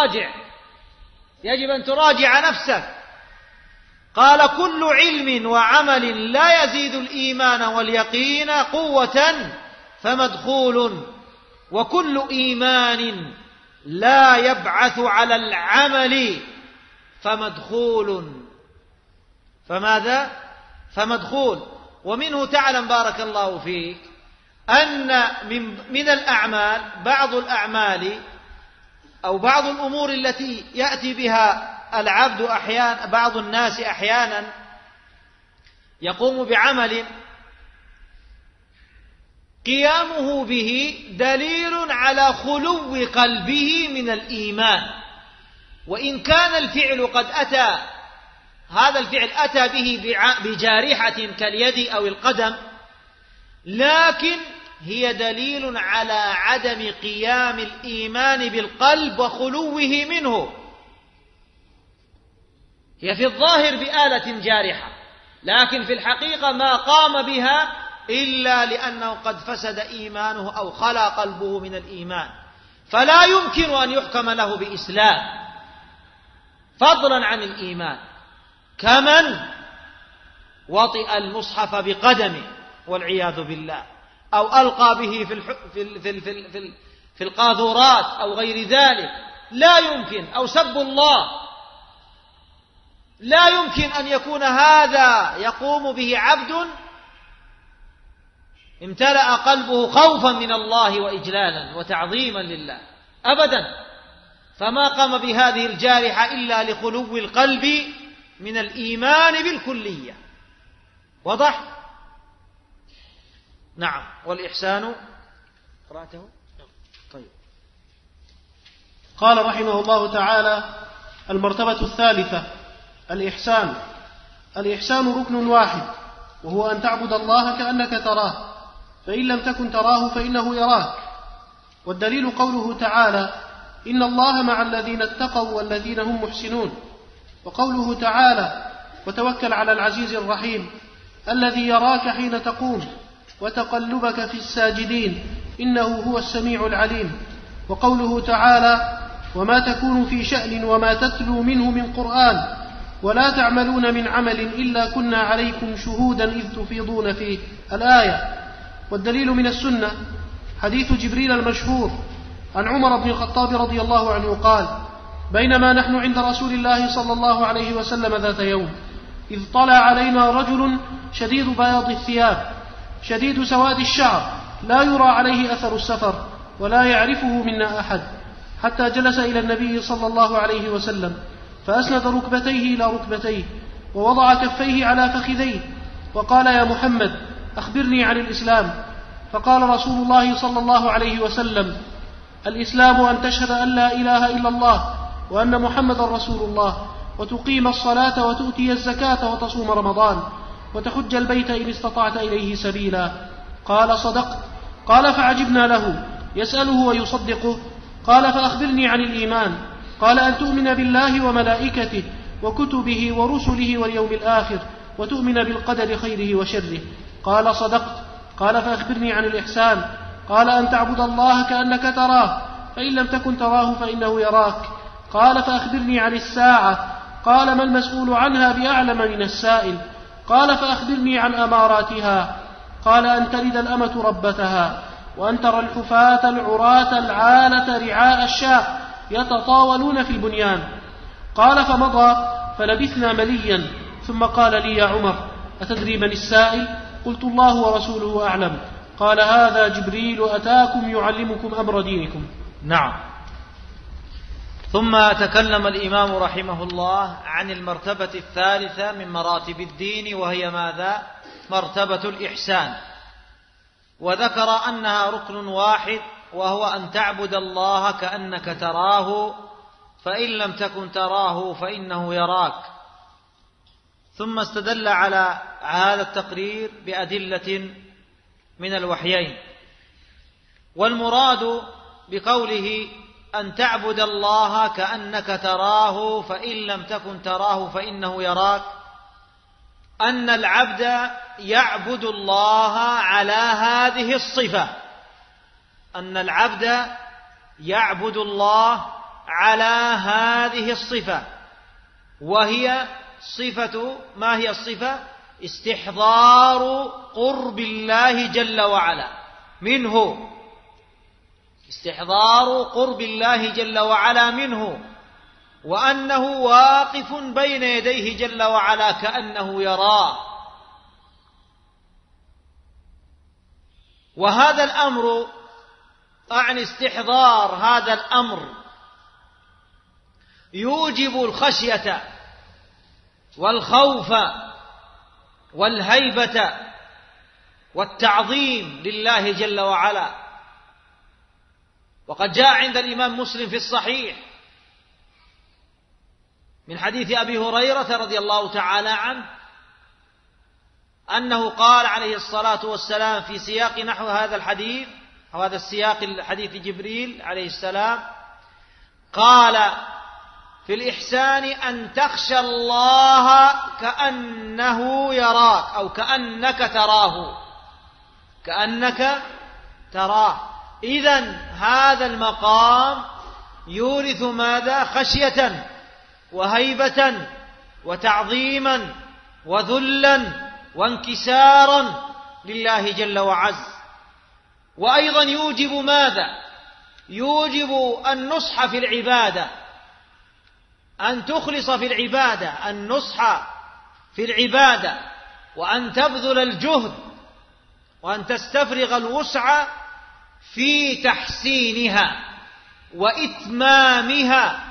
أن تراجع نفسك. قال: كل علم وعمل لا يزيد الإيمان واليقين قوة فمدخول، وكل إيمان لا يبعث على العمل فمدخول. فماذا؟ فمدخول. ومنه تعلم بارك الله فيك أن من الأعمال بعض الأعمال أو بعض الأمور التي يأتي بها العبد أحيانا، بعض الناس أحيانا يقوم بعمل قيامه به دليل على خلو قلبه من الإيمان، وإن كان الفعل قد أتى، هذا الفعل أتى به بجارحة كاليد أو القدم، لكن هي دليل على عدم قيام الإيمان بالقلب وخلوه منه. هي في الظاهر بآلة جارحة، لكن في الحقيقة ما قام بها إلا لأنه قد فسد إيمانه أو خلا قلبه من الإيمان، فلا يمكن أن يحكم له بإسلام فضلا عن الإيمان، كمن وطئ المصحف بقدمه والعياذ بالله، أو ألقى به في القاذورات أو غير ذلك، لا يمكن، أو سب الله، لا يمكن أن يكون هذا يقوم به عبد امتلأ قلبه خوفا من الله وإجلالا وتعظيما لله أبدا، فما قام بهذه الجارحة إلا لخلو القلب من الإيمان بالكلية. وضح؟ نعم. والإحسان قرأته؟ طيب. قال رحمه الله تعالى: المرتبة الثالثة الإحسان. الإحسان ركن واحد، وهو أن تعبد الله كأنك تراه، فإن لم تكن تراه فإنه يراك. والدليل قوله تعالى: إن الله مع الذين اتقوا والذين هم محسنون. وقوله تعالى: وتوكل على العزيز الرحيم الذي يراك حين تقوم وتقلبك في الساجدين إنه هو السميع العليم. وقوله تعالى: وما تكون في شأن وما تتلو منه من قرآن ولا تعملون من عمل إلا كنا عليكم شهودا إذ تفيضون فيه. الآية. والدليل من السنة حديث جبريل المشهور عن عمر بن الخطاب رضي الله عنه قال: بينما نحن عند رسول الله صلى الله عليه وسلم ذات يوم إذ طلع علينا رجل شديد بياض الثياب شديد سواد الشعر لا يرى عليه أثر السفر ولا يعرفه منا أحد، حتى جلس إلى النبي صلى الله عليه وسلم فأسند ركبتيه إلى ركبتيه ووضع كفيه على فخذيه وقال: يا محمد أخبرني عن الإسلام. فقال رسول الله صلى الله عليه وسلم: الإسلام أن تشهد أن لا إله إلا الله وأن محمد رسول الله، وتقيم الصلاة وتؤتي الزكاة وتصوم رمضان وتحج البيت إن استطعت إليه سبيلا. قال: صدقت. قال: فعجبنا له يسأله ويصدقه. قال: فأخبرني عن الإيمان. قال: أن تؤمن بالله وملائكته وكتبه ورسله واليوم الآخر وتؤمن بالقدر خيره وشره. قال: صدقت. قال: فأخبرني عن الإحسان. قال: أن تعبد الله كأنك تراه، فإن لم تكن تراه فإنه يراك. قال: فأخبرني عن الساعة. قال: ما المسؤول عنها بأعلم من السائل. قال: فأخبرني عن أماراتها. قال: أن تلد الأمة ربتها، وأن ترى الحفاة العراة العالة رعاء الشاء يتطاولون في البنيان. قال: فمضى فلبثنا مليا، ثم قال لي: يا عمر أتدري من السائل؟ قلت: الله ورسوله أعلم. قال: هذا جبريل أتاكم يعلمكم أمر دينكم. نعم. ثم تكلم الإمام رحمه الله عن المرتبة الثالثة من مراتب الدين، وهي ماذا؟ مرتبة الإحسان، وذكر أنها ركن واحد، وهو أن تعبد الله كأنك تراه، فإن لم تكن تراه فإنه يراك. ثم استدل على هذا التقرير بأدلة من الوحيين. والمراد بقوله أن تعبد الله كأنك تراه فإن لم تكن تراه فإنه يراك، أن العبد يعبد الله على هذه الصفة، أن العبد يعبد الله على هذه الصفة، وهي صفة، ما هي الصفة؟ استحضار قرب الله جل وعلا منه، استحضار قرب الله جل وعلا منه، وأنه واقف بين يديه جل وعلا كأنه يراه. وهذا الأمر، أعني استحضار هذا الأمر، يوجب الخشية والخوف والهيبة والتعظيم لله جل وعلا. وقد جاء عند الإمام مسلم في الصحيح من حديث أبي هريرة رضي الله تعالى عنه أنه قال عليه الصلاة والسلام في سياق نحو هذا الحديث، أو هذا السياق الحديث جبريل عليه السلام، قال في الإحسان أن تخشى الله كأنه يراك أو كأنك تراه، كأنك تراه. إذن هذا المقام يورث ماذا؟ خشية وهيبة وتعظيما وذلا وانكسارا لله جل وعز. وأيضا يوجب ماذا؟ يوجب النصح في العبادة، أن تخلص في العبادة، النصح في العبادة، وأن تبذل الجهد وأن تستفرغ الوسع في تحسينها وإتمامها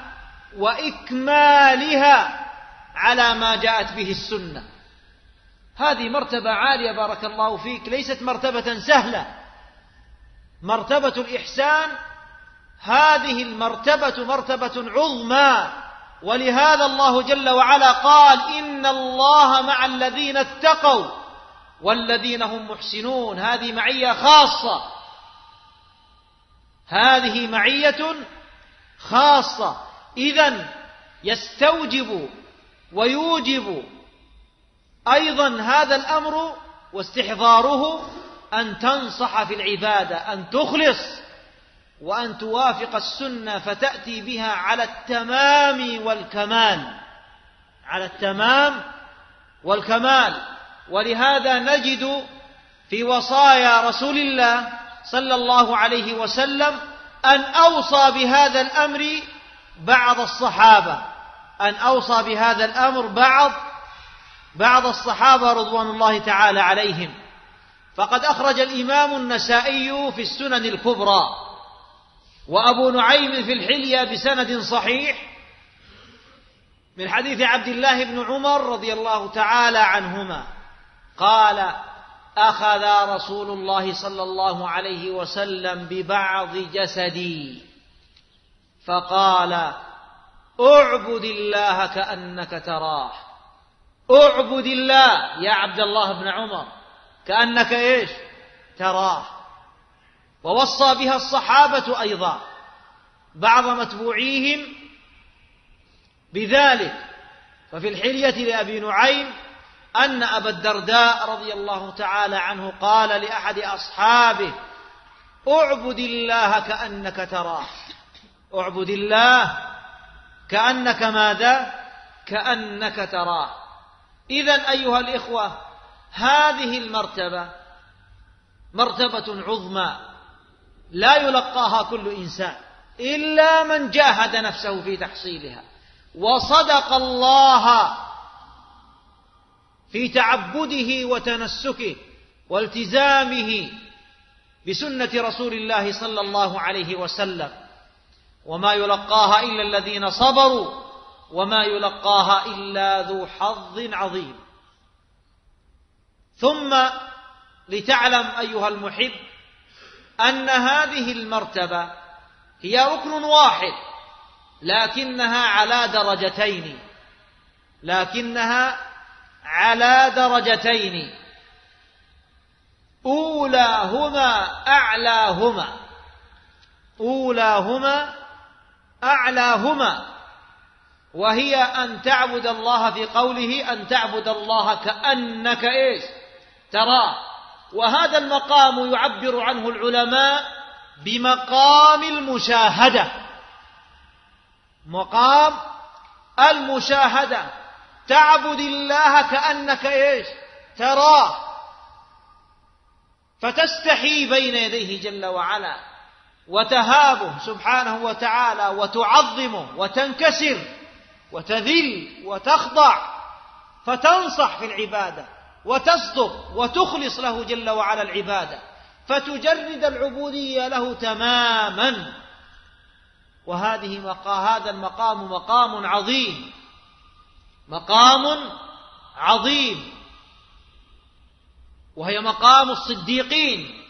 وإكمالها على ما جاءت به السنة. هذه مرتبة عالية بارك الله فيك، ليست مرتبة سهلة. مرتبة الإحسان هذه المرتبة مرتبة عظمى، ولهذا الله جل وعلا قال إن الله مع الذين اتقوا والذين هم محسنون. هذه معية خاصة، هذه معية خاصة. إذن يستوجب ويوجب أيضا هذا الأمر واستحضاره أن تنصح في العبادة، أن تخلص وأن توافق السنة فتأتي بها على التمام والكمال، على التمام والكمال. ولهذا نجد في وصايا رسول الله صلى الله عليه وسلم أن أوصى بهذا الأمر بعض الصحابة، أن أوصى بهذا الأمر بعض الصحابة رضوان الله تعالى عليهم. فقد أخرج الإمام النسائي في السنن الكبرى وأبو نعيم في الحلية بسند صحيح من حديث عبد الله بن عمر رضي الله تعالى عنهما قال أخذ رسول الله صلى الله عليه وسلم ببعض جسدي فقال اعبد الله كأنك تراه. اعبد الله يا عبد الله بن عمر كأنك إيش؟ تراه. ووصى بها الصحابة أيضا بعض متبوعيهم بذلك. ففي الحلية لأبي نعيم أن أبا الدرداء رضي الله تعالى عنه قال لأحد أصحابه اعبد الله كأنك تراه. اعبد الله كأنك ماذا؟ كأنك تراه. إذن أيها الإخوة هذه المرتبة مرتبة عظمى لا يلقاها كل إنسان إلا من جاهد نفسه في تحصيلها وصدق الله في تعبده وتنسكه والتزامه بسنة رسول الله صلى الله عليه وسلم. وما يلقاها إلا الذين صبروا وما يلقاها إلا ذو حظ عظيم. ثم لتعلم أيها المحب أن هذه المرتبة هي ركن واحد لكنها على درجتين أولاهما أعلاهما وهي أن تعبد الله في قوله أن تعبد الله كأنك إيش؟ تراه. وهذا المقام يعبر عنه العلماء بمقام المشاهدة. مقام المشاهدة تعبد الله كأنك إيش؟ تراه، فتستحي بين يديه جل وعلا وتهابه سبحانه وتعالى وتعظمه وتنكسر وتذل وتخضع، فتنصح في العبادة وتصدق وتخلص له جل وعلا العبادة، فتجرد العبودية له تماما. هذا المقام مقام عظيم، مقام عظيم. وهي مقام الصديقين،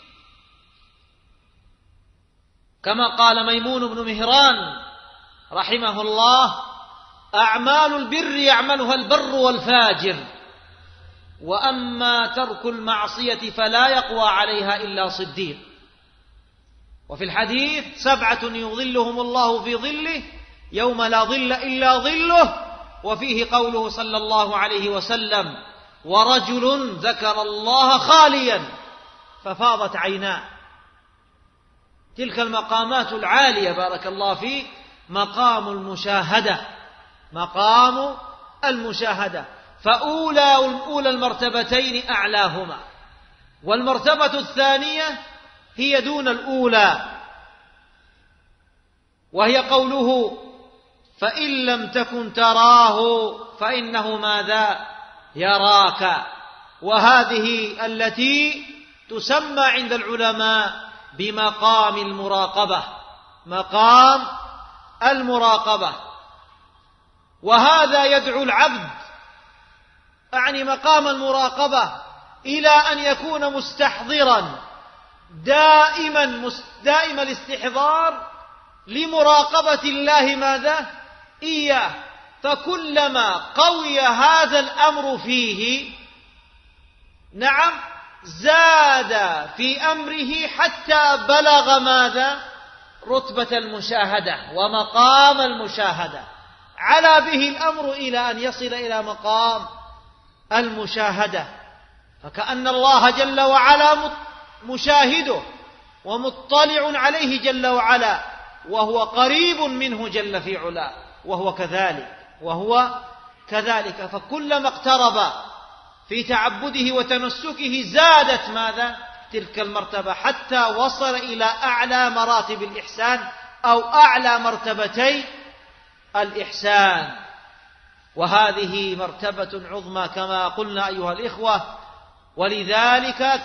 كما قال ميمون بن مهران رحمه الله: أعمال البر يعملها البر والفاجر، وأما ترك المعصية فلا يقوى عليها إلا صديق. وفي الحديث: 7 يظلهم الله في ظله يوم لا ظل إلا ظله. وفيه قوله صلى الله عليه وسلم: ورجل ذكر الله خاليا ففاضت عيناه. تلك المقامات العالية بارك الله فيك، مقام المشاهدة، مقام المشاهدة. فأولى المرتبتين أعلاهما، والمرتبة الثانية هي دون الأولى، وهي قوله: فإن لم تكن تراه فإنه ماذا؟ يراك. وهذه التي تسمى عند العلماء بمقام المراقبة، مقام المراقبة. وهذا يدعو العبد، أعني مقام المراقبة، إلى أن يكون مستحضرا دائم الاستحضار لمراقبة الله ماذا؟ إياه. فكلما قوي هذا الأمر فيه، نعم، زاد في أمره حتى بلغ ماذا؟ رتبة المشاهدة ومقام المشاهدة. علا به الأمر إلى أن يصل إلى مقام المشاهدة، فكأن الله جل وعلا مشاهده ومطلع عليه جل وعلا، وهو قريب منه جل في علاه، وهو كذلك. فكلما اقترب في تعبده وتمسكه زادت ماذا؟ تلك المرتبة، حتى وصل إلى أعلى مراتب الإحسان أو أعلى مرتبتي الإحسان. وهذه مرتبة عظمى كما قلنا أيها الإخوة، ولذلك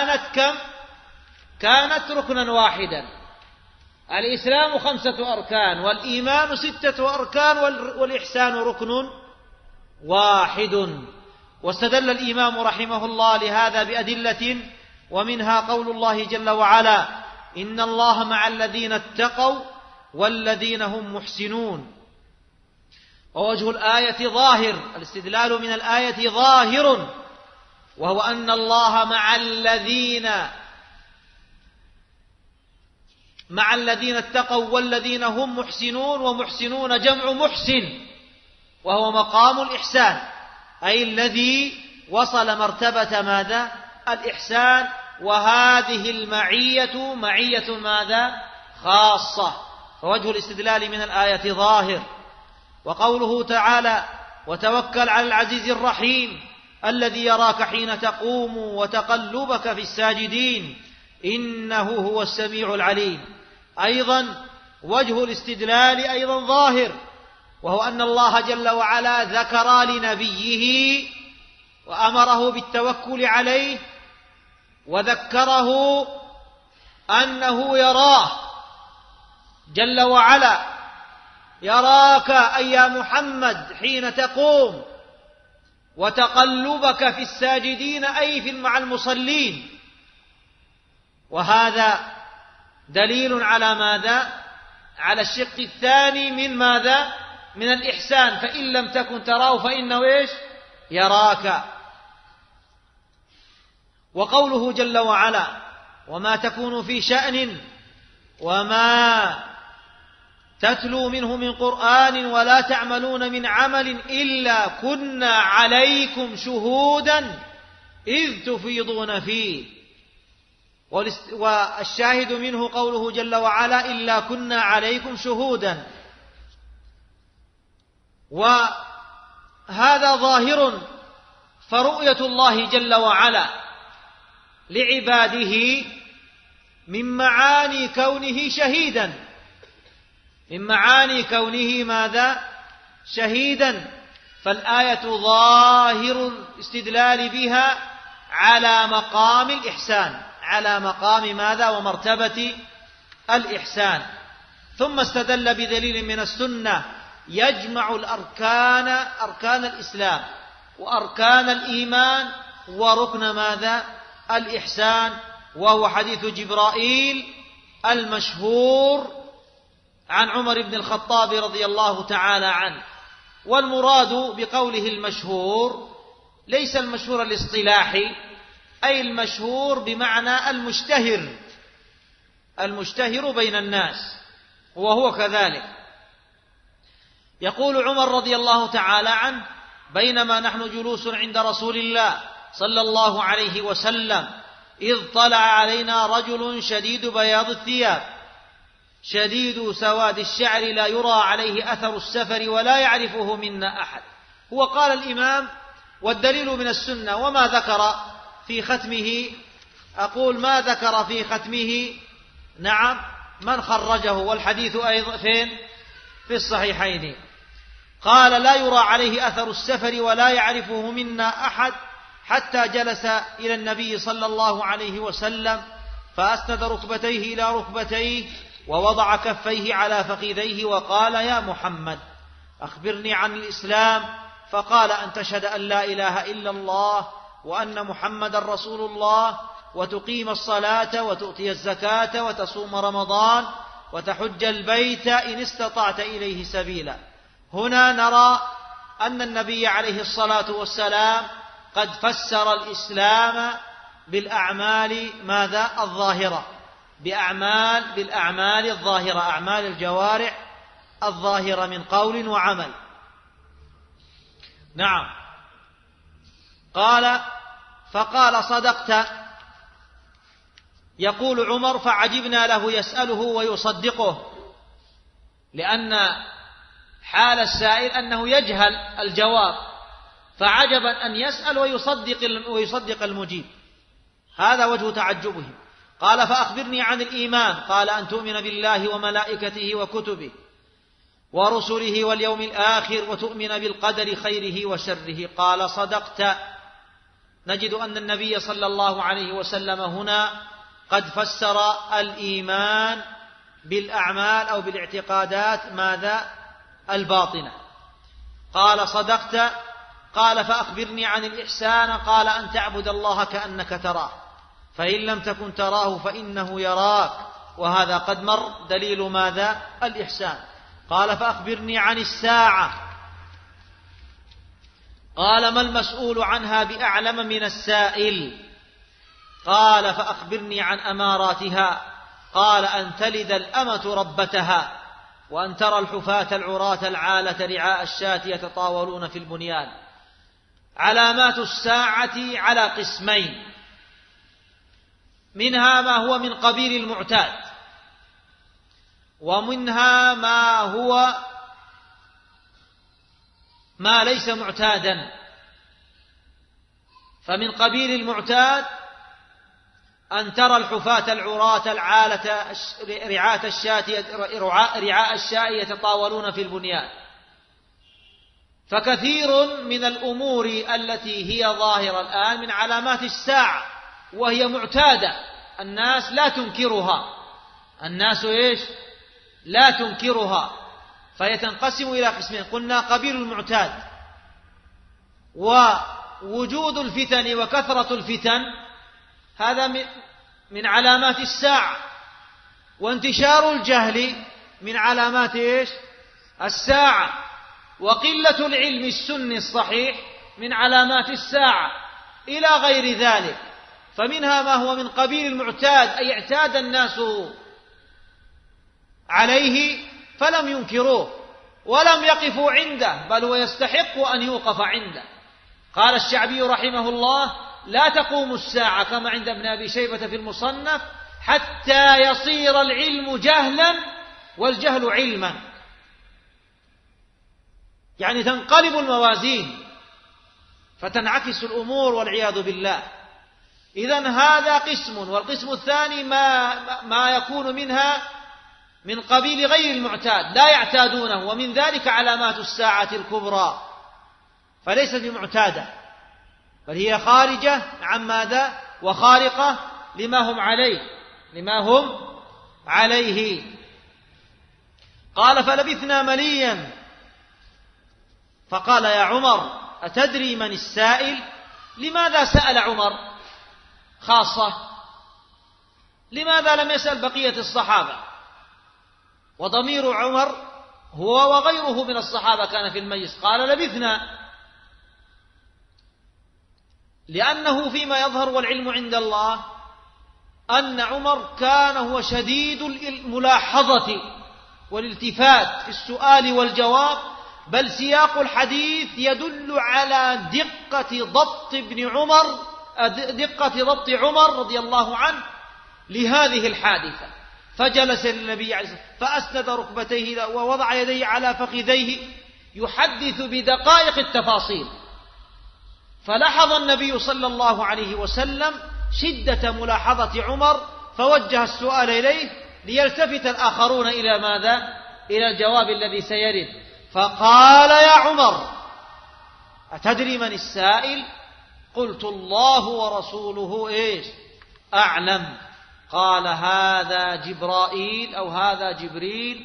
كانت ركنا واحدا. الإسلام 5 أركان، والإيمان 6 أركان، والإحسان ركن واحد. واستدل الإمام رحمه الله لهذا بأدلة، ومنها قول الله جل وعلا: إن الله مع الذين اتقوا والذين هم محسنون. ووجه الآية ظاهر، الاستدلال من الآية ظاهر، وهو أن الله مع الذين اتقوا والذين هم محسنون. ومحسنون جمع محسن، وهو مقام الإحسان، أي الذي وصل مرتبة ماذا؟ الإحسان. وهذه المعية معية ماذا؟ خاصة. فوجه الاستدلال من الآية ظاهر. وقوله تعالى: وتوكل على العزيز الرحيم الذي يراك حين تقوم وتقلبك في الساجدين إنه هو السميع العليم. أيضا وجه الاستدلال أيضا ظاهر، وهو أن الله جل وعلا ذكر لنبيه وأمره بالتوكل عليه، وذكره أنه يراه جل وعلا، يراك أي يا محمد حين تقوم، وتقلبك في الساجدين أي مع المصلين. وهذا دليل على ماذا؟ على الشق الثاني من ماذا؟ من الإحسان. فإن لم تكن تراه فإنه إيش؟ يراك. وقوله جل وعلا: وما تكون في شأن وما تتلو منه من قرآن ولا تعملون من عمل إلا كنا عليكم شهودا إذ تفيضون فيه. والشاهد منه قوله جل وعلا: إلا كنا عليكم شهودا. وهذا ظاهر. فرؤية الله جل وعلا لعباده من معاني كونه شهيدا، من معاني كونه ماذا؟ شهيدا. فالآية ظاهر الاستدلال بها على مقام الإحسان، على مقام ماذا؟ ومرتبة الإحسان. ثم استدل بدليل من السنة يجمع أركان الإسلام وأركان الإيمان وركن ماذا؟ الإحسان، وهو حديث جبرائيل المشهور عن عمر بن الخطاب رضي الله تعالى عنه. والمراد بقوله المشهور ليس المشهور الاصطلاحي، أي المشهور بمعنى المشتهر بين الناس، وهو كذلك. يقول عمر رضي الله تعالى عنه: بينما نحن جلوس عند رسول الله صلى الله عليه وسلم إذ طلع علينا رجل شديد بياض الثياب شديد سواد الشعر لا يرى عليه أثر السفر ولا يعرفه منا أحد. هو قال الإمام: والدليل من السنة. وما ذكر في ختمه؟ أقول ما ذكر في ختمه نعم من خرجه، والحديث أيضا فين؟ في الصحيحين. قال: لا يرى عليه أثر السفر ولا يعرفه منا أحد، حتى جلس إلى النبي صلى الله عليه وسلم فأسند ركبتيه إلى ركبتيه ووضع كفيه على فخذيه وقال: يا محمد أخبرني عن الإسلام. فقال: أن تشهد أن لا إله إلا الله وأن محمد رسول الله، وتقيم الصلاة وتؤتي الزكاة وتصوم رمضان وتحج البيت إن استطعت إليه سبيلا. هنا نرى أن النبي عليه الصلاة والسلام قد فسر الإسلام بالأعمال ماذا؟ الظاهرة، بالأعمال الظاهرة، أعمال الجوارح الظاهرة من قول وعمل. نعم. فقال: صدقت. يقول عمر: فعجبنا له يسأله ويصدقه، لأن حال السائل أنه يجهل الجواب، فعجبا أن يسأل ويصدق المجيب، هذا وجه تعجبه. قال: فأخبرني عن الإيمان. قال: أن تؤمن بالله وملائكته وكتبه ورسله واليوم الآخر وتؤمن بالقدر خيره وشره. قال: صدقت. نجد أن النبي صلى الله عليه وسلم هنا قد فسر الإيمان بالأعمال أو بالاعتقادات ماذا؟ الباطنة. قال: صدقت. قال: فأخبرني عن الإحسان. قال: أن تعبد الله كأنك تراه، فإن لم تكن تراه فإنه يراك، وهذا قد مر دليل ماذا؟ الإحسان. قال: فأخبرني عن الساعة. قال: ما المسؤول عنها بأعلم من السائل. قال: فأخبرني عن أماراتها. قال: أن تلد الأمة ربتها، وأن ترى الحفاة العراة العالة رعاء الشاة يتطاولون في البنيان. علامات الساعة على قسمين: منها ما هو من قبيل المعتاد، ومنها ما ليس معتادا. فمن قبيل المعتاد أن ترى الحفاة العراة العالة رعاء الشاة يتطاولون في البنيان. فكثير من الأمور التي هي ظاهرة الآن من علامات الساعة، وهي معتادة، الناس لا تنكرها، الناس لا تنكرها. فيتنقسم إلى قسمين: قلنا قبيل المعتاد، ووجود الفتن وكثرة الفتن هذا من علامات الساعة، وانتشار الجهل من علامات الساعة، وقلة العلم السني الصحيح من علامات الساعة، إلى غير ذلك. فمنها ما هو من قبيل المعتاد، أي اعتاد الناس عليه فلم ينكروه ولم يقفوا عنده، بل هو يستحق أن يوقف عنده. قال الشعبي رحمه الله: لا تقوم الساعة كما عند ابن أبي شيبة في المصنف حتى يصير العلم جهلا والجهل علما، يعني تنقلب الموازين فتنعكس الأمور والعياذ بالله. إذن هذا قسم، والقسم الثاني ما يكون منها من قبيل غير المعتاد، لا يعتادونه، ومن ذلك علامات الساعة الكبرى، فليست بمعتادة، بل هي خارجة عن ماذا؟ وخارقة لما هم عليه. قال: فلبثنا مليا. فقال: يا عمر أتدري من السائل؟ لماذا سأل عمر؟ خاصة؟ لماذا لم يسأل بقية الصحابة؟ وضمير عمر هو وغيره من الصحابة كان في المجلس. قال لبثنا، لأنه فيما يظهر والعلم عند الله أن عمر كان هو شديد الملاحظة والالتفات في السؤال والجواب، بل سياق الحديث يدل على دقة ضبط عمر رضي الله عنه لهذه الحادثة. فجلس للنبي عليه الصلاة والسلام فأسند ركبتيه ووضع يديه على فخذيه يحدث بدقائق التفاصيل، فلاحظ النبي صلى الله عليه وسلم شدة ملاحظة عمر فوجه السؤال إليه ليلتفت الآخرون إلى ماذا؟ إلى الجواب الذي سيرد. فقال يا عمر أتدري من السائل؟ قلت الله ورسوله إيش أعلم. قال هذا جبرائيل أو هذا جبريل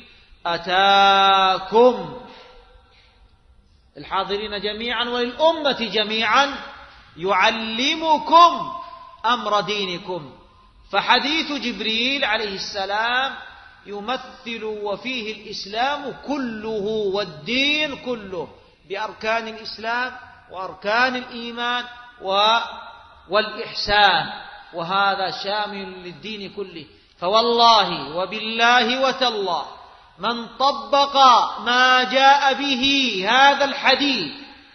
أتاكم الحاضرين جميعا وللأمة جميعا يعلمكم أمر دينكم. فحديث جبريل عليه السلام يمثل وفيه الإسلام كله والدين كله بأركان الإسلام وأركان الإيمان والإحسان، وهذا شامل للدين كله. فوالله وبالله وتالله من طبق ما جاء به هذا الحديث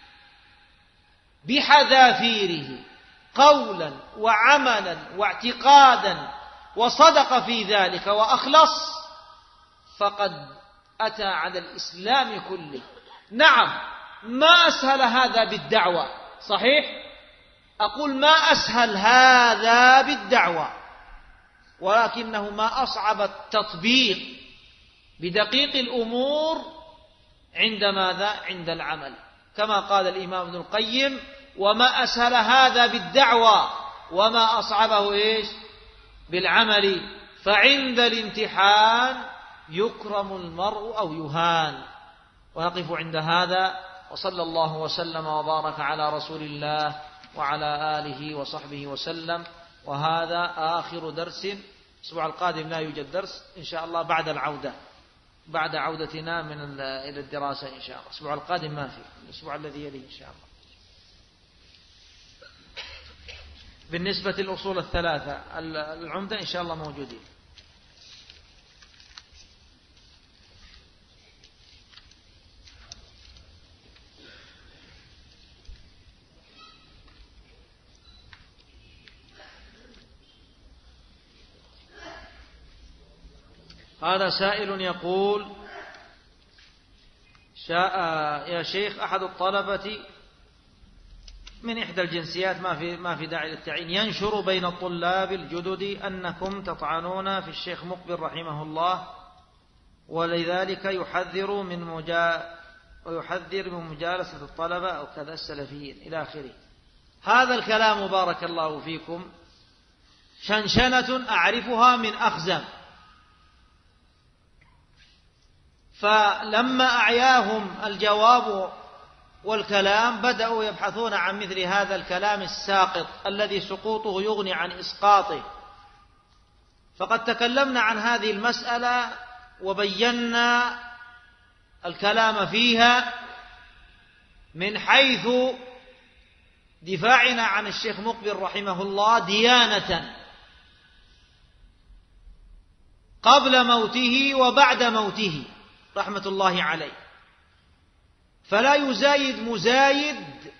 بحذافيره قولا وعملا واعتقادا وصدق في ذلك وأخلص فقد أتى على الإسلام كله. نعم، ما أسهل هذا بالدعوة، صحيح؟ أقول ما أسهل هذا بالدعوة، ولكنه ما أصعب التطبيق بدقيق الأمور عند ماذا؟ عند العمل، كما قال الإمام ابن القيم وما أسهل هذا بالدعوة وما أصعبه إيش؟ بالعمل، فعند الامتحان يكرم المرء أو يهان. ونقف عند هذا، وصلى الله وسلم وبارك على رسول الله وعلى آله وصحبه وسلم. وهذا آخر درس. الأسبوع القادم لا يوجد درس إن شاء الله بعد عودتنا إلى الدراسة إن شاء الله. الأسبوع القادم ما في، الأسبوع الذي يليه إن شاء الله. بالنسبة للأصول الثلاثة العمدة إن شاء الله موجودين. هذا سائل يقول يا شيخ أحد الطلبة من إحدى الجنسيات ما في داعي للتعيين ينشر بين الطلاب الجدد أنكم تطعنون في الشيخ مقبل رحمه الله، ولذلك يحذر من مجالسة الطلبة أو كذا السلفيين إلى آخره. هذا الكلام بارك الله فيكم شنشنة أعرفها من أخزم، فلما أعياهم الجواب والكلام بدأوا يبحثون عن مثل هذا الكلام الساقط الذي سقوطه يغني عن إسقاطه. فقد تكلمنا عن هذه المسألة وبينا الكلام فيها من حيث دفاعنا عن الشيخ مقبل رحمه الله ديانة قبل موته وبعد موته رحمة الله عليه، فلا يزايد مزايد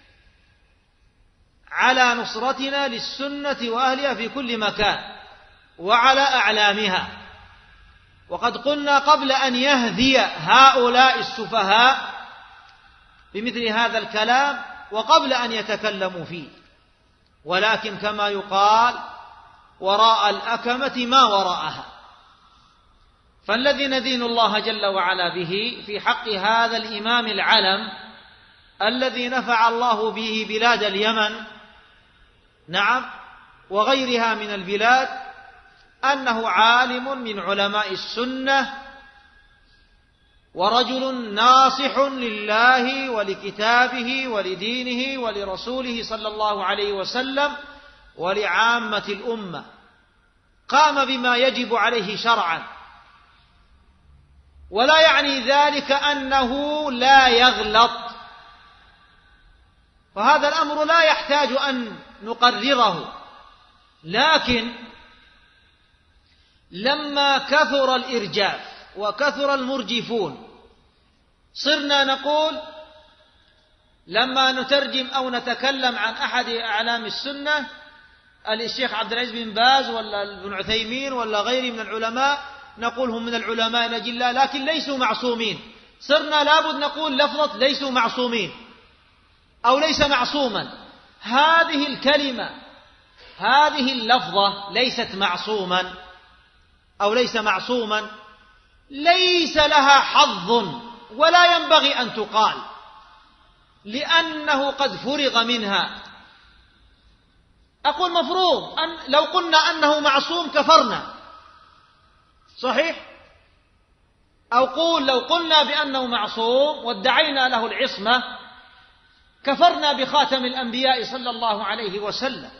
على نصرتنا للسنة وأهلها في كل مكان وعلى أعلامها. وقد قلنا قبل أن يهذي هؤلاء السفهاء بمثل هذا الكلام وقبل أن يتكلموا فيه، ولكن كما يقال وراء الأكمة ما وراءها. فالذي ندين الله جل وعلا به في حق هذا الإمام العلم الذي نفع الله به بلاد اليمن، نعم، وغيرها من البلاد، أنه عالم من علماء السنة ورجل ناصح لله ولكتابه ولدينه ولرسوله صلى الله عليه وسلم، ولعامة الأمة، قام بما يجب عليه شرعا، ولا يعني ذلك أنه لا يغلط، فهذا الأمر لا يحتاج أن نقرره. لكن لما كثر الإرجاف وكثر المرجفون صرنا نقول لما نترجم أو نتكلم عن أحد أعلام السنة الشيخ عبد العزيز بن باز ولا ابن عثيمين ولا غيره من العلماء، نقول هم من العلماء الأجلاء لكن ليسوا معصومين. صرنا لابد نقول لفظة ليسوا معصومين أو ليس معصوما. هذه الكلمة، هذه اللفظة ليست معصوما أو ليس معصوما، ليس لها حظ ولا ينبغي أن تقال، لأنه قد فرغ منها. أقول مفروض أن لو قلنا أنه معصوم كفرنا، صحيح؟ أو قول لو قلنا بأنه معصوم وادعينا له العصمة كفرنا بخاتم الأنبياء صلى الله عليه وسلم.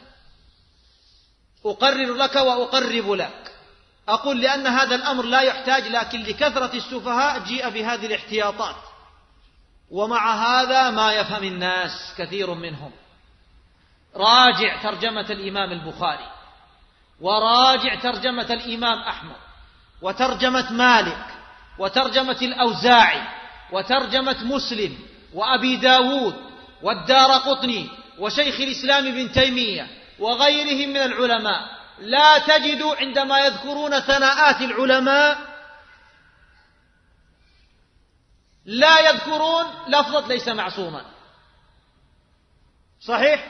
أقرر لك وأقرب لك. أقول لأن هذا الأمر لا يحتاج، لكن لكثرة السفهاء جيء بهذه الاحتياطات، ومع هذا ما يفهم الناس كثير منهم. راجع ترجمة الإمام البخاري، وراجع ترجمة الإمام أحمد، وترجمة مالك، وترجمة الأوزاعي، وترجمة مسلم، وأبي داود، والدارقطني، وشيخ الإسلام ابن تيمية، وغيرهم من العلماء. لا تجد عندما يذكرون ثناءات العلماء لا يذكرون لفظة ليس معصوما، صحيح؟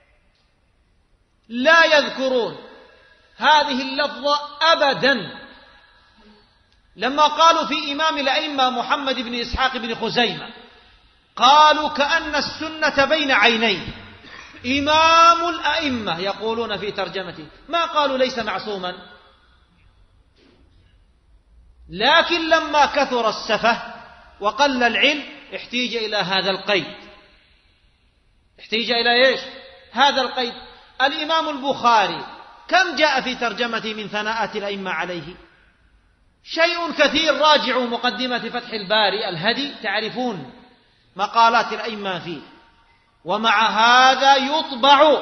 لا يذكرون هذه اللفظة أبدا. لما قالوا في إمام الأئمة محمد بن إسحاق بن خزيمة قالوا كأن السنة بين عينيه، إمام الأئمة يقولون في ترجمته، ما قالوا ليس معصوما. لكن لما كثر السفه وقل العلم احتيج إلى هذا القيد. احتيج إلى إيش؟ هذا القيد. الإمام البخاري كم جاء في ترجمته من ثناءات الأئمة عليه؟ شيء كثير. راجعوا مقدمة فتح الباري الهدي تعرفون مقالات الأئمة فيه. ومع هذا يطبع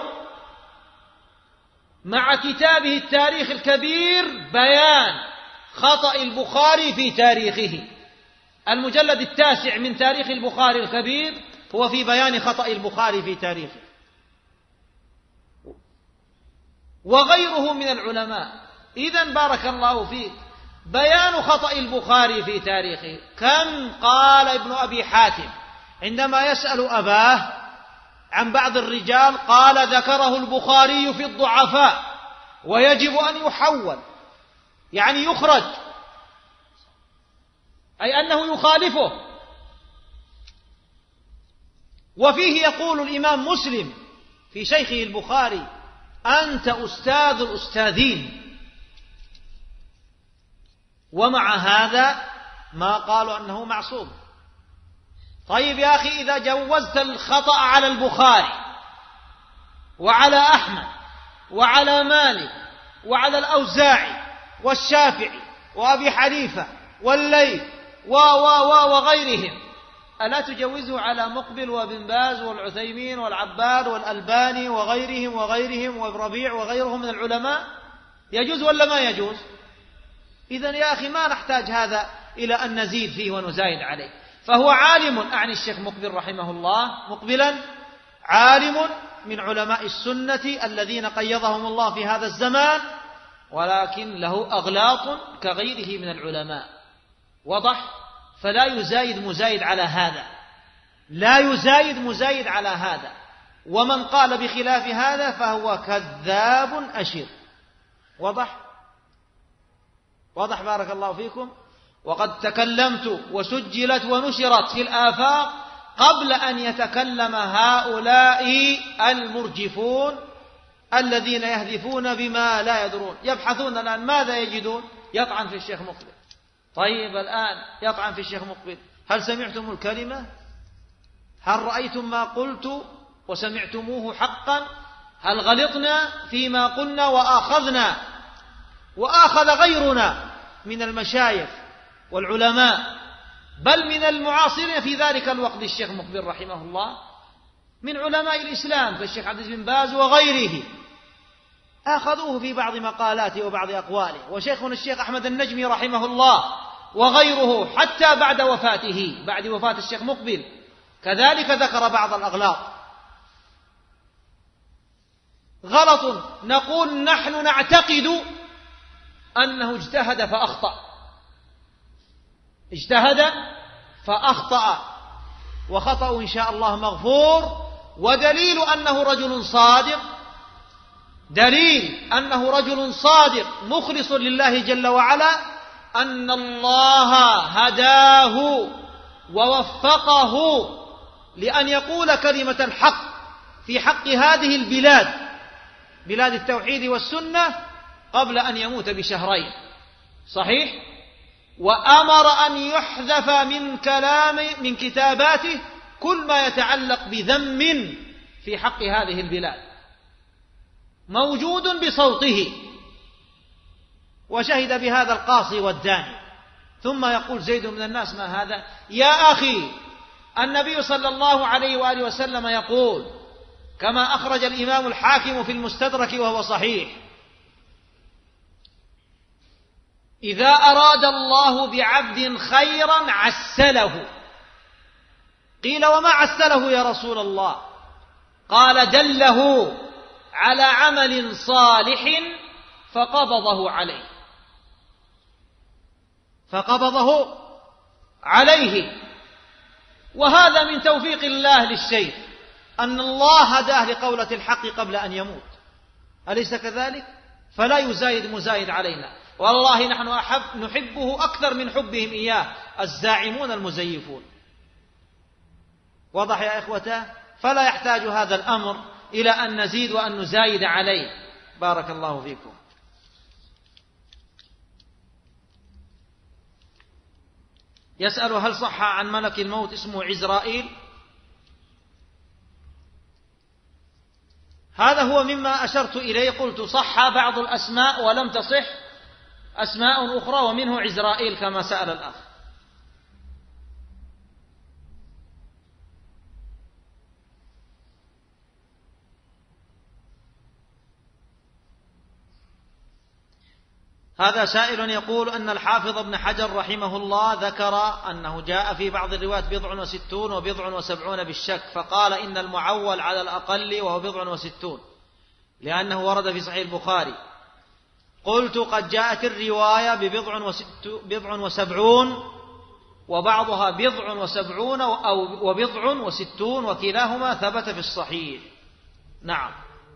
مع كتابه التاريخ الكبير بيان خطأ البخاري في تاريخه. المجلد 9 من تاريخ البخاري الكبير هو في بيان خطأ البخاري في تاريخه. وغيره من العلماء. إذن بارك الله فيك، بيان خطأ البخاري في تاريخه. كم قال ابن أبي حاتم عندما يسأل أباه عن بعض الرجال قال ذكره البخاري في الضعفاء ويجب أن يحول، يعني يخرج، أي أنه يخالفه. وفيه يقول الإمام مسلم في شيخه البخاري أنت أستاذ الأستاذين، ومع هذا ما قالوا أنه معصوم. طيب يا أخي، إذا جوزت الخطأ على البخاري وعلى أحمد وعلى مالك وعلى الأوزاعي والشافعي وأبي حنيفة والليث وغيرهم، ألا تجوزه على مقبل وابن باز والعثيمين والعباد والألباني وغيرهم وابن ربيع وغيرهم من العلماء؟ يجوز ولا ما يجوز؟ إذن يا أخي ما نحتاج هذا إلى أن نزيد فيه ونزايد عليه. فهو عالم، أعني الشيخ مقبل رحمه الله، مقبلا عالم من علماء السنة الذين قيضهم الله في هذا الزمان، ولكن له أغلاط كغيره من العلماء. وضح؟ فلا يزايد مزايد على هذا، لا يزايد مزايد على هذا. ومن قال بخلاف هذا فهو كذاب أشر. وضح؟ واضح بارك الله فيكم. وقد تكلمت وسجلت ونشرت في الآفاق قبل أن يتكلم هؤلاء المرجفون الذين يهدفون بما لا يدرون، يبحثون الآن ماذا يجدون؟ يطعن في الشيخ مقبل. طيب الآن يطعن في الشيخ مقبل، هل سمعتم الكلمة؟ هل رأيتم ما قلت وسمعتموه حقا؟ هل غلطنا فيما قلنا وآخذ غيرنا من المشايخ والعلماء بل من المعاصرين في ذلك الوقت الشيخ مقبل رحمه الله من علماء الإسلام كالشيخ عبد العزيز بن باز وغيره أخذوه في بعض مقالاته وبعض أقواله، وشيخنا الشيخ أحمد النجمي رحمه الله وغيره حتى بعد وفاته، بعد وفاة الشيخ مقبل كذلك ذكر بعض الأغلاط. غلط نقول نحن نعتقد أنه اجتهد فأخطأ وخطأ إن شاء الله مغفور، ودليل أنه رجل صادق مخلص لله جل وعلا أن الله هداه ووفقه لأن يقول كلمة الحق في حق هذه البلاد، بلاد التوحيد والسنة، قبل أن يموت بشهرين. صحيح؟ وأمر أن يحذف من كتاباته كل ما يتعلق بذم في حق هذه البلاد، موجود بصوته، وشهد بهذا القاصي والداني. ثم يقول زيد من الناس ما هذا؟ يا أخي، النبي صلى الله عليه وآله وسلم يقول كما أخرج الإمام الحاكم في المستدرك وهو صحيح: إذا أراد الله بعبد خيرا عسله. قيل وما عسله يا رسول الله؟ قال دله على عمل صالح فقبضه عليه. وهذا من توفيق الله للشيخ أن الله هداه لقولة الحق قبل أن يموت، أليس كذلك؟ فلا يزايد مزايد علينا، والله نحن نحبه أكثر من حبهم إياه الزاعمون المزيفون. واضح يا إخوته؟ فلا يحتاج هذا الأمر إلى أن نزيد وأن نزايد عليه. بارك الله فيكم. يسأل: هل صح عن ملك الموت اسمه عزرائيل؟ هذا هو مما أشرت إليه، قلت صح بعض الأسماء ولم تصح أسماء أخرى، ومنه عزرائيل كما سأل الأخ. هذا سائل يقول أن الحافظ ابن حجر رحمه الله ذكر أنه جاء في بعض الروايات 67 و70 بالشك، فقال إن المعول على الأقل وهو 67 لأنه ورد في صحيح البخاري. قلت قد جاءت الرواية 70 وبعضها 70 أو 60 وكلاهما ثبت في الصحيح. نعم.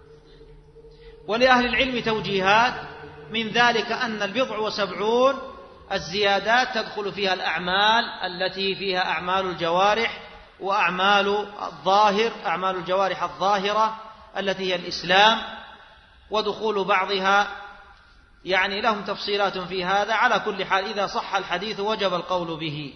ولأهل العلم توجيهات، من ذلك أن 70 الزيادات تدخل فيها الأعمال التي فيها أعمال الجوارح وأعمال أعمال الجوارح الظاهرة التي هي الإسلام، ودخول بعضها يعني لهم تفصيلات في هذا. على كل حال إذا صح الحديث وجب القول به.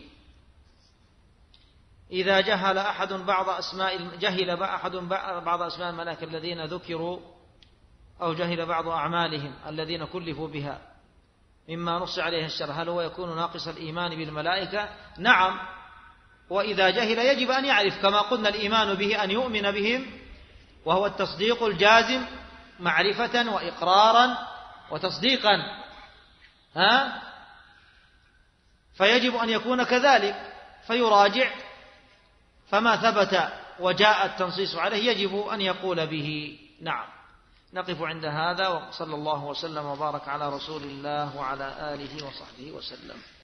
إذا جهل أحد بعض أسماء الملائكة الذين ذكروا، أو جهل بعض أعمالهم الذين كلفوا بها مما نص عليه الشرع، هل هو يكون ناقص الإيمان بالملائكة؟ نعم. وإذا جهل يجب أن يعرف، كما قلنا الإيمان به أن يؤمن بهم، وهو التصديق الجازم معرفة وإقرارا وتصديقا، فيجب أن يكون كذلك، فيراجع، فما ثبت وجاء التنصيص عليه يجب أن يقول به. نعم. نقف عند هذا، وصلى الله وسلم وبارك على رسول الله وعلى آله وصحبه وسلم.